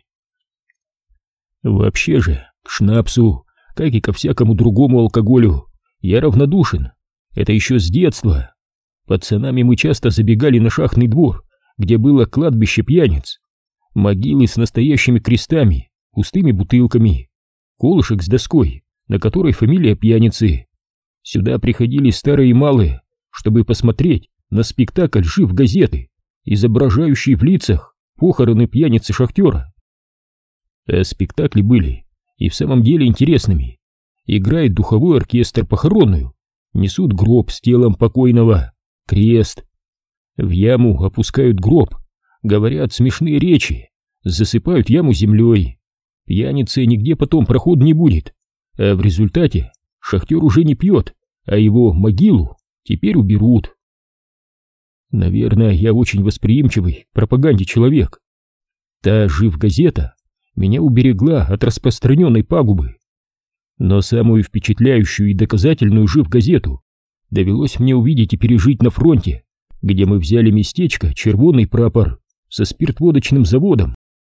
Вообще же, к шнапсу, как и ко всякому другому алкоголю, я равнодушен. Это еще с детства. Пацанами мы часто забегали на шахтный двор, где было кладбище пьяниц. Могилы с настоящими крестами, пустыми бутылками, колышек с доской, на которой фамилия пьяницы. Сюда приходили старые и малые, чтобы посмотреть на спектакль «Жив» газеты, изображающий в лицах похороны пьяницы-шахтера. А спектакли были и в самом деле интересными. Играет духовой оркестр похоронную, несут гроб с телом покойного, крест. В яму опускают гроб, говорят смешные речи, засыпают яму землей. Пьянице нигде потом проход не будет, а в результате шахтер уже не пьет, а его могилу теперь уберут. Наверное, я очень восприимчивый к пропаганде человек. Та «Жив» газета меня уберегла от распространенной пагубы. Но самую впечатляющую и доказательную «Жив» газету довелось мне увидеть и пережить на фронте, где мы взяли местечко «Червоный прапор» со спиртводочным заводом.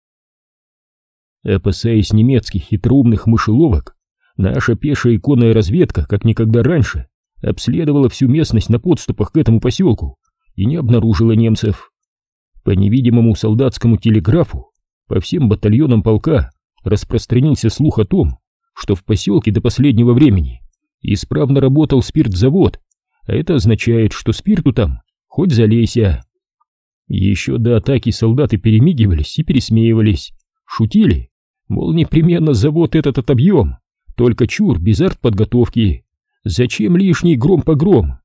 Опасаясь немецких хитроумных мышеловок, наша пешая конная разведка, как никогда раньше, обследовала всю местность на подступах к этому поселку и не обнаружила немцев. По невидимому солдатскому телеграфу по всем батальонам полка распространился слух о том, что в поселке до последнего времени исправно работал спиртзавод, а это означает, что спирту там хоть залейся. Еще до атаки солдаты перемигивались и пересмеивались, шутили, мол, непременно завод этот отобьем, только чур без артподготовки, зачем лишний гром-погром?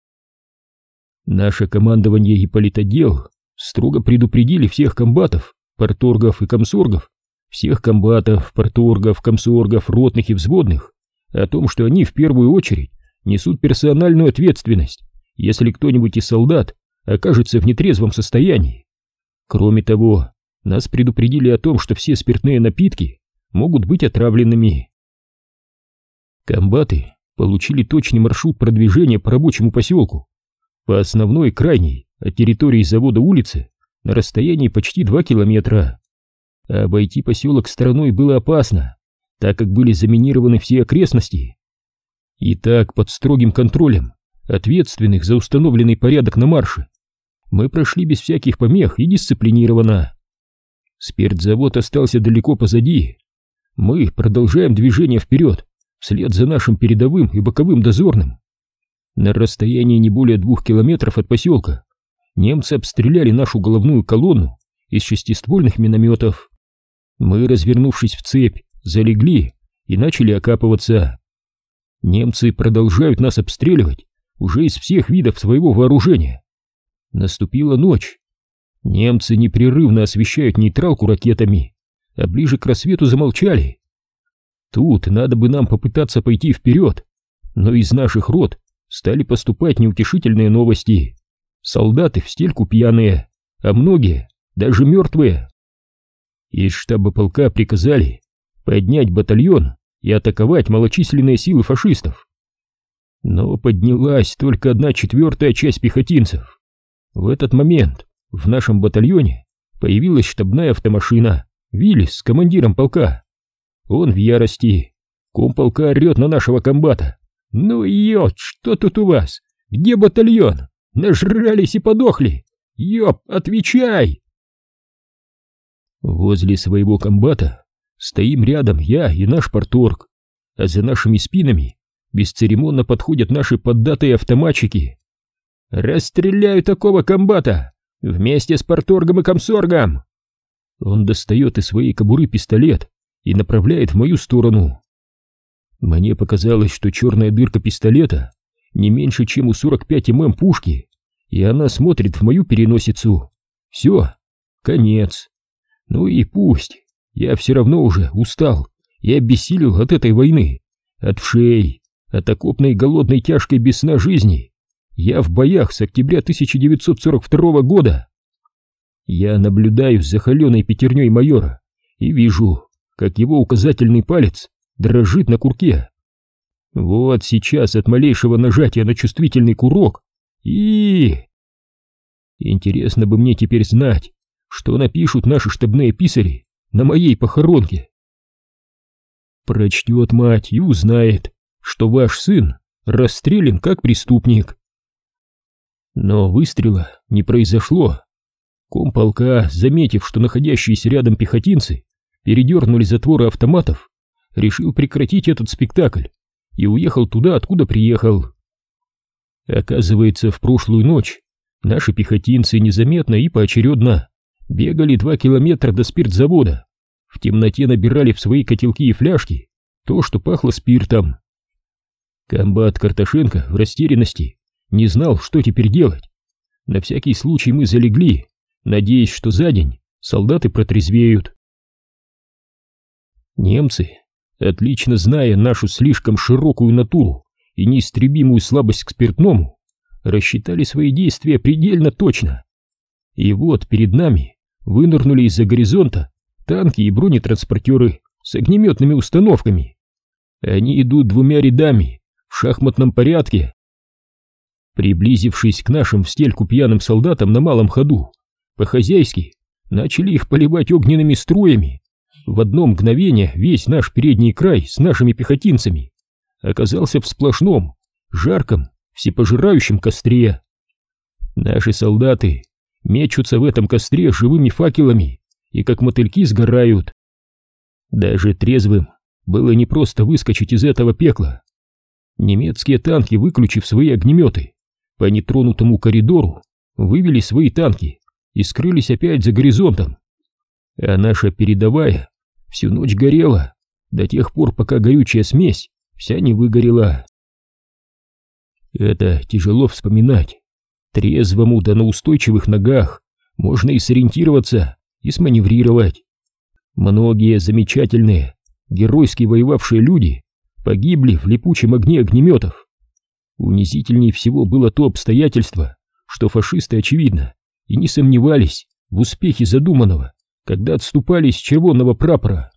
Наше командование и политотдел строго предупредили всех комбатов, парторгов и комсоргов, всех комбатов, парторгов, комсоргов, ротных и взводных о том, что они в первую очередь несут персональную ответственность, если кто-нибудь из солдат окажется в нетрезвом состоянии. Кроме того, нас предупредили о том, что все спиртные напитки могут быть отравленными. Комбаты получили точный маршрут продвижения по рабочему поселку, по основной крайней от территории завода улице на расстоянии почти два километра. А обойти поселок стороной было опасно, так как были заминированы все окрестности. И так, под строгим контролем ответственных за установленный порядок на марше, мы прошли без всяких помех и дисциплинированно. Спиртзавод остался далеко позади. Мы продолжаем движение вперед, вслед за нашим передовым и боковым дозорным. На расстоянии не более двух километров от поселка немцы обстреляли нашу головную колонну из шестиствольных минометов. Мы, развернувшись в цепь, залегли и начали окапываться. Немцы продолжают нас обстреливать уже из всех видов своего вооружения. Наступила ночь. Немцы непрерывно освещают нейтралку ракетами, а ближе к рассвету замолчали. Тут надо бы нам попытаться пойти вперед, но из наших рот стали поступать неутешительные новости. Солдаты в стельку пьяные, а многие даже мертвые. Из штаба полка приказали поднять батальон и атаковать малочисленные силы фашистов. Но поднялась только одна четвертая часть пехотинцев. В этот момент в нашем батальоне появилась штабная автомашина Виллис с командиром полка. Он в ярости. Комполка орет на нашего комбата. «Ну ёп, что тут у вас? Где батальон? Нажрались и подохли! Ёп, отвечай!» Возле своего комбата стоим рядом я и наш парторг, а за нашими спинами бесцеремонно подходят наши поддатые автоматчики. «Расстреляю такого комбата! Вместе с парторгом и комсоргом!» Он достает из своей кобуры пистолет и направляет в мою сторону. Мне показалось, что черная дырка пистолета не меньше, чем у сорок пять миллиметров пушки, и она смотрит в мою переносицу. Все, конец. Ну и пусть, я все равно уже устал и обессилел от этой войны, от вшей, от окопной голодной тяжкой без сна жизни. Я в боях с октября тысяча девятьсот сорок второго года. Я наблюдаю за холеной пятерней майора и вижу, как его указательный палец дрожит на курке. Вот сейчас от малейшего нажатия на чувствительный курок и... Интересно бы мне теперь знать, что напишут наши штабные писари на моей похоронке. Прочтет мать и узнает, что ваш сын расстрелян как преступник. Но выстрела не произошло. Комполка, заметив, что находящиеся рядом пехотинцы передернули затворы автоматов, решил прекратить этот спектакль и уехал туда, откуда приехал. Оказывается, в прошлую ночь наши пехотинцы незаметно и поочередно бегали два километра до спиртзавода, в темноте набирали в свои котелки и фляжки то, что пахло спиртом. Комбат Карташенко в растерянности не знал, что теперь делать. На всякий случай мы залегли, надеясь, что за день солдаты протрезвеют. Немцы, отлично зная нашу слишком широкую натуру и неистребимую слабость к спиртному, рассчитали свои действия предельно точно. И вот перед нами вынырнули из-за горизонта танки и бронетранспортеры с огнеметными установками. Они идут двумя рядами в шахматном порядке. Приблизившись к нашим в стельку пьяным солдатам на малом ходу, по-хозяйски начали их поливать огненными струями. В одно мгновение весь наш передний край с нашими пехотинцами оказался в сплошном, жарком, всепожирающем костре. Наши солдаты мечутся в этом костре живыми факелами и как мотыльки сгорают. Даже трезвым было непросто выскочить из этого пекла. Немецкие танки, выключив свои огнеметы, по нетронутому коридору вывели свои танки и скрылись опять за горизонтом. А наша передовая всю ночь горела, до тех пор, пока горючая смесь вся не выгорела. Это тяжело вспоминать. Трезвому да на устойчивых ногах можно и сориентироваться, и сманеврировать. Многие замечательные, геройски воевавшие люди погибли в липучем огне огнеметов. Унизительнее всего было то обстоятельство, что фашисты, очевидно, и не сомневались в успехе задуманного, когда отступали с червонного прапора.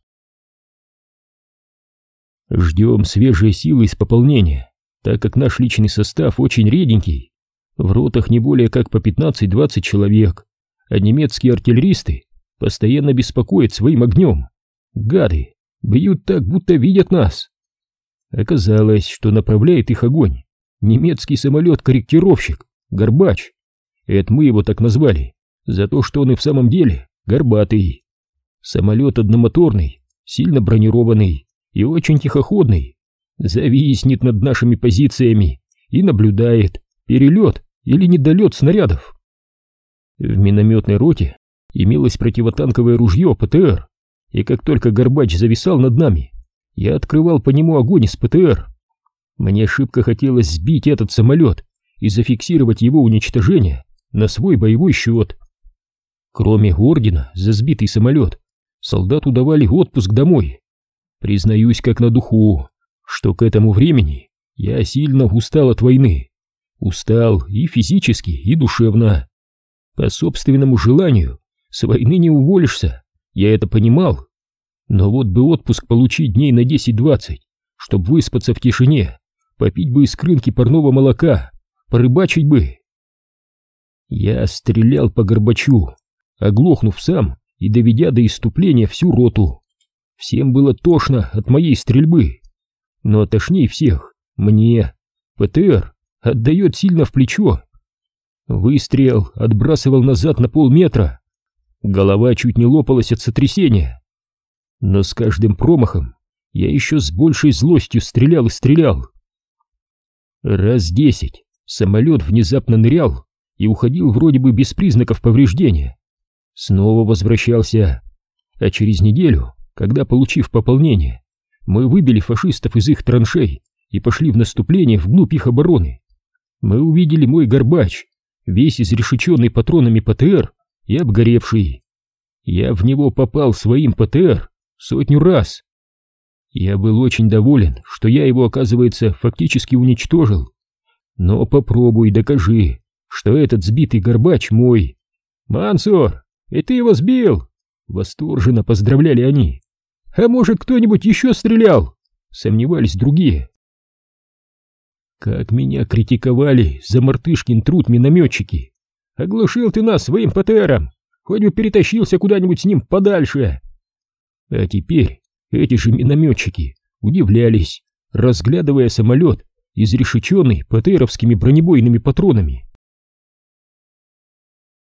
Ждем свежие силы из пополнения, так как наш личный состав очень реденький. В ротах не более как по пятнадцать-двадцать человек, а немецкие артиллеристы постоянно беспокоят своим огнем. Гады бьют так, будто видят нас. Оказалось, что направляет их огонь немецкий самолет-корректировщик Горбач. Это мы его так назвали, за то, что он и в самом деле горбатый. Самолет одномоторный, сильно бронированный и очень тихоходный, зависнет над нашими позициями и наблюдает перелет или недолет снарядов. В минометной роте имелось противотанковое ружье ПТР, и как только Горбач зависал над нами, я открывал по нему огонь из ПТР. Мне шибко хотелось сбить этот самолет и зафиксировать его уничтожение на свой боевой счет. Кроме ордена за сбитый самолет, солдату давали отпуск домой. Признаюсь как на духу, что к этому времени я сильно устал от войны. Устал и физически, и душевно. По собственному желанию с войны не уволишься, я это понимал. Но вот бы отпуск получить дней на десять-двадцать, чтобы выспаться в тишине, попить бы из крынки парного молока, порыбачить бы. Я стрелял по Горбачу, оглохнув сам и доведя до исступления всю роту. Всем было тошно от моей стрельбы, но тошней всех мне. ПТР отдает сильно в плечо. Выстрел отбрасывал назад на полметра. Голова чуть не лопалась от сотрясения. Но с каждым промахом я еще с большей злостью стрелял и стрелял. Раз десять самолет внезапно нырял и уходил вроде бы без признаков повреждения. Снова возвращался, а через неделю, когда, получив пополнение, мы выбили фашистов из их траншей и пошли в наступление вглубь их обороны, мы увидели мой горбач, весь изрешеченный патронами ПТР и обгоревший. Я в него попал своим ПТР сотню раз. Я был очень доволен, что я его, оказывается, фактически уничтожил. Но попробуй докажи, что этот сбитый горбач мой. «Мансур, и ты его сбил?» Восторженно поздравляли они. «А может, кто-нибудь еще стрелял?» Сомневались другие. Как меня критиковали за мартышкин труд минометчики. «Оглушил ты нас своим ПТРом, хоть бы перетащился куда-нибудь с ним подальше». А теперь эти же минометчики удивлялись, разглядывая самолет, изрешеченный ПТРовскими бронебойными патронами.